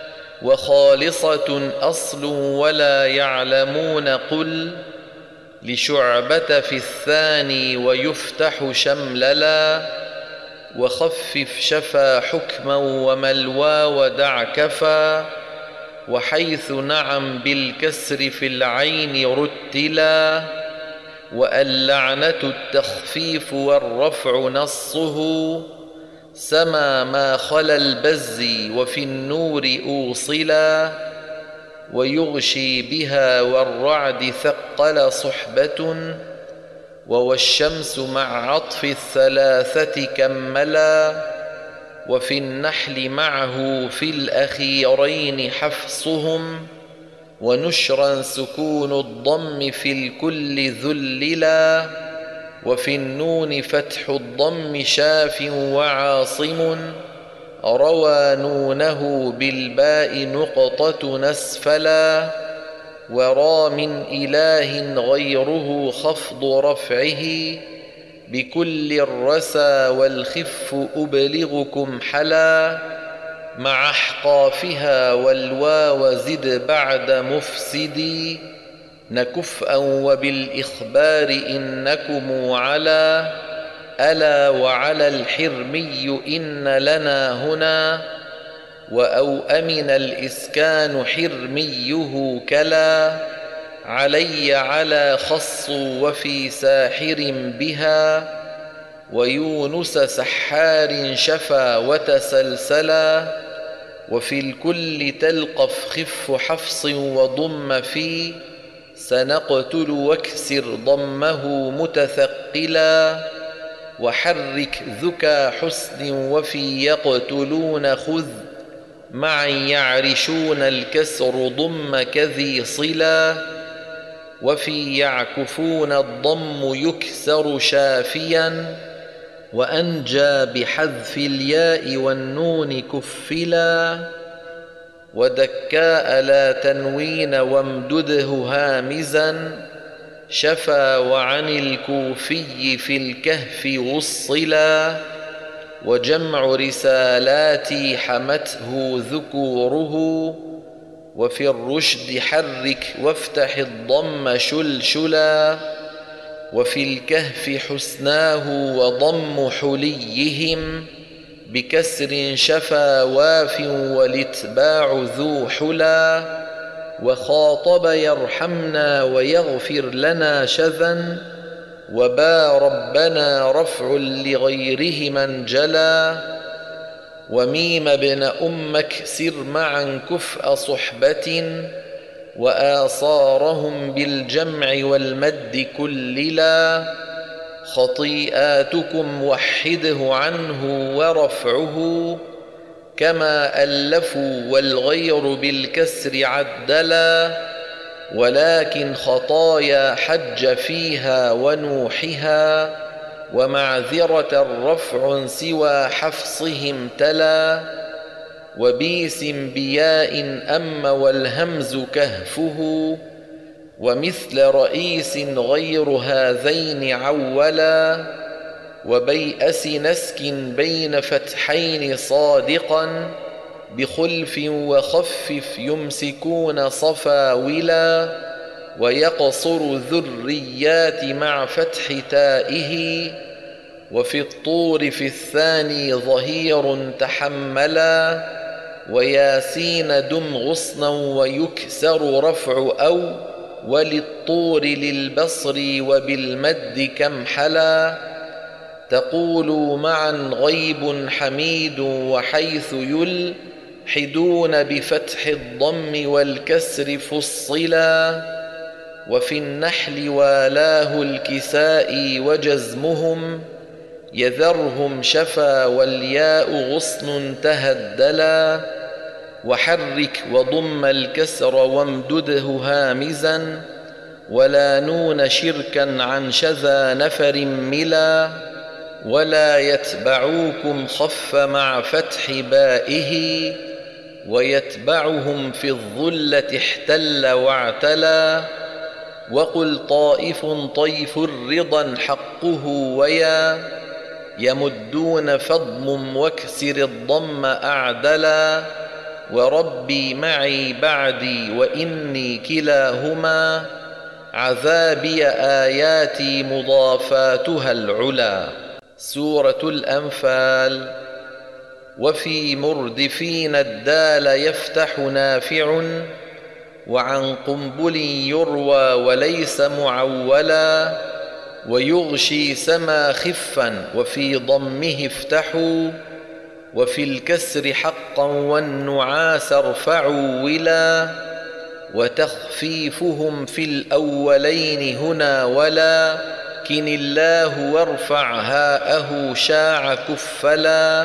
وخالصة أصل ولا يعلمون قل لشعبة في الثاني ويفتح شمللا. وخفف شفا حكما وملوى ودع كفا وحيث نعم بالكسر في العين رتلا. واللعنة التخفيف والرفع نصه سما ما خلا البز وفي النور أوصلا. ويغشي بها والرعد ثقل صحبة والشمس مع عطف الثلاثة كملا. وفي النحل معه في الأخيرين حفصهم ونشرا سكون الضم في الكل ذللا. وفي النون فتح الضم شاف وعاصم روى نونه بالباء نقطة نسفلا. ورا من إله غيره خفض رفعه بكل الرسى والخف أبلغكم حلا. مع احقافها والواو زد بعد مفسدي نكفءا وبالإخبار إنكم على. ألا وعلى الحرمي إن لنا هنا وأو أمن الإسكان حرميه كلا. علي على خص وفي ساحر بها ويونس سحار شفا وتسلسلا. وفي الكل تلقف خف حفص وضم في سنقتل واكسر ضمه متثقلا. وحرك ذكى حسن وفي يقتلون خذ معا يعرشون الكسر ضم كذي صلا. وفي يعكفون الضم يكسر شافيا وأنجى بحذف الياء والنون كفلا. ودكاء لا تنوين وامدده هامزا شفا وعن الكوفي في الكهف وصلا. وجمع رسالاتي حمته ذكوره وفي الرشد حرك وافتح الضم شلشلا. وفي الكهف حسناه وضم حليهم بكسر شفا واف والاتباع ذو حلا. وخاطب يرحمنا ويغفر لنا شذا وبا ربنا رفع لغيره من جلا. وميم ابن أم اكسر معا كفء صحبة وآصارهم بالجمع والمد كللا. خطيئاتكم وحده عنه ورفعه، كما ألفوا والغير بالكسر عدلا. ولكن خطايا حج فيها ونوحها، ومعذرة رفع سوى حفصهم تلا. وبيس بياء أم والهمز كهفه، ومثل رئيس غير هذين عولا. وبيأس نسك بين فتحين صادقا، بخلف وخفف يمسكون صفاولا. ويقصر ذريات مع فتح تائه، وفي الطور في الثاني ظهير تحملا. وياسين دم غصنا ويكسر رفع أو، وللطور للبصر وبالمد كمحلا. تقول معا غيب حميد وحيث يلحدون بفتح الضم والكسر فصلا. وفي النحل والاه الكساء وجزمهم، يذرهم شفا والياء غصن تهدلا. وحرك وضم الكسر وامدده هامزا، ولا نون شركا عن شذا نفر ملا. ولا يتبعوكم خف مع فتح بائه، ويتبعهم في الظلة احتل واعتلا. وقل طائف طيف الرضا حقه ويا، يمدون فضم واكسر الضم أعدلا. وربي معي بعدي وإني كلاهما، عذابي آياتي مضافاتها العلا. سورة الأنفال. وفي مردفين الدال يفتح نافع، وعن قنبل يروى وليس معولا. ويغشي سما خفا وفي ضمه افتحوا، وفي الكسر حقا والنعاس ارفعوا ولا. وتخفيفهم في الأولين هنا ولا، كن الله وارفع هاءه شاع كفلا.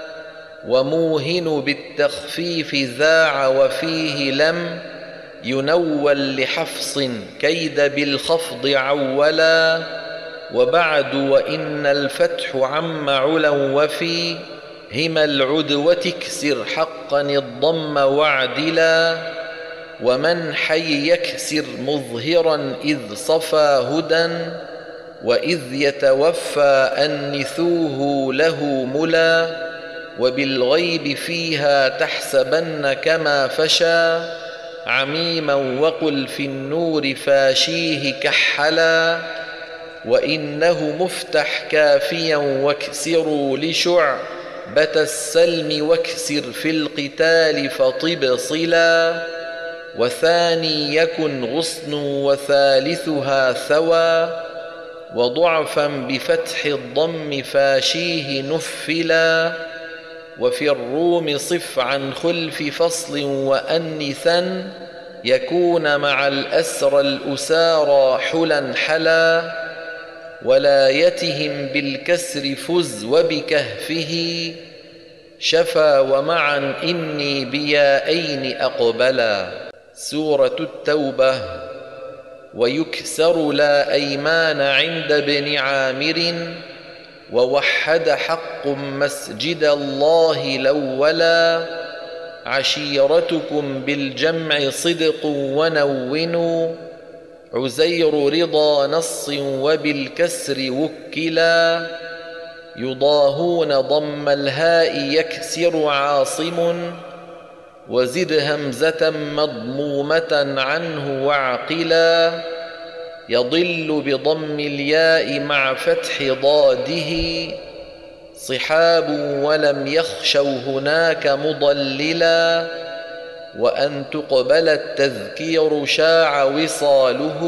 وموهن بالتخفيف ذاع وفيه لم ينول لحفص كيد بالخفض عولا. وبعد وإن الفتح عم علا وفي هم العدوة تكسر حقا الضم واعدلا. ومن حي يكسر مظهرا إذ صفى هدى، وإذ يتوفى أنثوه له ملا. وبالغيب فيها تحسبن كما فشى، عميما وقل في النور فاشيه كحلا. وإنه مفتح كافيا واكسروا لشعبة السلم، واكسر في القتال فطب صلا. وثاني يكن غصن وثالثها ثوى، وضعفا بفتح الضم فاشيه نفلا. وفي الروم صف عن خلف فصل وأنثا، يكون مع الأسرى الأسارى حلا حلا. ولايتهم بالكسر فز وبكهفه، شفا ومعا إني بيائين أقبلا. سورة التوبة. ويكسر لا أيمان عند ابن عامر، ووحد حق مسجد الله الأولا. عشيرتكم بالجمع صدق ونونوا، عزير رضا نص وبالكسر وكلا. يضاهون ضم الهاء يكسر عاصم، وزد همزة مضمومة عنه واعقلا. يضل بضم الياء مع فتح ضاده، صحاب ولم يخشوا هناك مضللا. وأن تقبل التذكير شاع وصاله،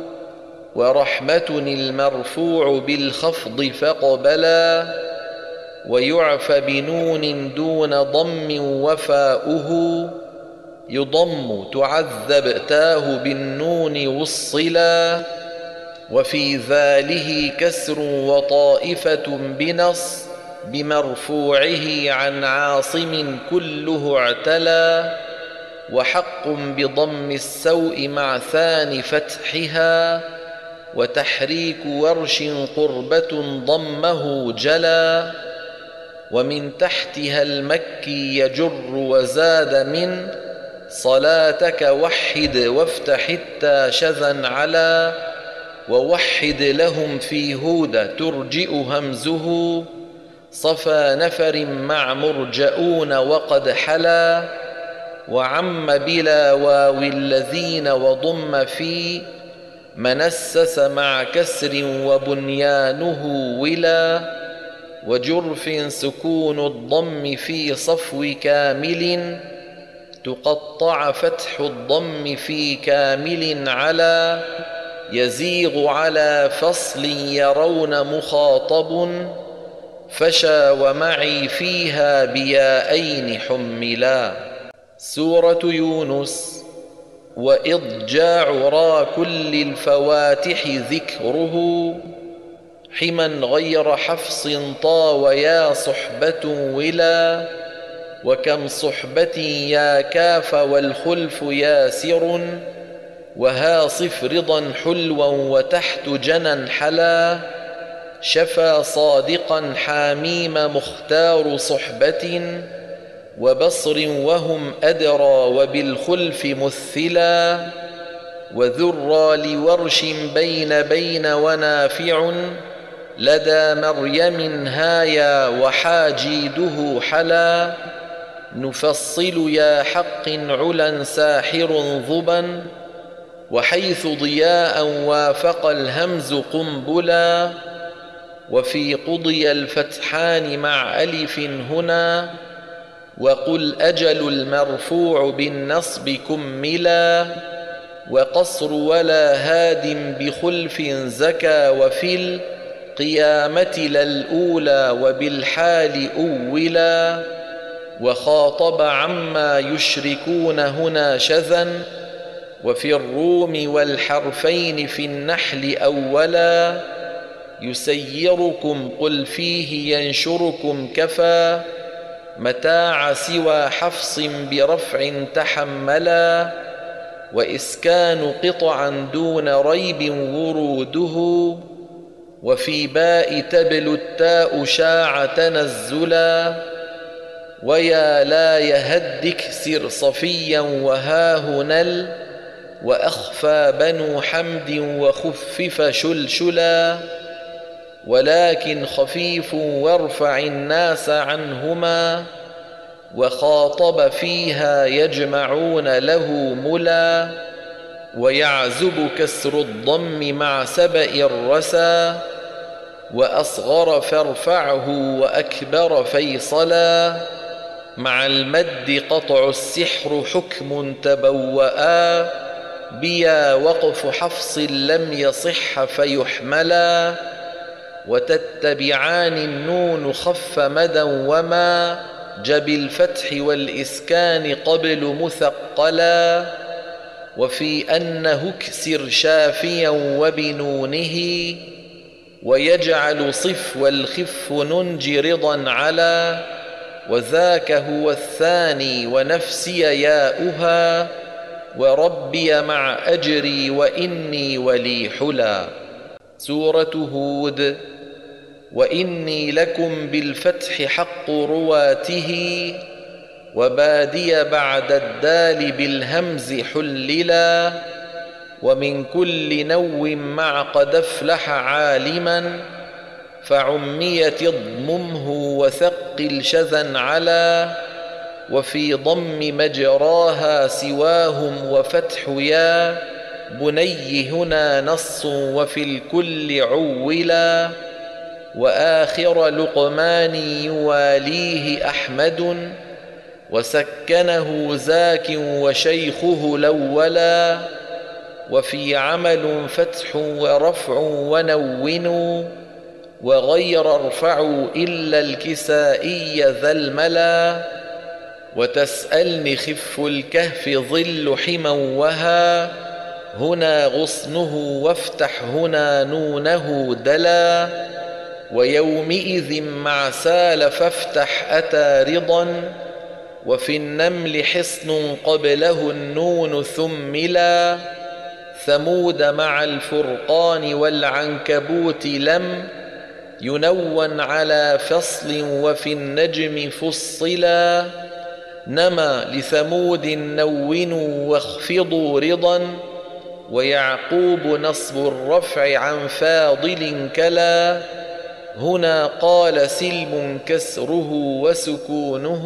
ورحمة المرفوع بالخفض فاقبلا. ويعفى بنون دون ضم وفاؤه، يضم تعذب تاه بالنون وصلا، وفي ذاله كسر وطائفة بنص، بمرفوعه عن عاصم كله اعتلى، وحق بضم السوء مع ثاني فتحها، وتحريك ورش قربة ضمه جلا، ومن تحتها المكي يجر وزاد من صلاتك وحد وافتح التا شذا على، ووحد لهم في هود ترجئ همزه، صفى نفر مع مرجؤون وقد حلا، وعم بلا واو الذين وضم في منسس مع كسر وبنيانه ولا، وجرف سكون الضم في صفو كامل، تقطع فتح الضم في كامل على، يزيغ على فصل يرون مخاطب، فشى ومعي فيها بياءين حملا. سورة يونس. وإضجاع را كل الفواتح ذكره، حما غير حفص طا ويا صحبة ولا، وكم صحبة يا كاف والخلف ياسر، وها صف رضا حلوا وتحت جنى حلا، شفى صادقا حاميم مختار صحبة، وبصر وهم أدرى وبالخلف مثلا، وذرى لورش بين بين ونافع، لدى مريم هايا وحاجيده حلا، نفصل يا حق علا ساحر ضبا، وحيث ضياء وافق الهمز قنبلا، وفي قضي الفتحان مع ألف هنا، وقل أجل المرفوع بالنصب كملا، وقصر ولا هاد بخلف زكى، وفي القيامة للأولى وبالحال أولا، وخاطب عما يشركون هنا شذا، وفي الروم والحرفين في النحل أولا، يسيركم قل فيه ينشركم كفى، متاع سوى حفص برفع تحملا، وإسكان قطعا دون ريب وروده، وفي باء تبل التاء شاع تنزلا، ويا لا يهدك سر صفيا وهاهنا، وأخفى بنو حمد وخفف شلشلا، ولكن خفيف وارفع الناس عنهما، وخاطب فيها يجمعون له ملا، ويعزب كسر الضم مع سبأ الرسا، وأصغر فارفعه وأكبر فيصلا، مع المد قطع السحر حكم تبوأ، بيا وقف حفص لم يصح فيحملا، وتتبعان النون خف مدى وما، جب الفتح والإسكان قبل مثقلا، وفي أنه اكسر شافيا وبنونه، ويجعل صف والخف ننجي رضا على، وذاك هو الثاني ونفسي ياؤها، وربي مع أجري وإني ولي حلا. سورة هود. وإني لكم بالفتح حق رواته، وبادي بعد الدال بالهمز حللا، ومن كل نو مع قد افلح عالما، فعميت اضممه وثقل شذا على، وفي ضم مجراها سواهم وفتح يا بني هنا نص، وفي الكل عولا، وآخر لقمان يواليه أحمد، وسكنه زاك وشيخه الأولا، وفي عمل فتح ورفع ونون، وغير ارفعوا إلا الكسائي ذا الملا، وتسألني خف الكهف ظل حمى وها، هنا غصنه وافتح هنا نونه دلا، ويومئذ مع سال فافتح أتى رضا، وفي النمل حصن قبله النون ثملا، ثمود مع الفرقان والعنكبوت لم ينون على فصل، وفي النجم فصلا، نما لثمود نونوا واخفضوا رضا، ويعقوب نصب الرفع عن فاضل كلا، هنا قال سلم كسره وسكونه،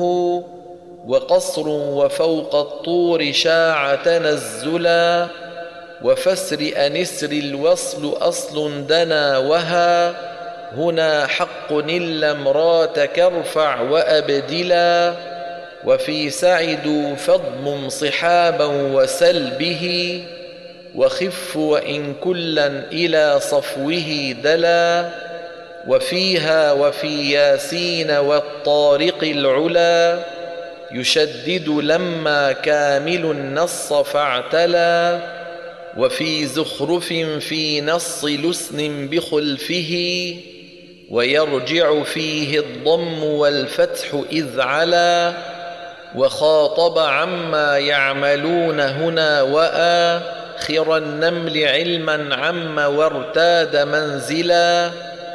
وقصر وفوق الطور شاع تنزلا، وفسر أنسر الوصل أصل دنا وها، هنا حق إلا امراتك ارفع وأبدلا، وفي سعدوا فاضمم صحابا وسل به، وخف وإن كلا إلى صفوه دلا، وفيها وفي ياسين والطارق العلا، يشدد لما كامل النص فاعتلا، وفي زخرف في نص لسن بخلفه، ويرجع فيه الضم والفتح إذ علا، وخاطب عما يعملون هنا وآخر النمل علما عم وارتاد منزلا،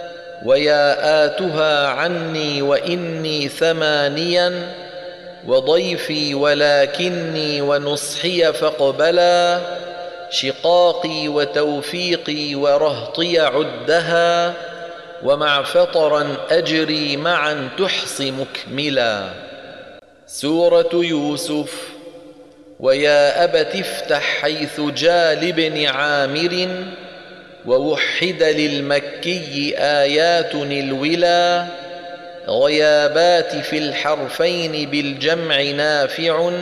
ويا آتها عني وإني ثمانيا، وضيفي ولكني ونصحي فاقبلا، شقاقي وتوفيقي ورهطي عدها، ومع فطرا أجري معا تحص مكملا. سورة يوسف. ويا أبت افتح حيث جاء لابن عامر، ووحد للمكي آيات الولا، غيابات في الحرفين بالجمع نافع،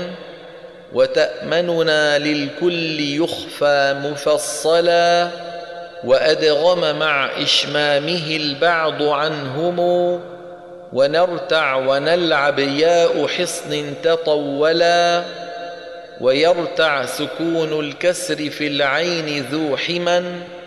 وتأمننا للكل يخفى مفصلا، وأدغم مع إشمامه البعض عنهم، ونرتع ونلعب ياء حصن تطولا، ويرتع سكون الكسر في العين ذو حما،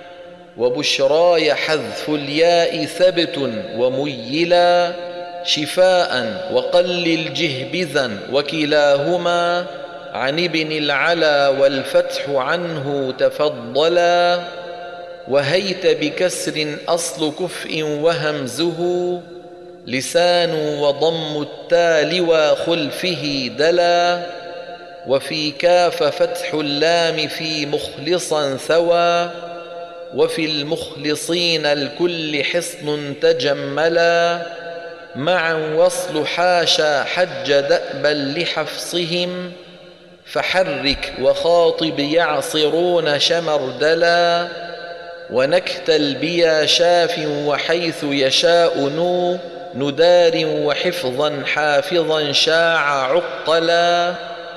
وبشراي حذف الياء ثبت وميلا، شفاء وقلل جهبذا وكلاهما عن ابن العلا، والفتح عنه تفضلا، وهيت بكسر أصل كفء وهمزه، لسان وضم التال وخلفه دلا، وفي كاف فتح اللام في مخلصا ثوى، وفي المخلصين الكل حصن تجملا، معا وصل حاشا حج دأبا لحفصهم، فحرك وخاطب يعصرون شمردلا، ونكتل بيا شاف وحيث يشاء نو، ندار وحفظا حافظا شاع عقلا،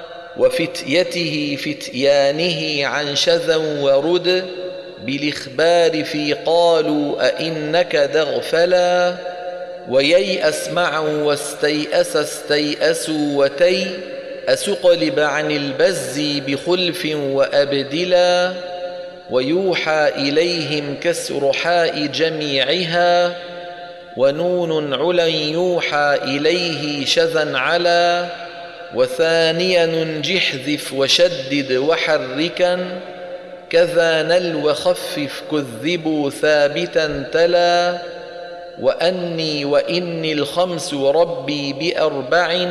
وفتيته فتيانه عن شذا ورد، بالإخبار في قالوا أئنك دغفلا، وييأس معا واستيأس استيأسوا وتي، أسقلب عن البز بخلف وأبدلا، ويوحى إليهم كسر حاء جميعها، ونون علا يوحى إليه شذا على، وثانيا ننجح ذف وشدد وحركا، كذا نل وخفف كذبوا ثابتا تلا، وأني وإني الخمس ربي بأربع،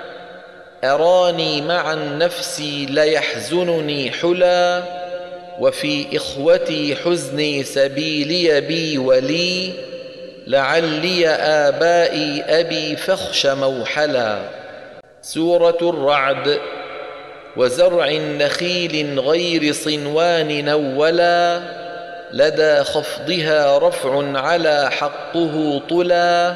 أراني مع النفس ليحزنني حلا، وفي إخوتي حزني سبيلي بي ولي، لعلي آبائي أبي فخش موحلا. سورة الرعد. وزرع نخيل غير صنوان نولا، لدى خفضها رفع على حقه طلا،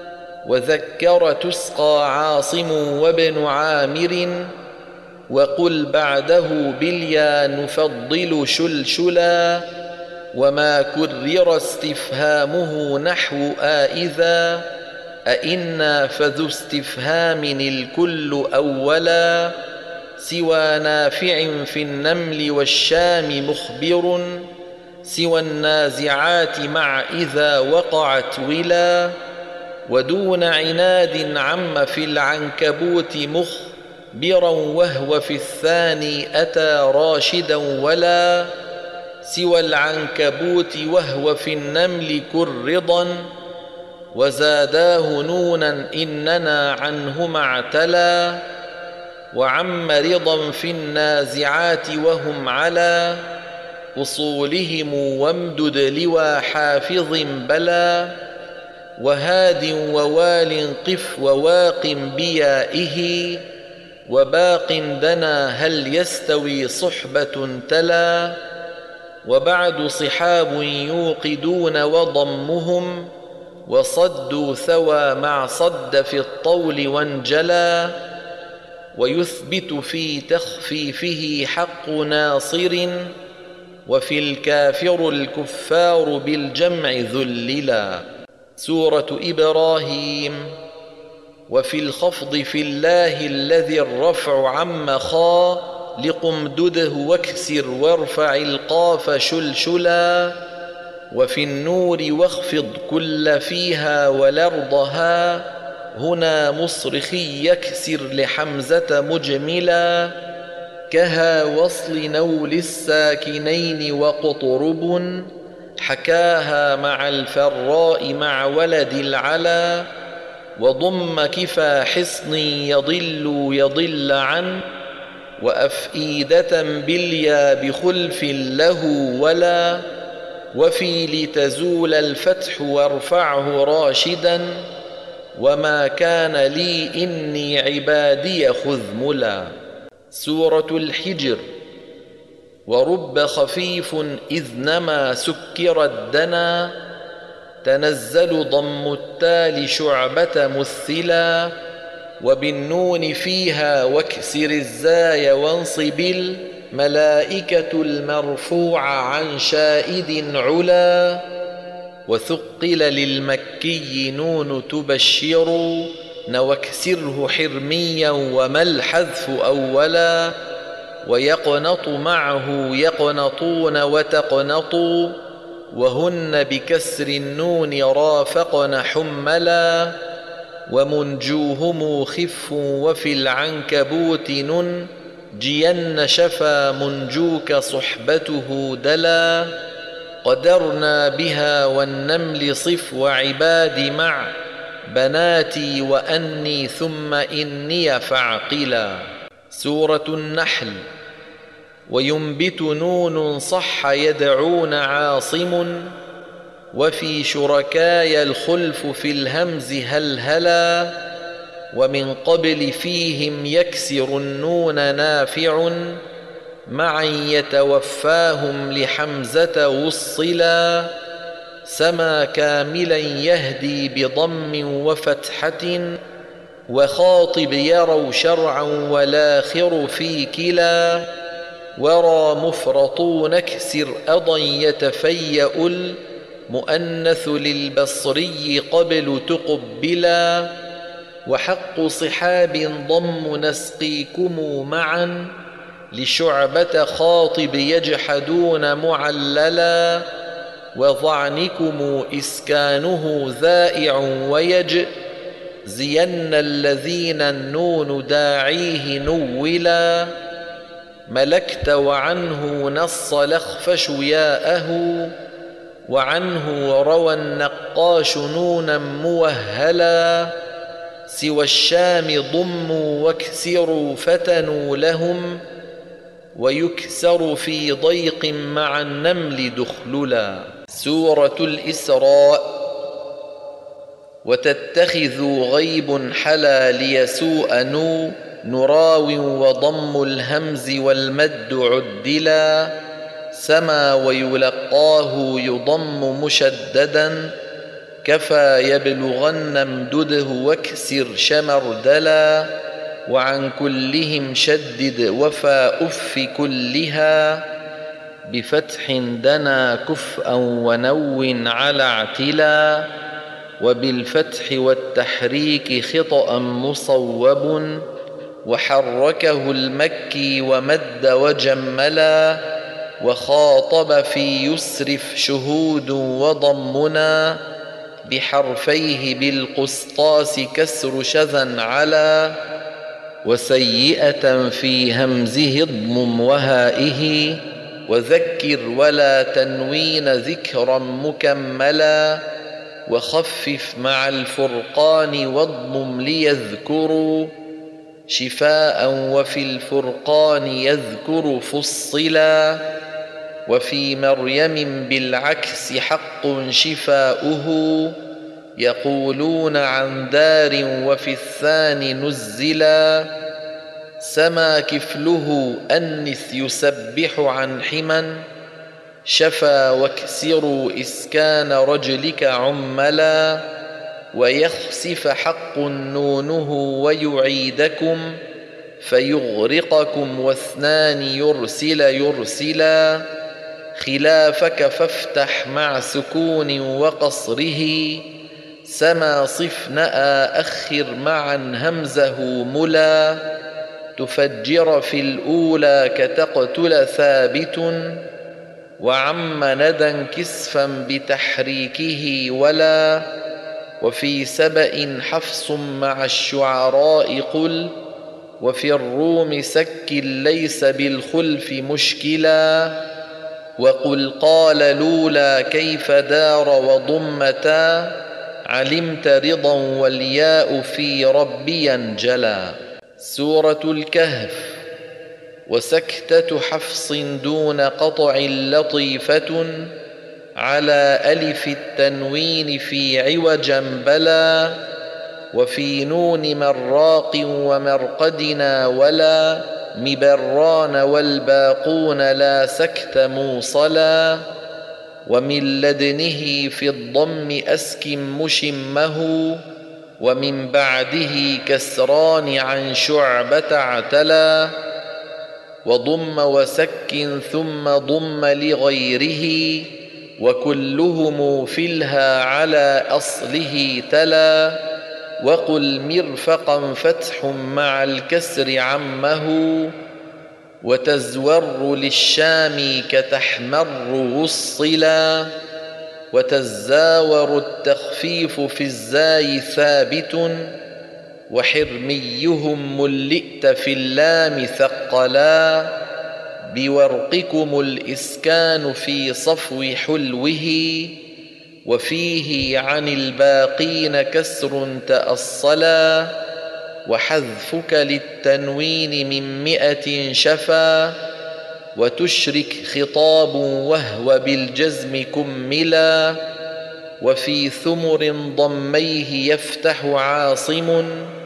وذكر تسقى عاصم وابن عامر، وقل بعده باليا نفضل شلشلا، وما كرر استفهامه نحو آئذا، أئنا فذو استفهام الكل أولا، سوى نافع في النمل والشام مخبر، سوى النازعات مع إذا وقعت ولا، ودون عناد عم في العنكبوت مخبرا، وهو في الثاني أتى راشدا ولا، سوى العنكبوت وهو في النمل كرضا، وزاداه نونا إننا عنهما اعتلى، وعم رضا في النازعات وهم على أصولهم، وامدد لوى حافظ بلى، وهاد ووال قف وواق بيائه، وباق دنا هل يستوي صحبة تلا، وبعد صحاب يوقدون وضمهم، وصدوا ثوى مع صد في الطول وانجلى، ويثبت في تخفيفه حق ناصر، وفي الكافر الكفار بالجمع ذللا. سورة إبراهيم. وفي الخفض في الله الذي الرفع عم خالق امدده واكسر وارفع القاف شلشلا، وفي النور واخفض كل فيها والأرضها، هنا مصرخي يكسر لحمزة مجملا، كها وصل نول الساكنين وقطرب، حكاها مع الفراء مع ولد العلا، وضم كفى حصن يضل يضل عن، وأفئدة باليا بخلف له ولا، وفي لتزول الفتح وارفعه راشدا، وما كان لي إني عبادي خذملا. سورة الحجر. ورب خفيف إذ نما سكر الدنا، تنزل ضم التال شعبة مثلا، وبالنون فيها واكسر الزاي وانصب الملائكة المرفوع عن شائد علا، وثقل للمكي نون تبشر، واكسره حرميا وما الحذف أولا، ويقنط معه يقنطون وتقنطوا، وهن بكسر النون رافقن حملا، ومنجوهم خف وفي العنكبوت ننجين شفا منجوك صحبته دلا، قدرنا بها والنمل صف وعباد مع بناتي وأني ثم إني فاعقلا. سورة النحل. وينبت نون صح يدعون عاصم، وفي شركاي الخلف في الهمز هلهلا، ومن قبل فيهم يكسر النون نافع، معا يتوفاهم لحمزة وصلا، سما كاملا يهدي بضم وفتحة، وخاطب يروا شرعا والآخر في كلا، ورى مفرطون اكسر أضا يتفيأ المؤنث للبصري قبل تقبلا، وحق صحاب ضم نسقيكم معا، لشعبة خاطب يجحدون معللا، وضعنكم إسكانه ذائع ويجزين الذين النون داعيه نولا، ملكت وعنه نص لخفش ياءه، وعنه روى النقاش نونا موهلا، سوى الشام ضموا واكسروا فتنوا لهم، ويكسر في ضيق مع النمل دخللا. سورة الإسراء. وتتخذوا غيب حلا ليسوء نو نراو، وضم الهمز والمد عدلا، سما ويلقاه يضم مشددا، كفى يبلغن امدده واكسر شمردلا، وعن كلهم شدد وفى أف كلها، بفتح دنا كفءا ونو على اعتلا، وبالفتح والتحريك خطأ مصوب، وحركه المكي ومد وجملا، وخاطب في يسرف شهود وضمنا، بحرفيه بالقسطاس كسر شذا على، وسيئة في همزه اضمم وهائه، وذكر ولا تنوين ذكرا مكملا، وخفف مع الفرقان واضمم ليذكروا، شفاء وفي الفرقان يذكر فصلا، وفي مريم بالعكس حق شفاؤه، يقولون عن دار وفي الثاني نزلا، سما كفله أنث يسبح عن حما، شفا واكسروا إسكان رجلك عملا، ويخسف حق نونه ويعيدكم، فيغرقكم واثنان يرسل يرسلا، خلافك فافتح مع سكون وقصره، سما صفناء أخر معا همزه ملا، تفجر في الأولى كتقتل ثابت، وعم ندى كسفا بتحريكه ولا، وفي سبأ حفص مع الشعراء قل، وفي الروم سك ليس بالخلف مشكلا، وقل قال لولا كيف دار وضمتا، علمت رضا والياء في ربي انجلا. سورة الكهف. وسكتة حفص دون قطع لطيفة، على ألف التنوين في عوجا بلا، وفي نون مراق ومرقدنا ولا، مبران والباقون لا سكت موصلا، ومن لدنه في الضم أسكن مشمه، ومن بعده كسران عن شعبة اعتلا، وضم وسك ثم ضم لغيره، وكلهم في الها على أصله تلا، وقل مرفقا فتح مع الكسر عمه، وتزور للشام كتحمر وصلا، وتزاور التخفيف في الزاي ثابت، وحرميهم ملئت في اللام ثقلا، بورقكم الإسكان في صفو حلوه، وفيه عن الباقين كسر تأصلا، وحذفك للتنوين من مئة شفا، وتشرك خطاب وهو بالجزم كملا، وفي ثمر ضميه يفتح عاصم،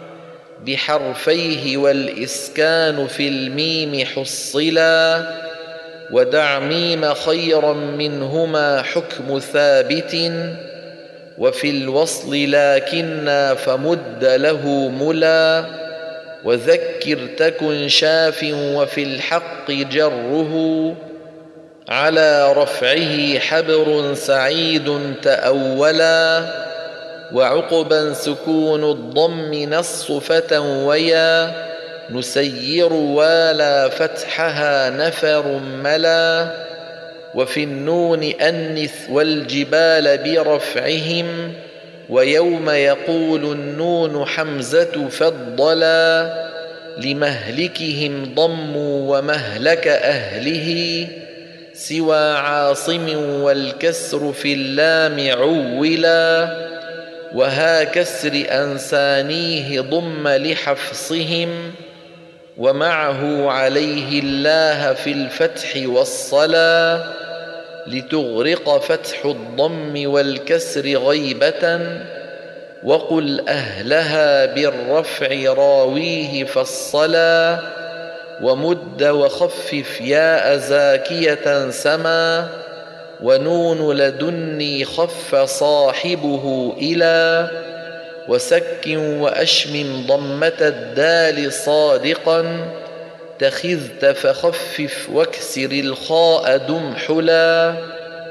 بحرفيه والإسكان في الميم حصلا، ودع ميم خيرا منهما حكم ثابت، وفي الوصل لكنا فمد له ملا، وذكر تكن شاف وفي الحق جره، على رفعه حبر سعيد تأولا، وعقبا سكون الضم نص فتى ويا، نسير والا فتحها نفر ملا، وفي النون أنث والجبال برفعهم، ويوم يقول النون حمزة فضلا، لمهلكهم ضموا ومهلك أهله، سوى عاصم والكسر في اللام عولا، وها كسر أنسانيه ضم لحفصهم، ومعه عليه الله في الفتح والصلا، لتغرق فتح الضم والكسر غيبة، وقل أهلها بالرفع راويه فالصلا، ومد وخفف ياء زاكية سما، ونون لدني خف صاحبه إلى، وسك وأشمم ضمة الدال صادقا، تخذت فخفف واكسر الخاء دم حلا،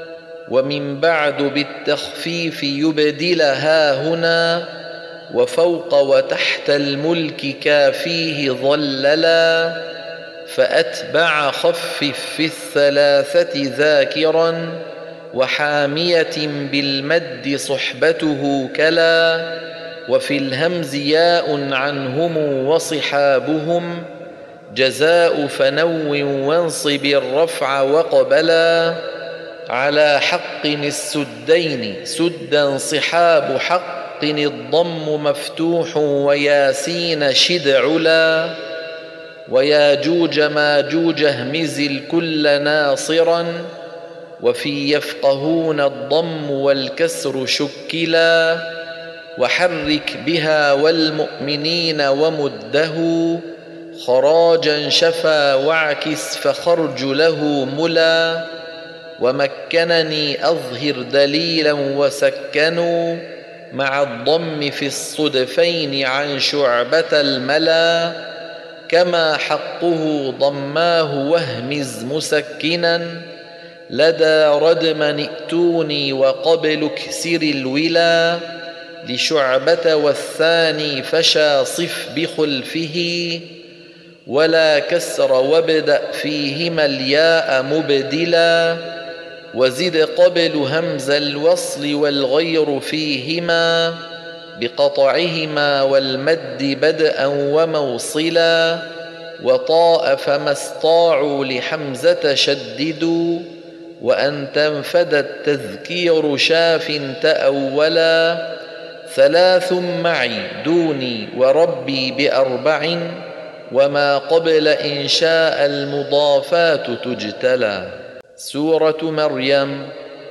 ومن بعد بالتخفيف يبدلها هنا، وفوق وتحت الملك كافيه ظللا، فأتبع خفف في الثلاثة ذاكرا، وحامية بالمد صحبته كلا، وفي الهمز ياء عنهم وصحابهم، جزاء فنو وانصب الرفع وقبلا، على حق السدين سدا صحاب حق الضم مفتوح، وياسين شد علا، وياجوج ماجوج اهمز الكل ناصرا، وفي يفقهون الضم والكسر شكلا، وحرك بها والمؤمنين ومده، خراجا شفا واعكس فخرج له ملا، ومكنني أظهر دليلا وسكنوا، مع الضم في الصدفين عن شعبة الملا، كما حقه ضماه واهمز مسكنا، لدى ردمن ائتوني وقبل اكسر الولا، لشعبة والثاني فشى صف بخلفه، ولا كسر وابدأ فيهما الياء مبدلا، وزد قبل همز الوصل والغير فيهما، بقطعهما والمد بدءا وموصلا، وطاء فما استطاعوا لحمزة شددوا، وأن تنفد التذكير شاف تأولا، ثلاث معي دوني وربي بأربع، وما قبل إنشاء المضافات تجتلى. سورة مريم.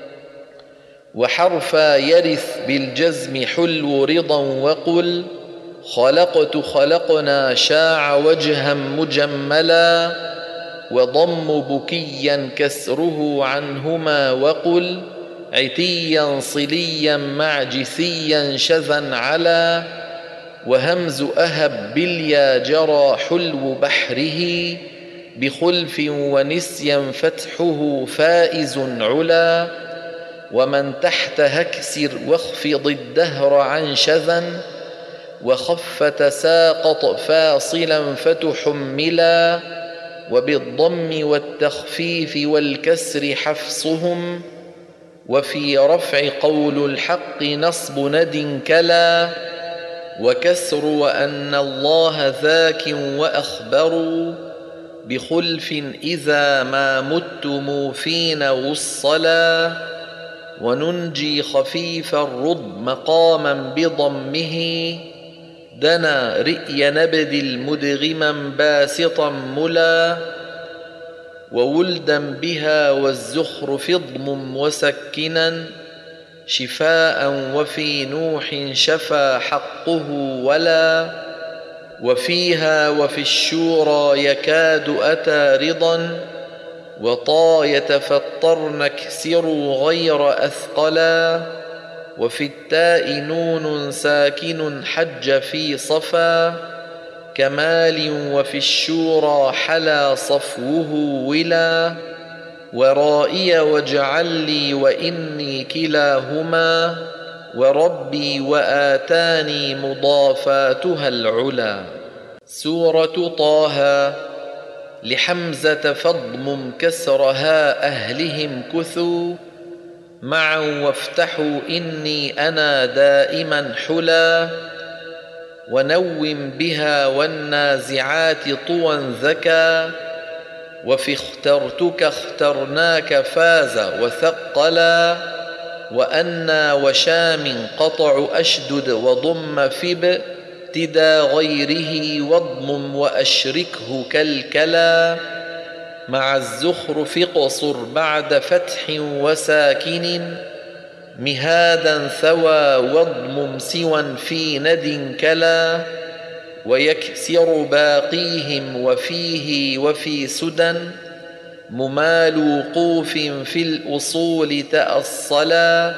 وحرفا يرث بالجزم حلو رضا، وقل خلقت خلقنا شاع وجها مجملا، وضم بكيا كسره عنهما، وقل عتيا صليا معجثيا شذا على، وهمز أهب باليا جرى حلو بحره، بخلف ونسيا فتحه فائز علا، ومن تحت هكسر واخفض الدهر عن شذا، وخف تساقط فاصلا فتحملا، وبالضم والتخفيف والكسر حفصهم، وفي رفع قول الحق نصب ند كلا، وكسر وأن الله ذاك وأخبروا، بخلف إذا ما متم فينا والصلا، وننجي خفيف الرض مقاما بضمه، دنا رئي نبذ مدغما باسطا ملا، وولدا بها والزخرف اضمم وسكنا، شفاء وفي نوح شفى حقه ولا، وفيها وفي الشورى يكاد أتى رضا، وطا يتفطرن اكسروا غير أثقلا، وفي التاء نون ساكن حج في صفا، كمال وفي الشورى حلا صفوه ولا، ورائي واجعل لي وإني كلاهما، وربي وآتاني مضافاتها العلا. سورة طه. لحمزة فاضمم كسرها أهلهم كثوا، معا وافتحوا إني أنا دائما حلا، ونوم بها والنازعات طوى ذكى، وفي اخترتك اخترناك فاز وثقلا، وأنا وشام قطع أشدد وضم فب ابتدى غيره، واضمم وأشركه كالكلا، مع الزخرف اقصر بعد فتح وساكن، مهادا ثوى واضمم سوى في ند كلا، ويكسر باقيهم وفيه وفي سدى، ممال وقوف في الأصول تأصلا،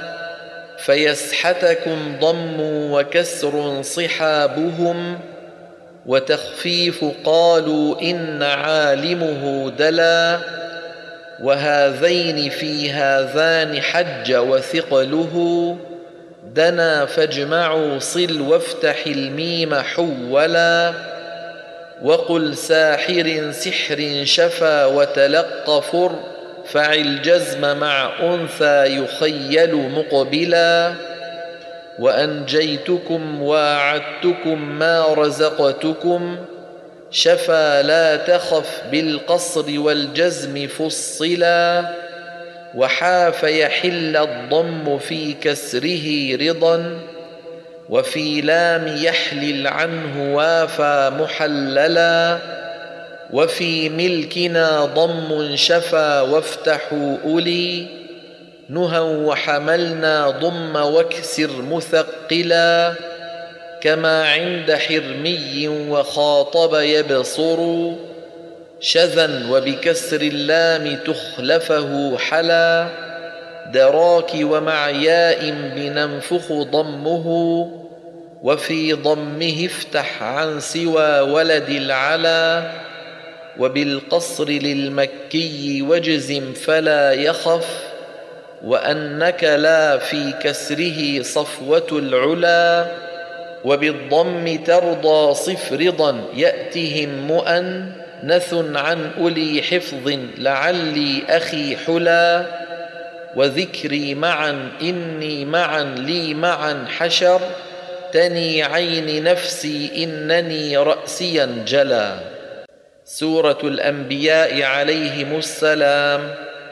فيسحتكم ضم وكسر صحابهم، وتخفيف قالوا إن عالمه دلا، وهذين في هذان حج وثقله، دنا فاجمعوا صل وافتح الميم حولا، وقل ساحر سحر شفا وتلق فر، فعل جزم مع أنثى يخيل مقبلا، وأنجيتكم واعدتكم ما رزقتكم، شفا لا تخف بالقصر والجزم فصلا، وحاف يحل الضم في كسره رضا، وفي لام يحلل عنه وافى محللا، وفي ملكنا ضم شفا وافتحوا أولي، نهى وحملنا ضم واكسر مثقلا، كما عند حرمي وخاطب يبصر، شذا وبكسر اللام تخلفه حلا، دراك ومع ياء بننفخ ضمه، وفي ضمه افتح عن سوى ولد العلا، وبالقصر للمكي واجزم فلا يخف، وأنك لا في كسره صفوة العلا، وبالضم ترضى صف رضا يأتهم مؤنث عن أولي حفظ لعلي أخي حلا، وذكري معا إني معا لي معا حشر، تني عين نفسي إنني رأسيا جلا. سورة الأنبياء عليهم السلام.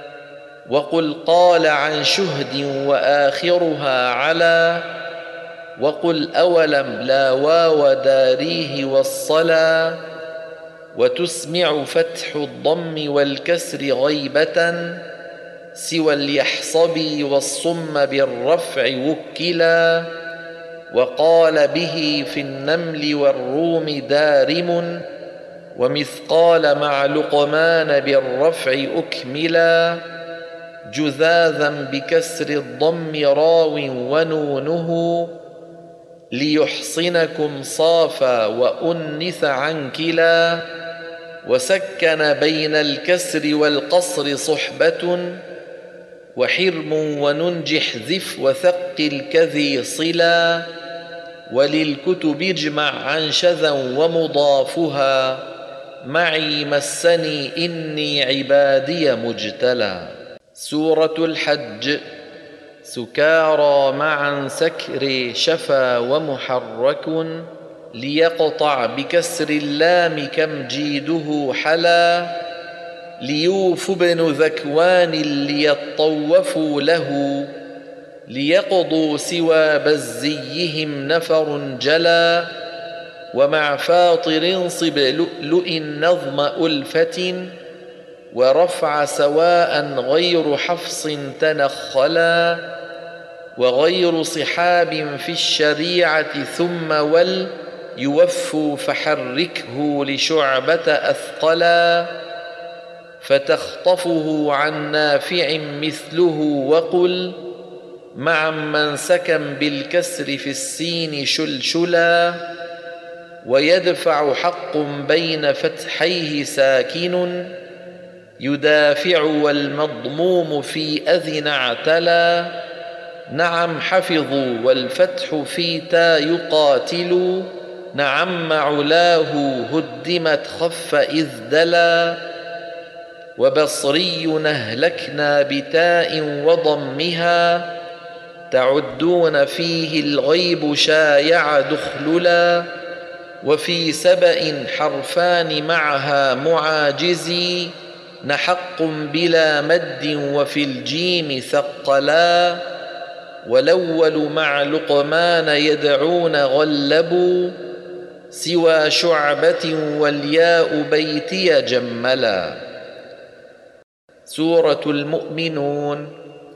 وقل قال عن شهد وآخرها على، وقل أولم لا واو داريه والصلا، وتسمع فتح الضم والكسر غيبة، سوى اليحصبي والصم بالرفع وكلا، وقال به في النمل والروم دارم، ومثقال مع لقمان بالرفع أكملا، جذاذا بكسر الضم راو ونونه، ليحصنكم صافا وأنث عن كلا، وسكن بين الكسر والقصر صحبة، وحرم وننجح ذف وثقل كذي صلا، وللكتب اجمع عن شذا ومضافها، معي مسني إني عبادي مجتلى. سورة الحج. سكارى معا سكر شفا ومحرك، ليقطع بكسر اللام كم جيده حلا، ليوف بن ذكوان ليطوفوا له، ليقضوا سوى بزيهم نفر جلا، ومع فاطر صب لؤلؤ نظم ألفة، ورفع سواء غير حفص تنخلا، وغير صحاب في الشريعة ثم ول، يوفوا فحركه لشعبة أثقلا، فتخطفه عن نافع مثله، وقل مع من سكن بالكسر في السين شلشلا، ويدفع حق بين فتحيه ساكن، يدافع والمضموم في أذن اعتلى، نعم حفظوا والفتح في تا يقاتل، نعم علاه هدمت خف إذ دلا، وبصري نهلكنا بتاء وضمها، تعدون فيه الغيب شايع دخللا، وفي سبأ حرفان معها معاجزي، نحق بلا مد وفي الجيم ثقلا، والأول مع لقمان يدعون غلبوا، سوى شعبة والياء بيتي جملا. سورة المؤمنون.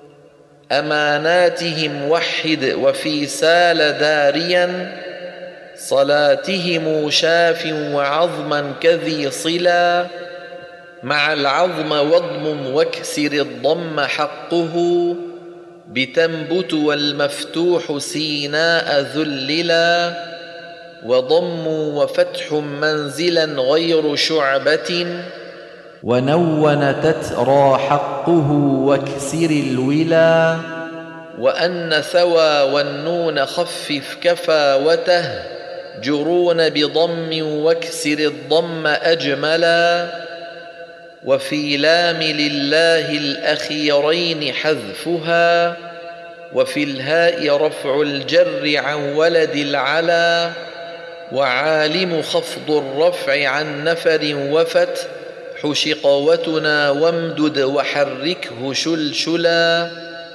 أماناتهم وحد وفي سال داريا، صلاتهم شاف وعظما كذي صلا، مع العظم واضمم واكسر الضم حقه، بتنبت والمفتوح سيناء ذللا، وضم وفتح منزلا غير شعبة، ونون تترى حقه واكسر الولا. وأن ثوى والنون خفف كفاوته جرون بضم واكسر الضم أجملا. وفي لام لله الأخيرين حذفها وفي الهاء رفع الجر عن ولد العلا. وعالم خفض الرفع عن نفر وفت حشقوتنا وامدد وحركه شلشلا.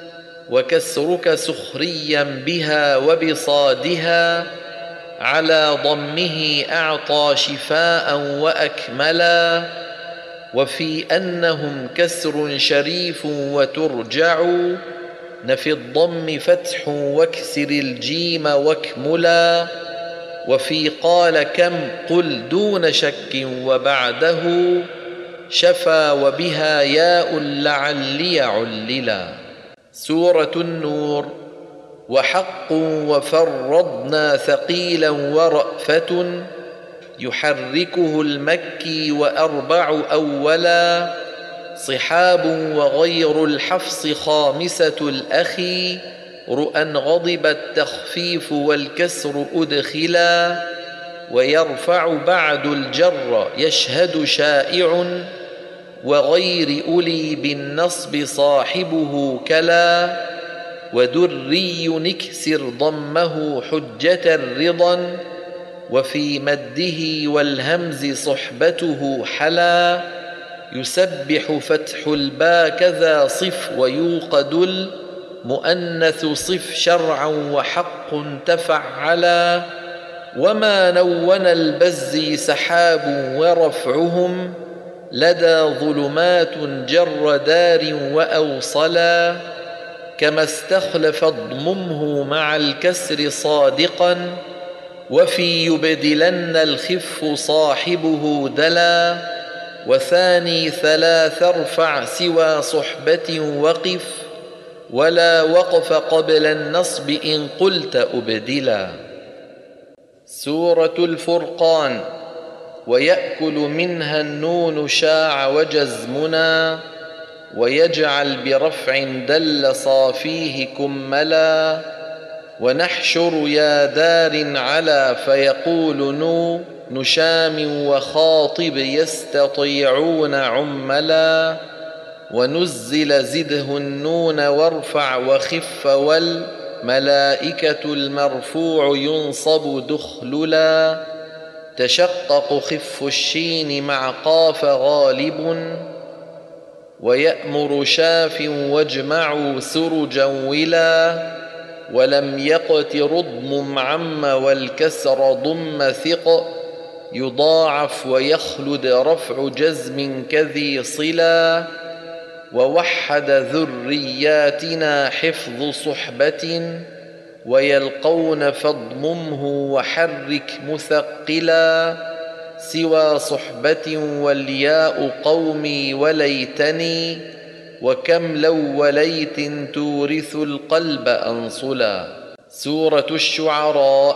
وكسرك سخريا بها وبصادها على ضمه أعطى شفاء وأكملا. وفي أنهم كسر شريف وترجع نفي الضم فتح واكسر الجيم واكملا. وفي قال كم قل دون شك وبعده شفا وبها ياء لعلي عللا. سورة النور. وحق وفرضنا ثقيلا ورأفة يحركه المكي وأربع أولا. صحاب وغير الحفص خامسة الأخي رؤى غضب التخفيف والكسر أدخلا. ويرفع بعد الجر يشهد شائع وغير أولي بالنصب صاحبه كلا. ودري نكسر ضمه حجة رضا وفي مده والهمز صحبته حلا. يسبح فتح البا كذا صف ويوقد المؤنث صف شرعا وحق تفعلا. وما نون البزي سحاب ورفعهم لدى ظلمات جر دار وأوصلا. كما استخلف اضممه مع الكسر صادقا وفي يبدلن الخف صاحبه دلا. وثاني ثلاث ارفع سوى صحبة وقف ولا وقف قبل النصب إن قلت أبدلا. سورة الفرقان. ويأكل منها النون شاع وجزمنا ويجعل برفع دل صافيه كملا. ونحشر يا دار على فيقول نو نشام وخاطب يستطيعون عملا. ونزل زده النون وارفع وخف والملائكة المرفوع ينصب دخللا. تشقق خف الشين مع قاف غالب ويأمر شاف واجمعوا سرجا ولا. ولم يقت رضم عم والكسر ضم ثق يضاعف ويخلد رفع جزم كذي صلا. ووحد ذرياتنا حفظ صحبة ويلقون فاضممه وحرك مثقلا. سوى صحبة والياء قومي وليتني وكم لو وليت تورث القلب أنصلا. سورة الشعراء.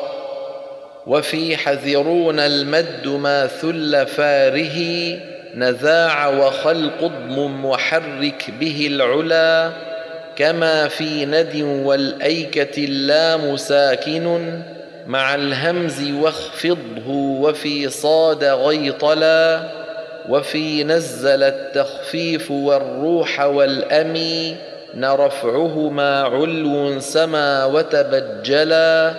وفي حذرون المد ما ثل فاره نذاع وخلق اضمم وحرك به العلا. كما في ند والأيكة اللام ساكن مع الهمز واخفضه وفي صاد غيطلا. وفي نزل التخفيف والروح والأمي نرفعهما علو سما وتبجلا.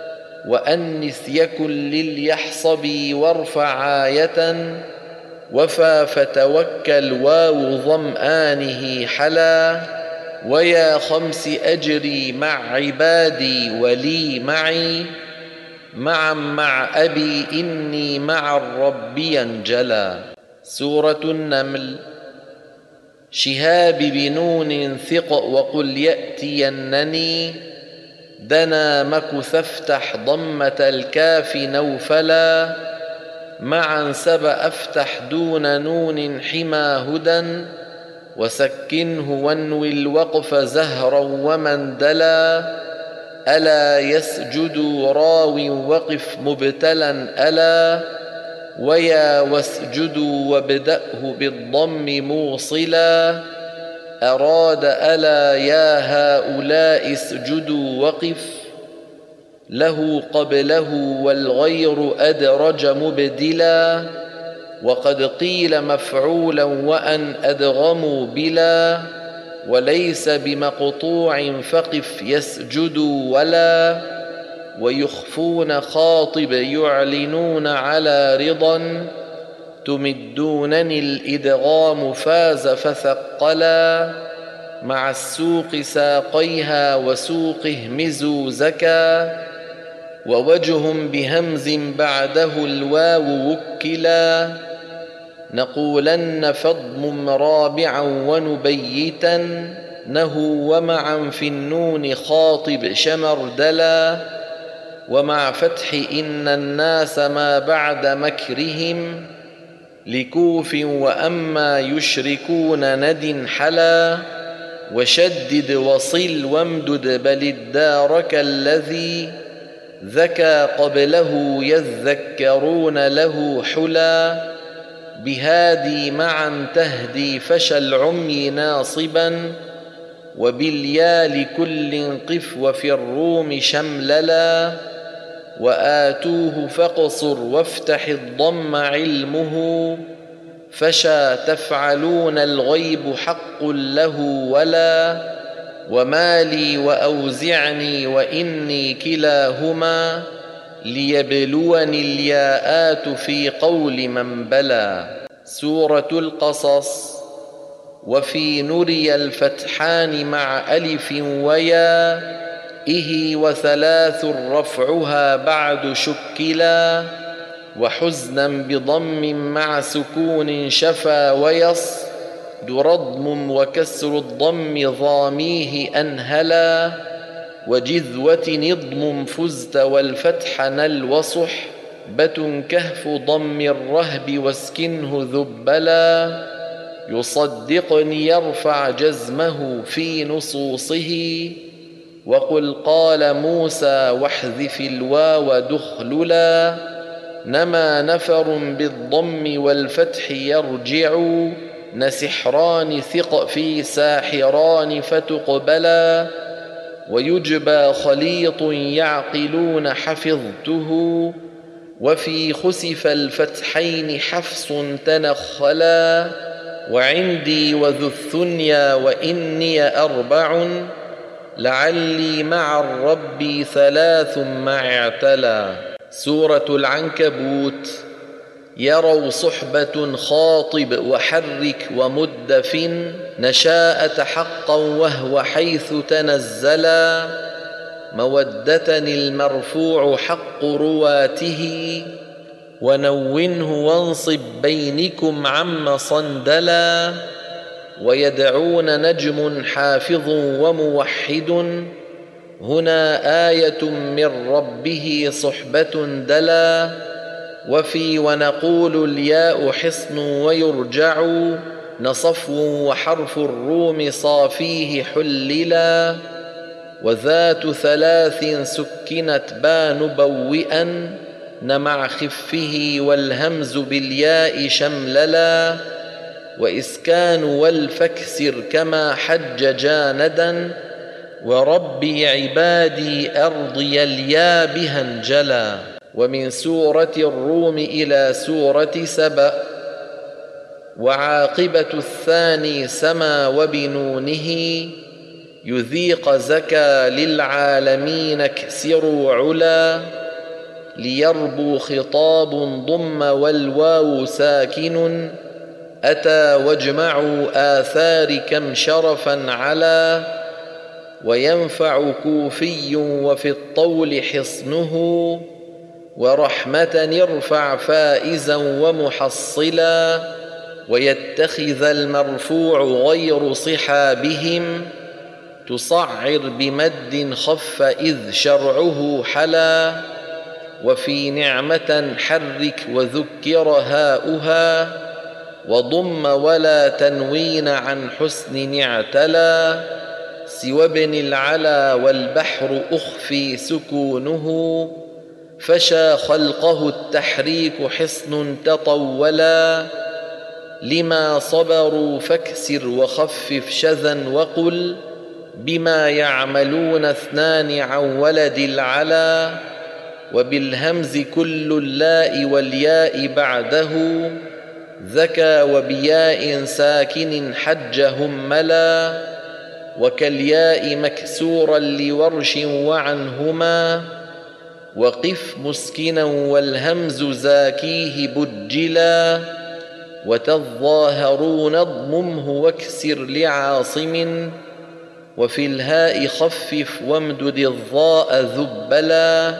وأنث يكن لليحصبي وارفع آية وفى فتوكل واو ظمآنه حلا. ويا خمس أجري مع عبادي ولي معي معا مع أبي إني مع الرب ينجلا. سورة النمل. شهاب بنون ثق وقل يأتينني دنا مكث افتح ضمة الكاف نوفلا. معا سب أفتح دون نون حما هدى وسكنه وانوي الوقف زهرا ومندلا. ألا يسجد راو وقف مبتلا ألا ويا واسجدوا وابدأه بالضم موصلا أراد ألا يا هؤلاء اسجدوا وقف له قبله والغير أدرج مبدلا وقد قيل مفعولا وأن أدغموا بلا وليس بمقطوع فقف يسجدوا ولا ويخفون خاطب يعلنون على رضا تمدونني الإدغام فاز فثقلا مع السوق ساقيها وسوق اهمزوا زكا ووجه بهمز بعده الواو وكلا نقولن فضم رابعا ونبيتا نهو ومعا في النون خاطب شمردلا ومع فتح إن الناس ما بعد مكرهم لكوف وأما يشركون ند حلا وشدد وصل وامدد بل الدارك الذي ذكى قبله يذكرون له حلا بهادي معا تهدي فشى العمي ناصبا وباليا لكل قف وفي الروم شمللا وآتوه فاقصر وافتح الضم علمه فشى تفعلون الغيب حق له ولا ومالي وأوزعني وإني كلاهما ليبلوني الياءات في قول من بلى. سورة القصص. وفي نري الفتحان مع ألف ويا إه وثلاث رفعها بعد شكلا وحزنا بضم مع سكون شفا ويص درضم وكسر الضم ضاميه أنهلا وجذوة نضم فزت والفتح نل وصح بة كهف ضم الرهب واسكنه ذبلا يصدقني يرفع جزمه في نصوصه وقل قال موسى واحذف الواو دخللا نما نفر بالضم والفتح يرجع نسحران ثق في ساحران فتقبلا ويجبى خليط يعقلون حفظته وفي خسف الفتحين حفص تنخلا وعندي وذو الثنيا وإني أربع لعلي مع الرب ثلاث مع اعتلى. سورة العنكبوت. يروا صحبة خاطب وحرك ومدف نشاءة حقا وهو حيث تنزلا مودة المرفوع حق رواته ونونه وانصب بينكم عم صندلا ويدعون نجم حافظ وموحد هنا آية من ربه صحبة دلا وفي ونقول الياء حصن ويرجع نصفو وحرف الروم صافيه حللا وذات ثلاث سكنت با نبوئا نمع خفه والهمز بالياء شمللا وإسكان والفكسر كما حج جاندا وربي عبادي أرضي اليا بها انجلا. ومن سورة الروم إلى سورة سبأ. وعاقبة الثاني سما وبنونه يذيق زكى للعالمين اكسروا علا ليربو خطاب ضم والواو ساكن أتى واجمعوا آثار كم شرفا على وينفع كوفي وفي الطول حصنه ورحمة ارفع فائزا ومحصلا ويتخذ المرفوع غير صحابهم تصعر بمد خف إذ شرعه حلا وفي نعمة حرك وذكر هاؤها وضم ولا تنوين عن حسن اعتلى سوى ابن العلا والبحر أخفي سكونه فشى خلقه التحريك حصن تطولا، لما صبروا فاكسر وخفف شذا وقل، بما يعملون اثنان عن ولد العلا، وبالهمز كل اللاء والياء بعده، ذكى وبياء ساكن حج هملا، وكالياء مكسورا لورش وعنهما، وقف مسكنا والهمز زاكيه بجلا، وتظاهرون اضممه واكسر لعاصم، وفي الهاء خفف وامدد الضاء ذبلا،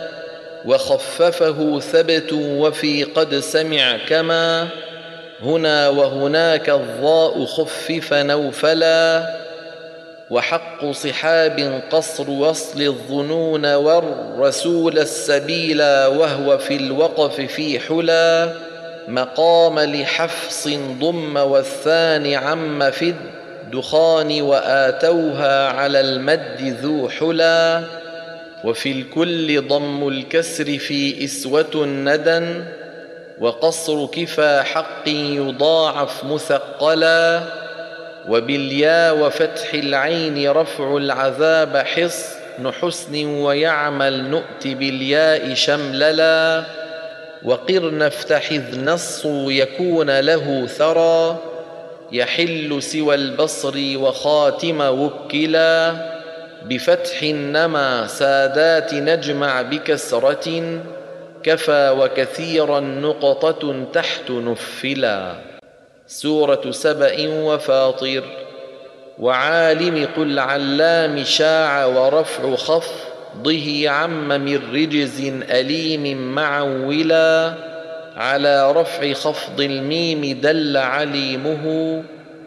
وخففه ثبت وفي قد سمع كما، هنا وهناك الضاء خفف نوفلا، وحق صحاب قصر وصل الظنون والرسول السبيلا، وهو في الوقف في حلا، مقام لحفص ضم والثاني عم في الدخان، وآتوها على المد ذو حلا، وفي الكل ضم الكسر في إسوة ندى، وقصر كفى حق يضاعف مثقلا، وبالياء وفتح العين رفع العذاب حصن حسن، ويعمل نؤت بالياء شمللا، وقرن افتح إذ نص يكون له ثرى، يحل سوى البصر وخاتم وكلا، بفتح نما سادات نجمع بكسرة، كفى وكثيرا نقطة تحت نفلا. سورة سبأ وفاطر. وعالم قل علام شاع، ورفع خفضه عم من رجز أليم معولا، على رفع خفض الميم دل عليمه،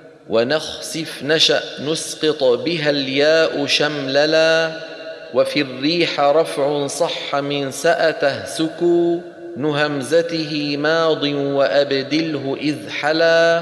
ونخسف نشأ نسقط بها الياء شمللا، وفي الريح رفع صح من سأته سكو، نهمزته ماض وأبدله إذ حلا،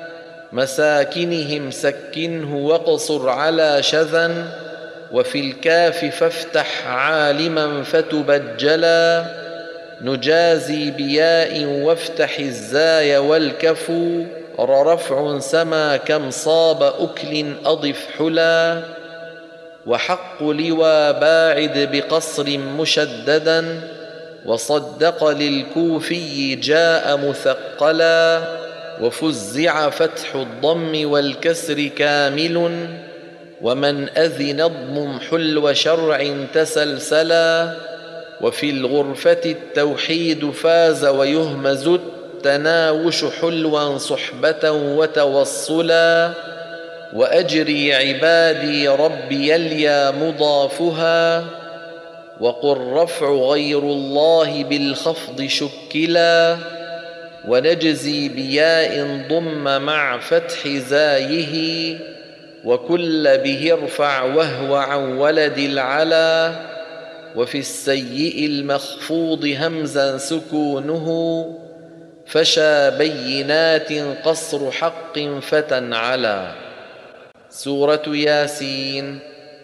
مساكنهم سكنه واقصر على شذا، وفي الكاف فافتح عالما فتبجلا، نجازي بياء وافتح الزاي والكفو، رفع سما كم صاب أكل أضف حلا، وحق لوى باعد بقصر مشددا، وصدق للكوفي جاء مثقلا، وفزع فتح الضم والكسر كامل، ومن أذن اضمم حلو شرع تسلسلا، وفي الغرفة التوحيد فاز ويهمز التناوش حلوا صحبة وتوصلا، وأجري عبادي ربي اليا مضافها، وقل رفع غير الله بالخفض شكلا، ونجزي بياء ضم مع فتح زايه، وكل به ارفع وهو عن ولد العلا، وفي السيء المخفوض همزا سكونه، فشى بينات قصر حق فتنعلا. سورة ياسين.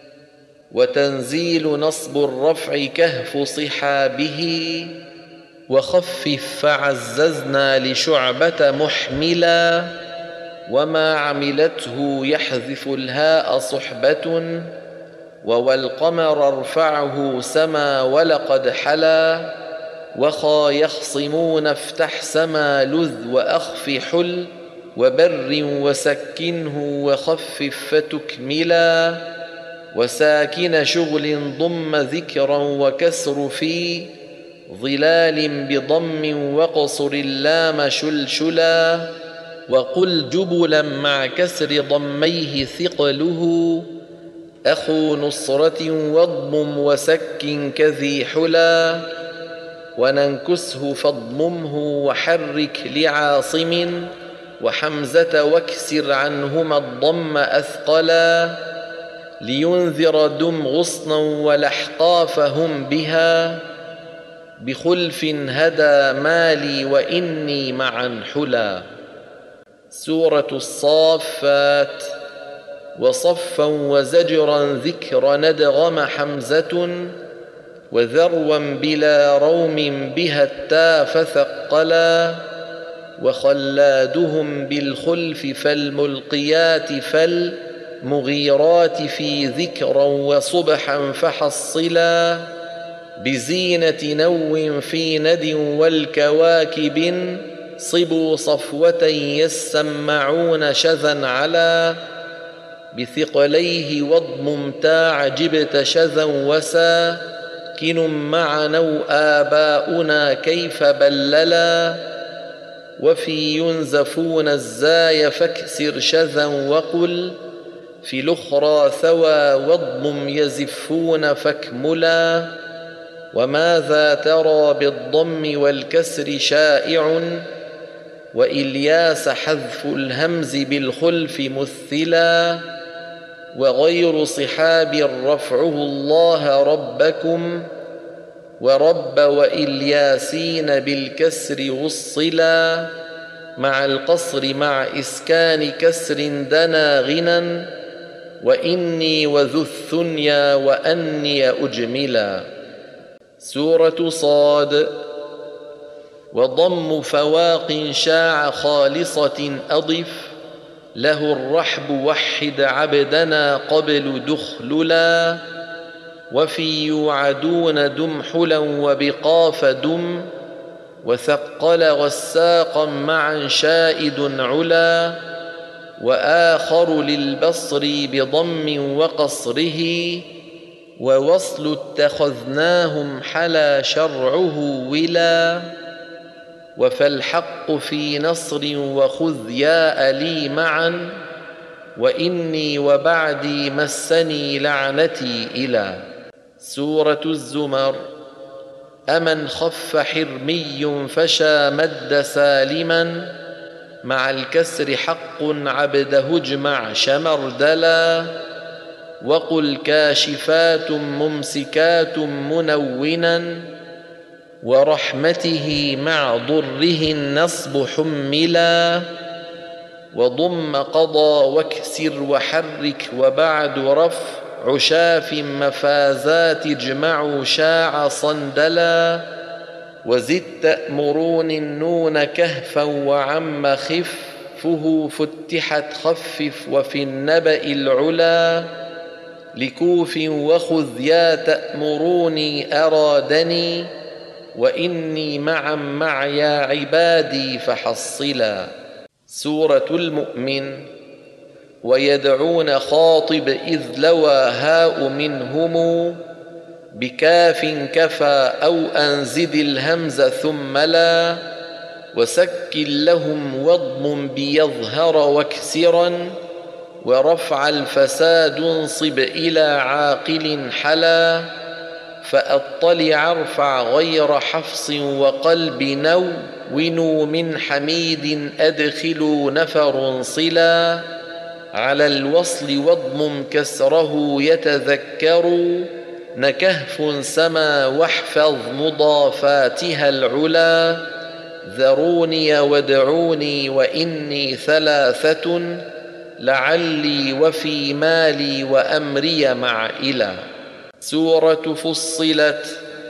وتنزيل نصب الرفع كهف صحابه، وخفف فعززنا لشعبة محملا، وما عملته يحذف الهاء صحبة، ووالقمر ارفعه سما ولقد حلا، وخا يخصمون افتح سما لذ وأخف حل، وبر وسكنه وخفف فتكملا، وساكن شغل ضم ذكرا وكسر في ظلال بضم، وقصر اللام شلشلا، وقل جبلا مع كسر ضميه ثقله، أخو نصرة واضمم وسكن كذي حلا، وننكسه فاضممه وحرك لعاصم، وحمزة واكسر عنهما الضم أثقلا، لينذر دم غصنا والأحقافهم بها، بخلف هدى مالي وإني معا حلا. سورة الصافات. وصفا وزجرا ذكر ندغم حمزة، وذروا بلا روم بها التا فثقلا، وخلادهم بالخلف فالملقيات فالمغيرات في ذكرا وصبحا فحصلا، بزينة نو في ند والكواكب صبوا صفوة يسمعون شذا على، بثقليه واضمم تاع جبت شذا وساكن معنا آباؤنا كيف بللا، وفي ينزفون الزاي فاكسر شذا وقل في الأخرى ثوى واضمم يزفون فاكملا، وماذا ترى بالضم والكسر شائع وإلياس حذف الهمز بالخلف مثلا، وغير صحاب رفعه الله ربكم ورب وإلياسين بالكسر وصلا، مع القصر مع إسكان كسر دنا غنى، وإني وذو الثنيا وأني أجملا. سورة صاد. وضم فواق شاع خالصة أضف له الرحب وحد عبدنا قبل دخللا، وفي يوعدون دم حلا وبقاف دم وثقل غساقا معا شائد علا، وآخر للبصر بضم وقصره ووصل اتخذناهم حلا شرعه ولا، وفالحق في نصر وخذ يا ألي معا وإني وبعدي مسني لعنتي إلى. سورة الزمر. أمن خف حرمي فشى مد سالما مع الكسر حق عبده اجمع شمردلا، وقل كاشفات ممسكات منونا ورحمته مع ضره النصب حملا، وضم قضى واكسر وحرك وبعد رفع شاف مفازات اجمعوا شاع صندلا، وزد تأمرون النون كهفا وعم خفه فتحت خفف وفي النبأ العلا، لكوف وخذ يا تأمروني أرادني وإني معا مع يا عبادي فحصلا. سورة المؤمن. ويدعون خاطب إذ لوى هاء منهم بكاف كفى أو أنزد الهمز ثم لا، وسكن لهم واضم بيظهر واكسرا ورفع الفساد انصب إلى عاقل حلا، فأطلع ارفع غير حفص وقلب نو ونوا من حميد أدخلوا نفر صلا، على الوصل واضمم كسره يتذكر نكهف سما واحفظ مضافاتها العلا، ذروني وادعوني وإني ثلاثة لعلي وفي مالي وأمري مع إلى. سورة فصلت.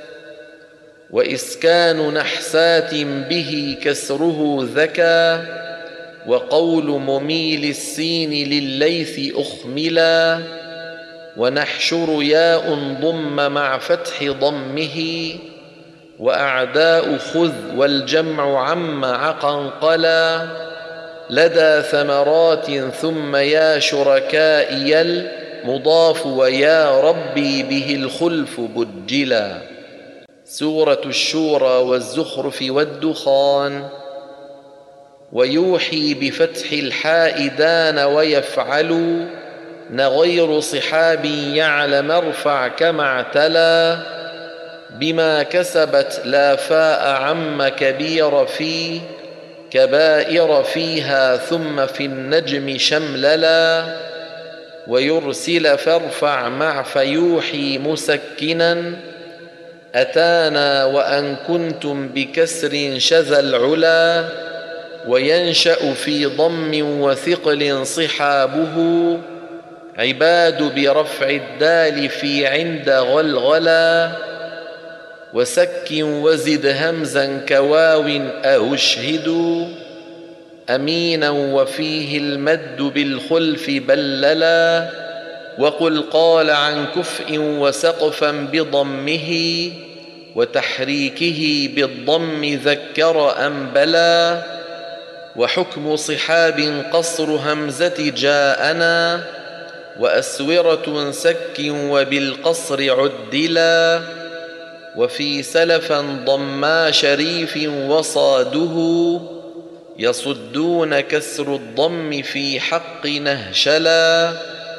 وإسكان نحسات به كسره ذكى وقول مميل السين للليث أخملا، ونحشر ياء ضم مع فتح ضمه وأعداء خذ والجمع عم عقنقلا، لدى ثمرات ثم يا شركائي المضاف ويا ربي به الخلف بجلا. سورة الشورى والزخرف والدخان. ويوحي بفتح الحاء دان ويفعل نغير صحاب يعلم ارفع كما اعتلى، بما كسبت لا فاء عم كبير في كبائر فيها ثم في النجم شمللا، ويرسل فارفع مع فيوحي مسكنا أتانا وأن كنتم بكسر شذا العلا، وينشأ في ضم وثقل صحابه عباد برفع الدال في عند غلغلا، وسك وزد همزا كواو أشهد أمينا وفيه المد بالخلف بللا وقل قال عن كفء وسقفا بضمه وتحريكه بالضم ذكر أنبلا وحكم صحاب قصر همزة جاءنا وأسورة سك وبالقصر عدلا وفي سلفا ضما شريف وصاده يصدون كسر الضم في حق نهشلا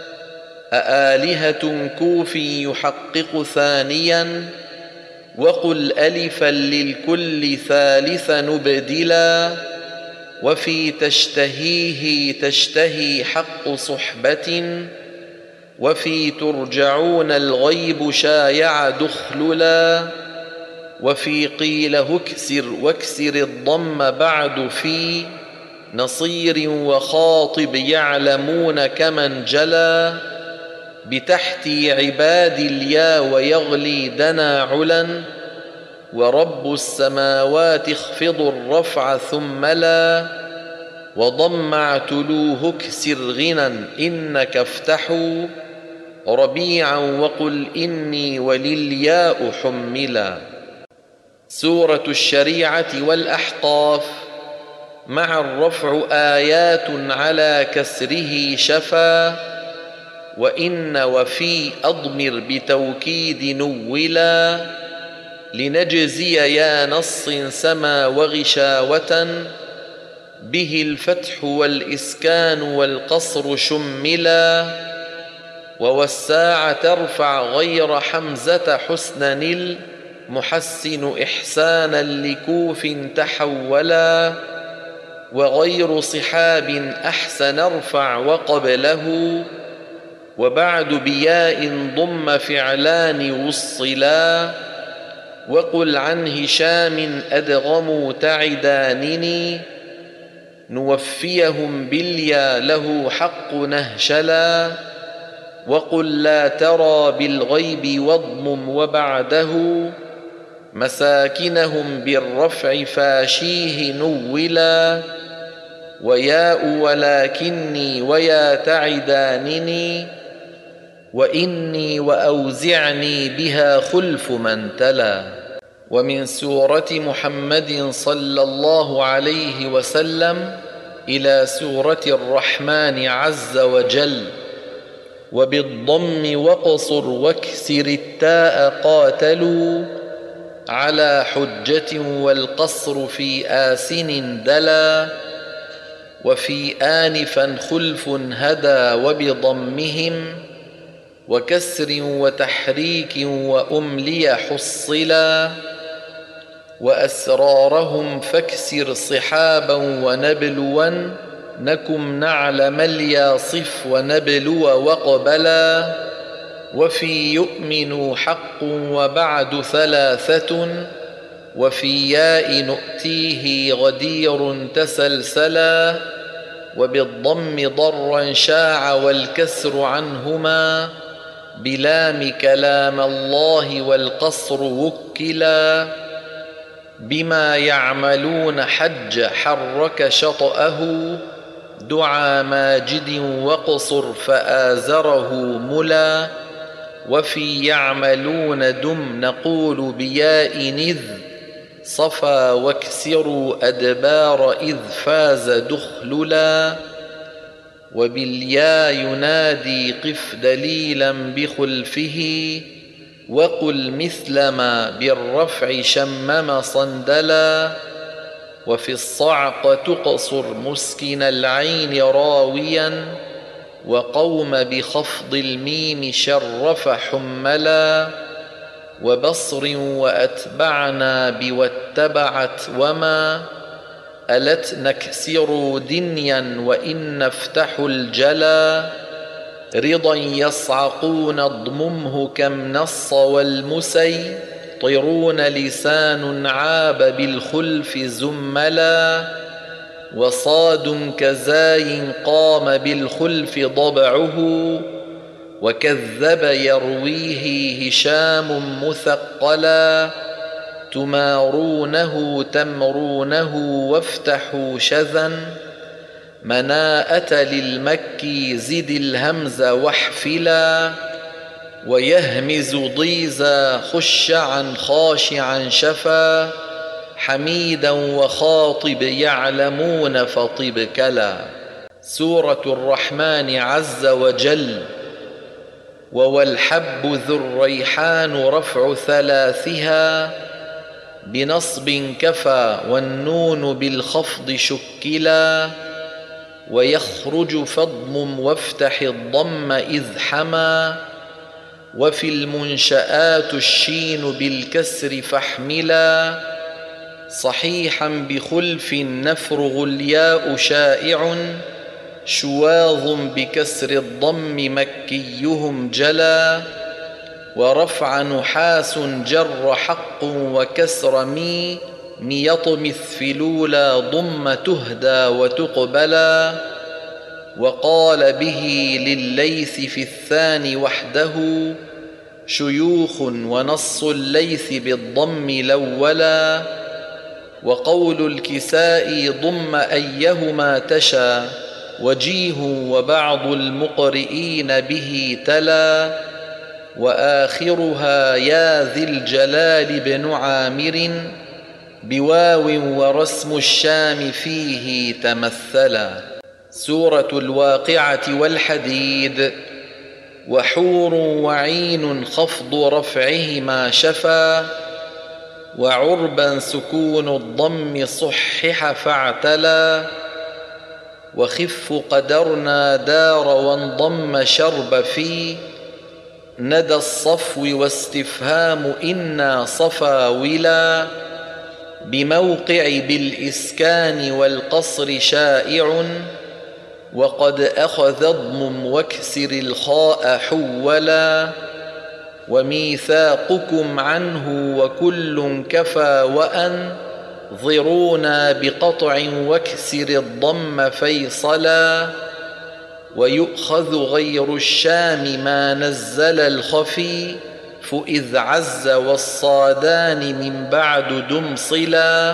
أآلهة كوفي يحقق ثانيا وقل ألفا للكل ثالث نبدلا وفي تشتهيه تشتهي حق صحبة وفي ترجعون الغيب شايع دخللا وفي قيل هكسر واكسر الضم بعد في نصير وخاطب يعلمون كمن جلا بتحتي عباد اليا ويغلي دنا علا ورب السماوات اخفض الرفع ثم لا وضم اعتلوه اكسر غنى إنك افتحوا ربيعا وقل إني وللياء حملا. سورة الشريعة والأحقاف مع الرفع آيات على كسره شفا وإن وفي أضمر بتوكيد نولا لنجزي يا نص سما وغشاوة به الفتح والإسكان والقصر شملا ووساع ترفع غير حمزة حسنا المحسن إحسانا لكوف تحولا وغير صحاب أحسن ارفع وقبله وبعد بياء ضم فعلان وصلا وقل عن هشام أدغموا تعدانني نوفيهم باليا له حق نهشلا وقل لا ترى بالغيب واضمم وبعده مساكنهم بالرفع فاشيه نولا وياء ولكني ويا تعدانني وإني وأوزعني بها خلف من تلا. ومن سورة محمد صلى الله عليه وسلم إلى سورة الرحمن عز وجل وبالضم وقصر واكسر التاء قاتلوا على حجة والقصر في آسن دلا وفي آنفا خلف هدى وبضمهم وكسر وتحريك وأملي حصلا وأسرارهم فاكسر صحابا ونبلوا نكم نعلم الياصف ونبلو وقبلا وفي يؤمن حق وبعد ثلاثة وفي ياء نؤتيه غدير تسلسلا وبالضم ضرا شاع والكسر عنهما بلام كلام الله والقصر وكلا بما يعملون حج حرك شطأه دعا ماجد وقصر فآزره ملا وفي يعملون دم نقول بياء إذ صفا واكسروا أدبار إذ فاز دخللا وبالياء ينادي قف دليلا بخلفه وقل مثل ما بالرفع شمم صندلا وفي الصعق تقصر مسكن العين راويا وقوم بخفض الميم شرف حملا وبصر وأتبعنا بواتبعت وما ألت نكسر دنيا وإن افتحوا الجلا رضا يصعقون اضممه كم نص والمسي طرون لسان عاب بالخلف زملا وصاد كزاي قام بالخلف ضبعه وكذب يرويه هشام مثقلا تمارونه تمرونه وافتحوا شذا مناءة للمكي زد الهمز واحفلا ويهمز ضيزا خشعا خاشعا شفا حميدا وخاطب يعلمون فطب كلا. سورة الرحمن عز وجل. ووالحب ذو الريحان رفع ثلاثها بنصب كفى والنون بالخفض شكلا ويخرج فاضمم وافتح الضم إذ حما وفي المنشآت الشين بالكسر فاحملا صحيحا بخلف نفرغ الياء شائع شواظ بكسر الضم مكيهم جلا ورفع نحاس جر حق وكسر مي ميطمث في الأولى ضم تهدى وتقبلا وقال به للليث في الثاني وحده شيوخ ونص الليث بالضم لولا وقول الكساء ضم أيهما تشى وجيه وبعض المقرئين به تلا وآخرها يا ذي الجلال بن عامر بواو ورسم الشام فيه تمثلا. سورة الواقعة والحديد. وحور وعين خفض رفعهما شفا وعربا سكون الضم صحح فاعتلا وخف قدرنا دار وانضم شرب في ندى الصفو واستفهام إنا صفا ولا بموقع بالإسكان والقصر شائع وقد أخذ اضمم واكسر الخاء حولا وميثاقكم عنه وكل كفى وأن ضرونا بقطع واكسر الضم فيصلا ويؤخذ غير الشام ما نزل الخفي فإذ عز والصادان من بعد دمصلا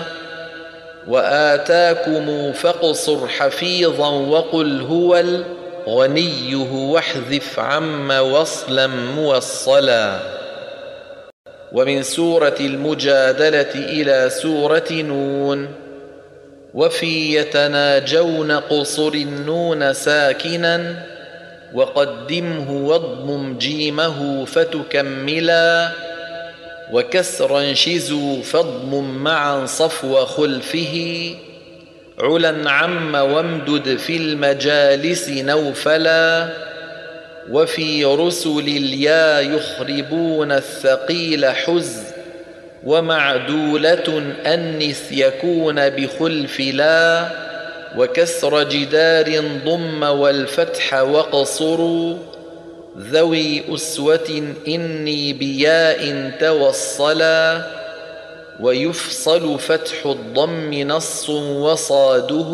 وآتاكم فاقصر حفيظا وقل هو الغنيه واحذف عم وصلا موصلا. ومن سورة المجادلة إلى سورة نون. وفي يتناجون قصر النون ساكنا وقدمه واضمم جيمه فتكملا وكسرا شزوا فاضمم معا صفو خلفه علا عم وامدد في المجالس نوفلا وفي رسل اليا يخربون الثقيل حز ومعدولة أنث يكون بخلف لا وكسر جدار ضم والفتح وقصروا ذوي أسوة إني بياء توصلا ويفصل فتح الضم نص وصاده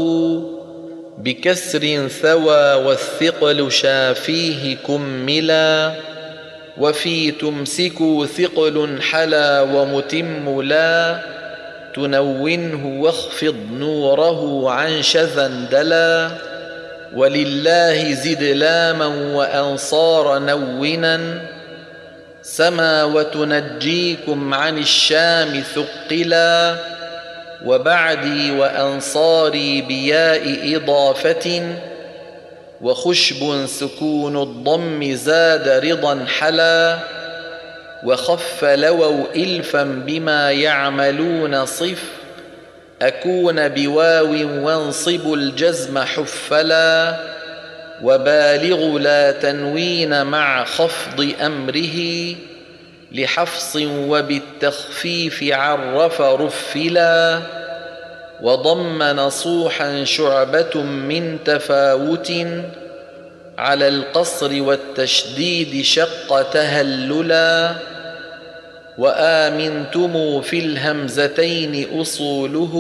بكسر ثوى والثقل شافيه كملا وفي تمسكوا ثقل حلا ومتم لا تنونه واخفض نوره عن شذا دلا ولله زد لاما وأنصار نونا سما وتنجيكم عن الشام ثقلا وبعدي وأنصاري بياء إضافة وخشب سكون الضم زاد رضا حلا وخف لووا إلفا بما يعملون صف أكون بواو وانصب الجزم حفلا وبالغ لا تنوين مع خفض أمره لحفص وبالتخفيف عرف رفلا وضم نصوحا شعبة من تفاوت على القصر والتشديد شق تهللا وآمنتم في الهمزتين أصوله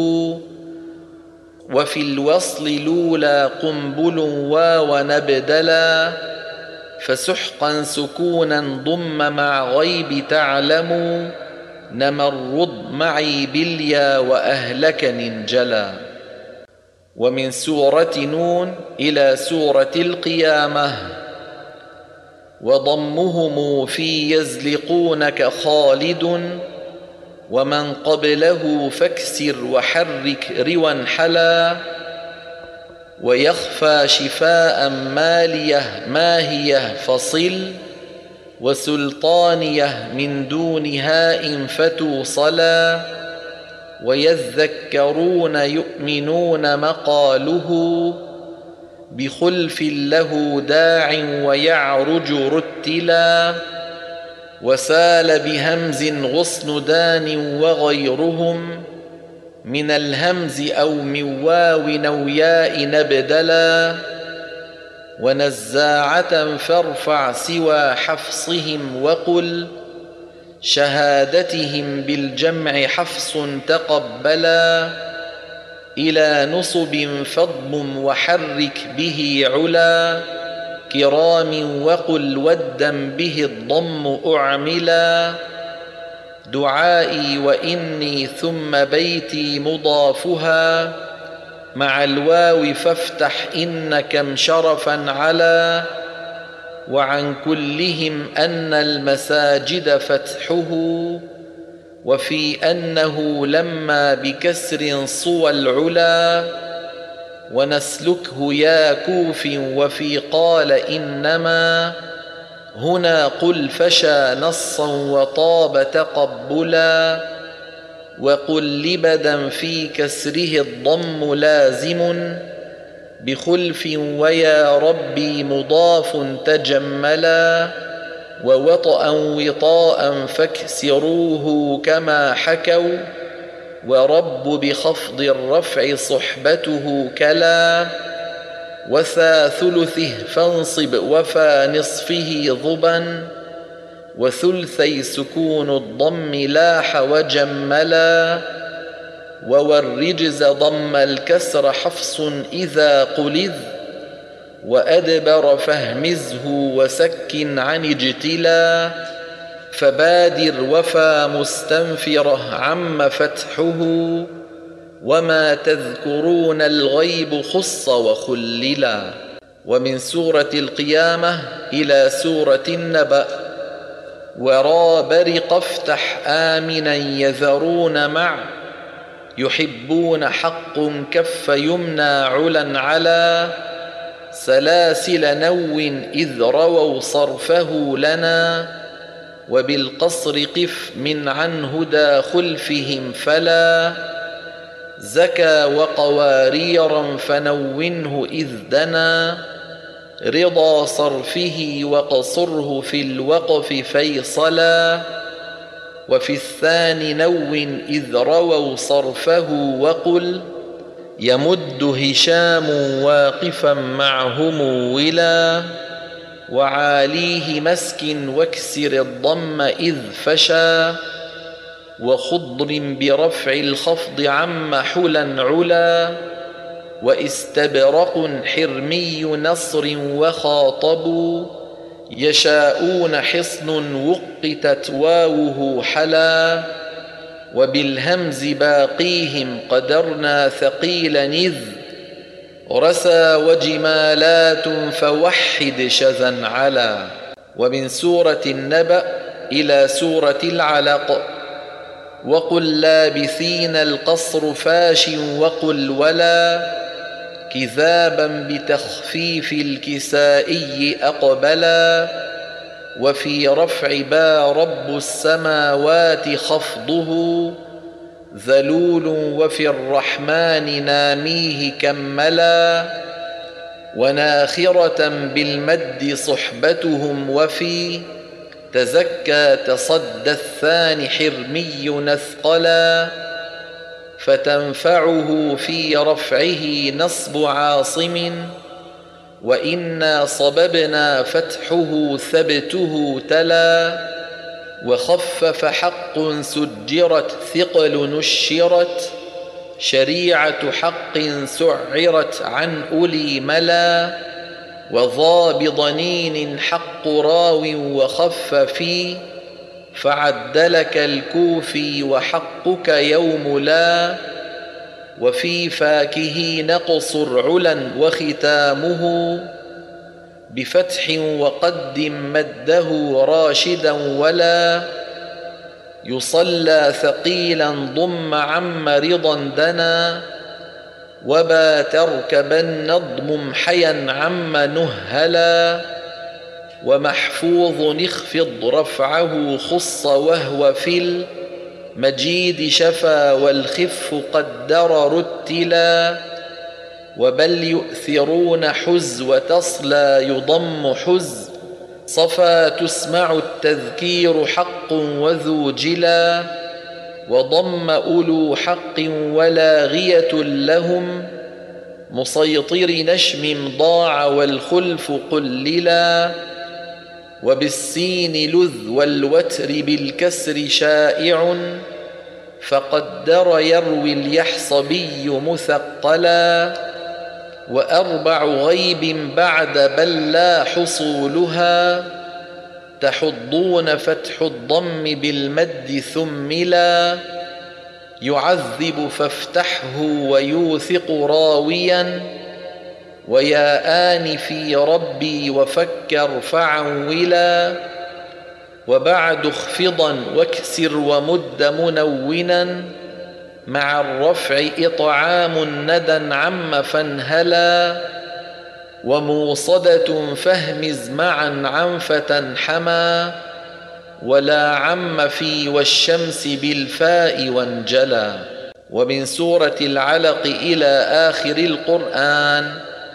وفي الوصل لولا قنبل واو نبدلا فسحقا سكونا ضم مع غيب تعلموا نمرض معي باليا وأهلكني انجلى. ومن سورة نون إلى سورة القيامة. وضمهم في يزلقونك خالد ومن قبله فاكسر وحرك روا حلا. ويخفى شفاء ماليه ماهيه فصل وسلطانيه من دونها إن فتوصلا. ويذكرون يؤمنون مقاله بخلف له داع ويعرج رتلا. وسال بهمز غصن دان وغيرهم من الهمز أو من واو أو ياء نبدلا. ونزاعة فارفع سوى حفصهم وقل شهادتهم بالجمع حفص تقبلا. إلى نصب فضم وحرك به علا كرام وقل ودا به الضم أعملا. دعائي وإني ثم بيتي مضافها مع الواو فافتح إن كم شرفا على. وعن كلهم أن المساجد فتحه وفي أنه لما بكسر صوى العلا. ونسلكه يا كوف وفي قال إنما هنا قل فشى نصا وطاب تقبلا. وقل لبدا في كسره الضم لازم بخلف ويا ربي مضاف تجملا. ووطأ وطاء فاكسروه كما حكوا ورب بخفض الرفع صحبته كلا. وثا ثلثه فانصب وفا نصفه ضبا وثلثي سكون الضم لاح وجملا. ووالرجز ضم الكسر حفص إذا قلذ وأدبر فاهمزه وسك عن اجتلا. فبادر وفا مستنفره عم فتحه وما تذكرون الغيب خص وخللا. ومن سورة القيامة إلى سورة النبأ. ورا برق افتح آمنا يذرون مع يحبون حق كف يمنى علا على. سلاسل نو إذ رووا صرفه لنا وبالقصر قف من عن هدى خلفهم فلا. زكى وقواريرا فنونه إذ دنا رضا صرفه وقصره في الوقف فيصلا. وفي الثاني نو إذ رووا صرفه وقل يمد هشام واقفا معهم ولا. وعاليه مسك واكسر الضم إذ فشى وخضر برفع الخفض عم حلا علا. واستبرق حرمي نصر وخاطبوا يشاءون حصن وقتت واوه حلا. وبالهمز باقيهم قدرنا ثقيلا إذ رسى وجمالات فوحد شذا علا. ومن سورة النبأ إلى سورة العلق. وقل لابثين القصر فاش وقل ولا كذابا بتخفيف الكسائي أقبلا. وفي رفع با رب السماوات خفضه ذلول وفي الرحمن ناميه كملا. وناخرة بالمد صحبتهم وفي تزكى تصدى الثاني حرمي نثقلا. فتنفعه في رفعه نصب عاصم وإنا صببنا فتحه ثبته تلا. وخفف حق سجرت ثقل نشرت شريعة حق سعرت عن أولي ملا. وضا بضنين حق راو وخف في فعدلك الكوفي وحقك يوم لا. وفي فاكه نقصر علا وختامه بفتح وقدم مده راشدا ولا. يصلى ثقيلا ضم عم رضا دنا وبا تركبن اضمم حيا عم نهلا. ومحفوظ اخفض رفعه خص وهو في المجيد شفا والخف قدر رتلا. وبل يؤثرون حز وتصلى يضم حز صفا تسمع التذكير حق وذو جلا. وضم أولو حق ولاغية لهم مسيطر نشم ضاع والخلف قللا. وبالسين لذ والوتر بالكسر شائع فقدر يروي اليحصبي مثقلا. وأربع غيب بعد بل لا حصولها تحضون فتح الضم بالمد ثملا. يعذب فافتحه ويوثق راويا ويا آن في ربي وفكر فعولا. وبعد اخفضا واكسر ومد منونا مع الرفع إطعام ندى عم فانهلا. وموصدة فهمز معا عنفة حما ولا عم في والشمس بالفاء وانجلا. ومن سورة العلق إلى آخر القرآن.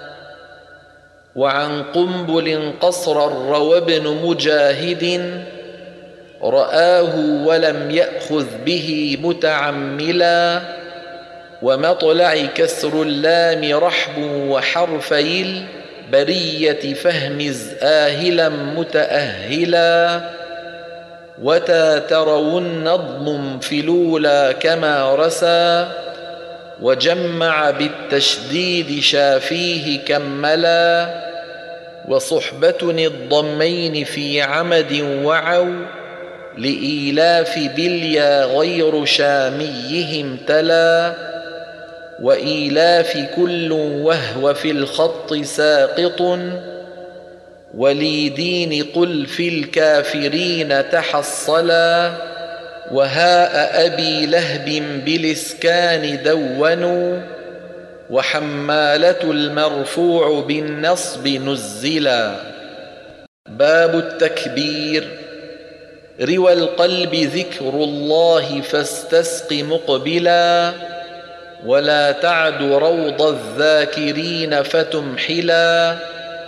وعن قنبل قصر روى ابن مجاهد رآه ولم يأخذ به متعملا. ومطلع كسر اللام رحب وحرفي البرية فهمز آهلا متأهلا. وتا ترون اضمم في الأولى كما رسى وجمع بالتشديد شافيه كملا. وصحبة الضمين في عمد وعو لإيلاف بليا غير شاميهم تلا. وإيلاف كل وهو في الخط ساقط وليدين قل في الكافرين تحصلا. وهاء أبي لهب بالإسكان دونوا وحمالة المرفوع بالنصب نزلا. باب التكبير. روى القلب ذكر الله فاستسق مقبلا ولا تعد روض الذاكرين فتمحلا.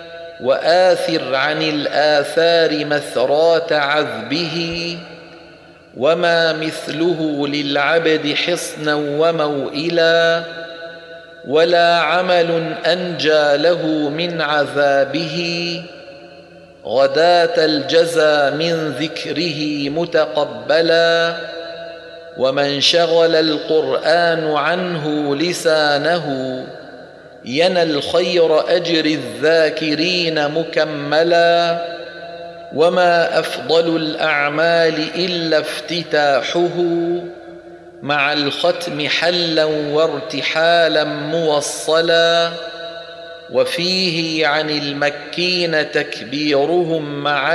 وآثر عن الآثار مثرات عذبه وما مثله للعبد حصنا وموئلا. ولا عمل أنجى له من عذابه غداة الجزى من ذكره متقبلا. ومن شغل القرآن عنه لسانه ينى الخير أجر الذاكرين مكملا. وما أفضل الأعمال إلا افتتاحه مع الختم حلا وارتحالا موصلا. وفيه عن المكين تكبيرهم مع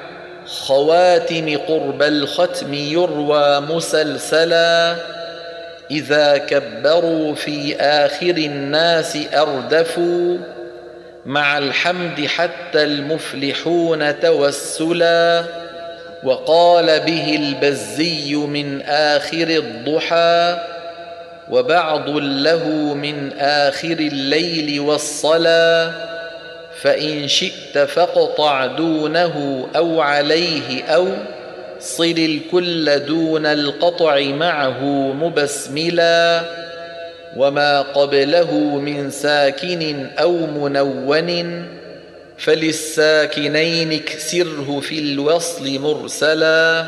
الخواتم قرب الختم يروى مسلسلا. إذا كبروا في آخر الناس أردفوا مع الحمد حتى المفلحون توسلا. وقال به البزي من آخر الضحى وبعض له من آخر الليل والصلا. فإن شئت فاقطع دونه أو عليه أو صل الكل دون القطع معه مبسملا. وما قبله من ساكن أو منون فللساكنين اكسره في الوصل مرسلا.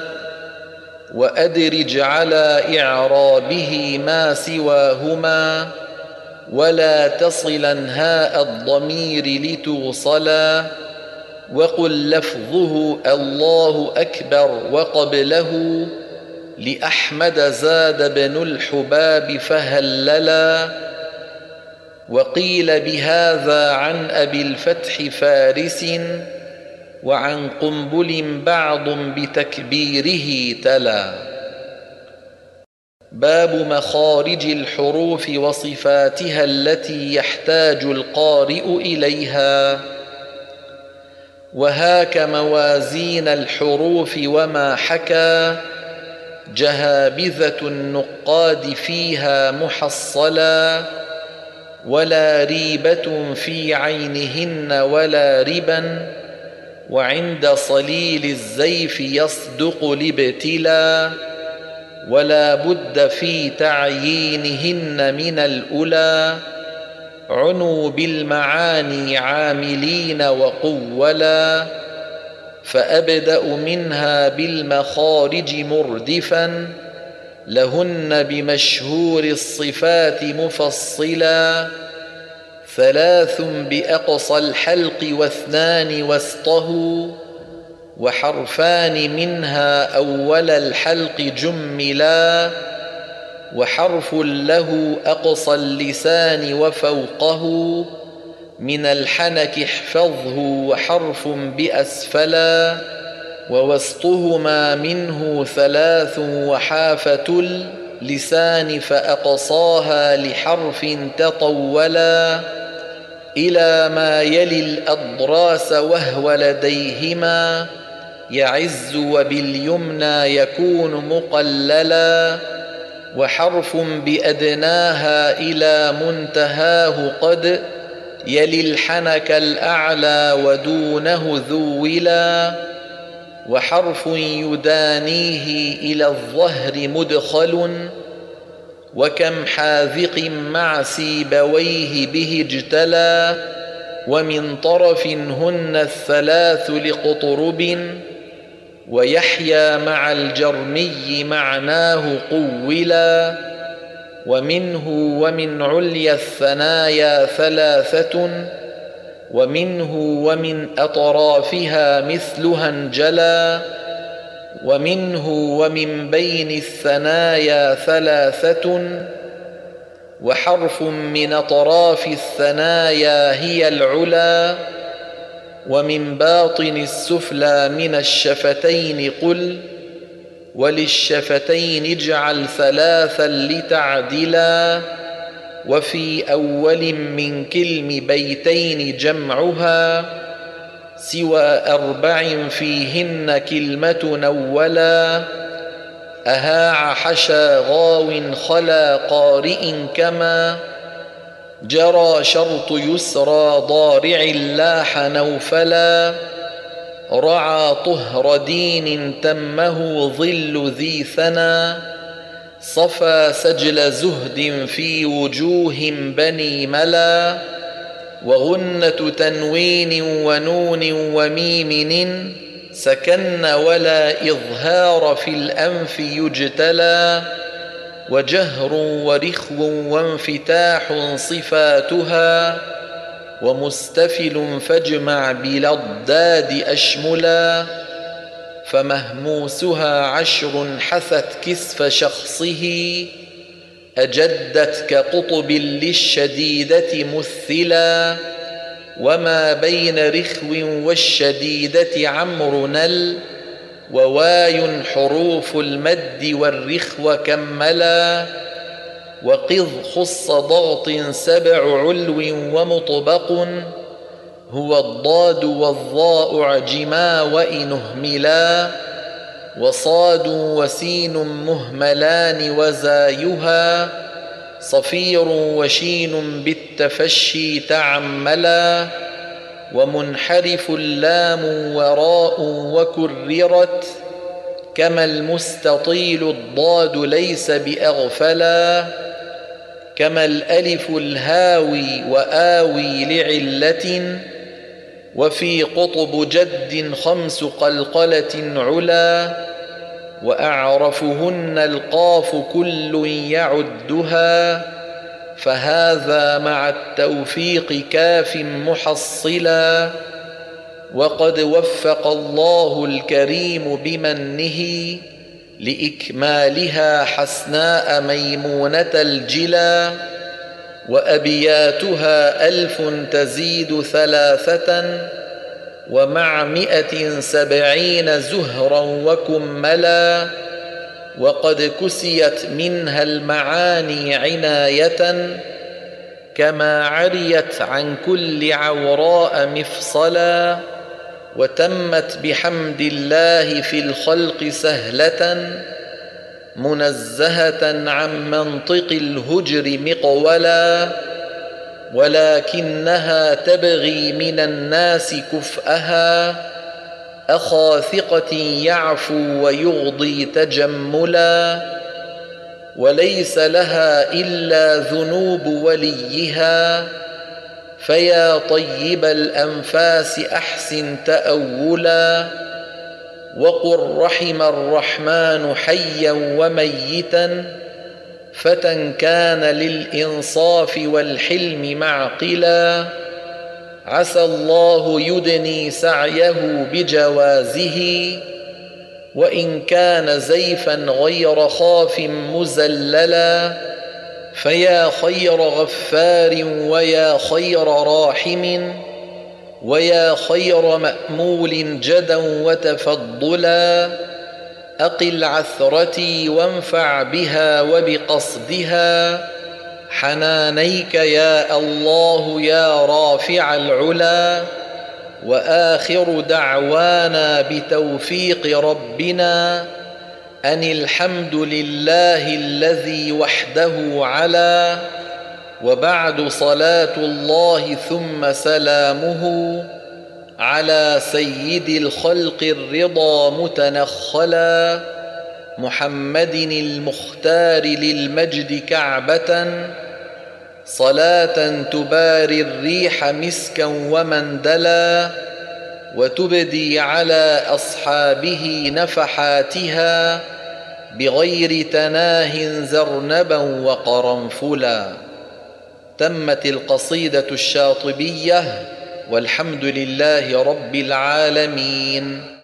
وأدرج على إعرابه ما سواهما ولا تصلا هاء الضمير لتوصلا. وقل لفظه الله أكبر وقبله لأحمد زاد بن الحباب فهللا. وقيل بهذا عن أبي الفتح فارس وعن قنبل بعض بتكبيره تلا. باب مخارج الحروف وصفاتها التي يحتاج القارئ إليها. وهاك موازين الحروف وما حكى جهابذة النقاد فيها محصلا. ولا ريبة في عينهن ولا ربا وعند صليل الزيف يصدق الابتلا. ولا بد في تعيينهن من الأولى عنوا بالمعاني عاملين وقولا. فأبدأ منها بالمخارج مردفا لهن بمشهور الصفات مفصلا. ثلاث بأقصى الحلق واثنان وسطه وحرفان منها أول الحلق جملا. وحرف له أقصى اللسان وفوقه من الحنك احفظه وحرف بأسفلا. ووسطهما منه ثلاث وحافة اللسان فأقصاها لحرف تطولا. إلى ما يلي الأضراس وهو لديهما يعز وباليمنى يكون مقللا. وحرف بأدناها إلى منتهاه قد يلي الحنك الأعلى ودونه ذولا. وحرف يدانيه إلى الظهر مدخل وكم حاذق مع سيبويه به اجتلى. ومن طرف هن الثلاث لقطرب ويحيى مع الجرمي معناه قولا. ومنه ومن عليا الثنايا ثلاثة ومنه ومن أطرافها مثلها انجلا. ومنه ومن بين الثنايا ثلاثة وحرف من أطراف الثنايا هي العلا. ومن باطن السفلى من الشفتين قل وللشفتين اجعل ثلاثا لتعدلا. وفي أول من كلم بيتين جمعها سوى أربع فيهن كلمة أولا. أهاع حشا غاو خلا قارئ كما جرى شرط يسرى ضارع لاح نوفلا. رعى طهر دين تمه ظل ذي ثنى صفى سجل زهد في وجوه بني ملا. وغنة تنوين ونون وميم سكن ولا إظهار في الأنف يجتلى. وجهر ورخو وانفتاح صفاتها ومستفل فاجمع بلا الضاد أشملا. فمهموسها عشر حثت كسف شخصه أجدت كقطب للشديدة مثلا. وما بين رخو والشديدة عمر نل وواي حروف المد والرخو كملا. وقذ خص ضغط سبع علو ومطبق هو الضاد والضاء عجما وإن اهملا. وصاد وسين مهملان وزايها صفير وشين بالتفشي تعملا. ومنحرف اللام وراء وكررت كما المستطيل الضاد ليس بأغفلا. كما الألف الهاوي وآوي لعلة وفي قطب جد خمس قلقلة علا. وأعرفهن القاف كل يعدها فهذا مع التوفيق كاف محصلا. وقد وفق الله الكريم بمنه لإكمالها حسناء ميمونة الجلا، وأبياتها ألف تزيد ثلاثة ومع مئة سبعين زهرا وكملا، وقد كسيت منها المعاني عناية كما عريت عن كل عوراء مفصلا، وتمت بحمد الله في الخلق سهلة منزهة عن منطق الهجر مقولا، ولكنها تبغي من الناس كفءها أخا ثقة يعفو ويغضي تجملا، وليس لها إلا ذنوب وليها، فيا طيب الأنفاس أحسن تأولا، وقل رحم الرحمن حيا وميتا، فتى كان للإنصاف والحلم معقلا، عسى الله يدني سعيه بجوازه، وإن كان زيفا غير خاف مزللا، فيا خير غفار ويا خير راحم ويا خير مأمول جدا وتفضلا، أقل عثرتي وانفع بها وبقصدها، حنانيك يا الله يا رافع العلا، وآخر دعوانا بتوفيق ربنا أن الحمد لله الذي وحده علا، وبعد صلاة الله ثم سلامه على سيد الخلق الرضا متنخلا، محمد المختار للمجد كعبة، صلاة تباري الريح مسكا ومندلا، وتبدي على أصحابه نفحاتها بغير تناه زرنبا وقرنفلا. تمت القصيدة الشاطبية، والحمد لله رب العالمين.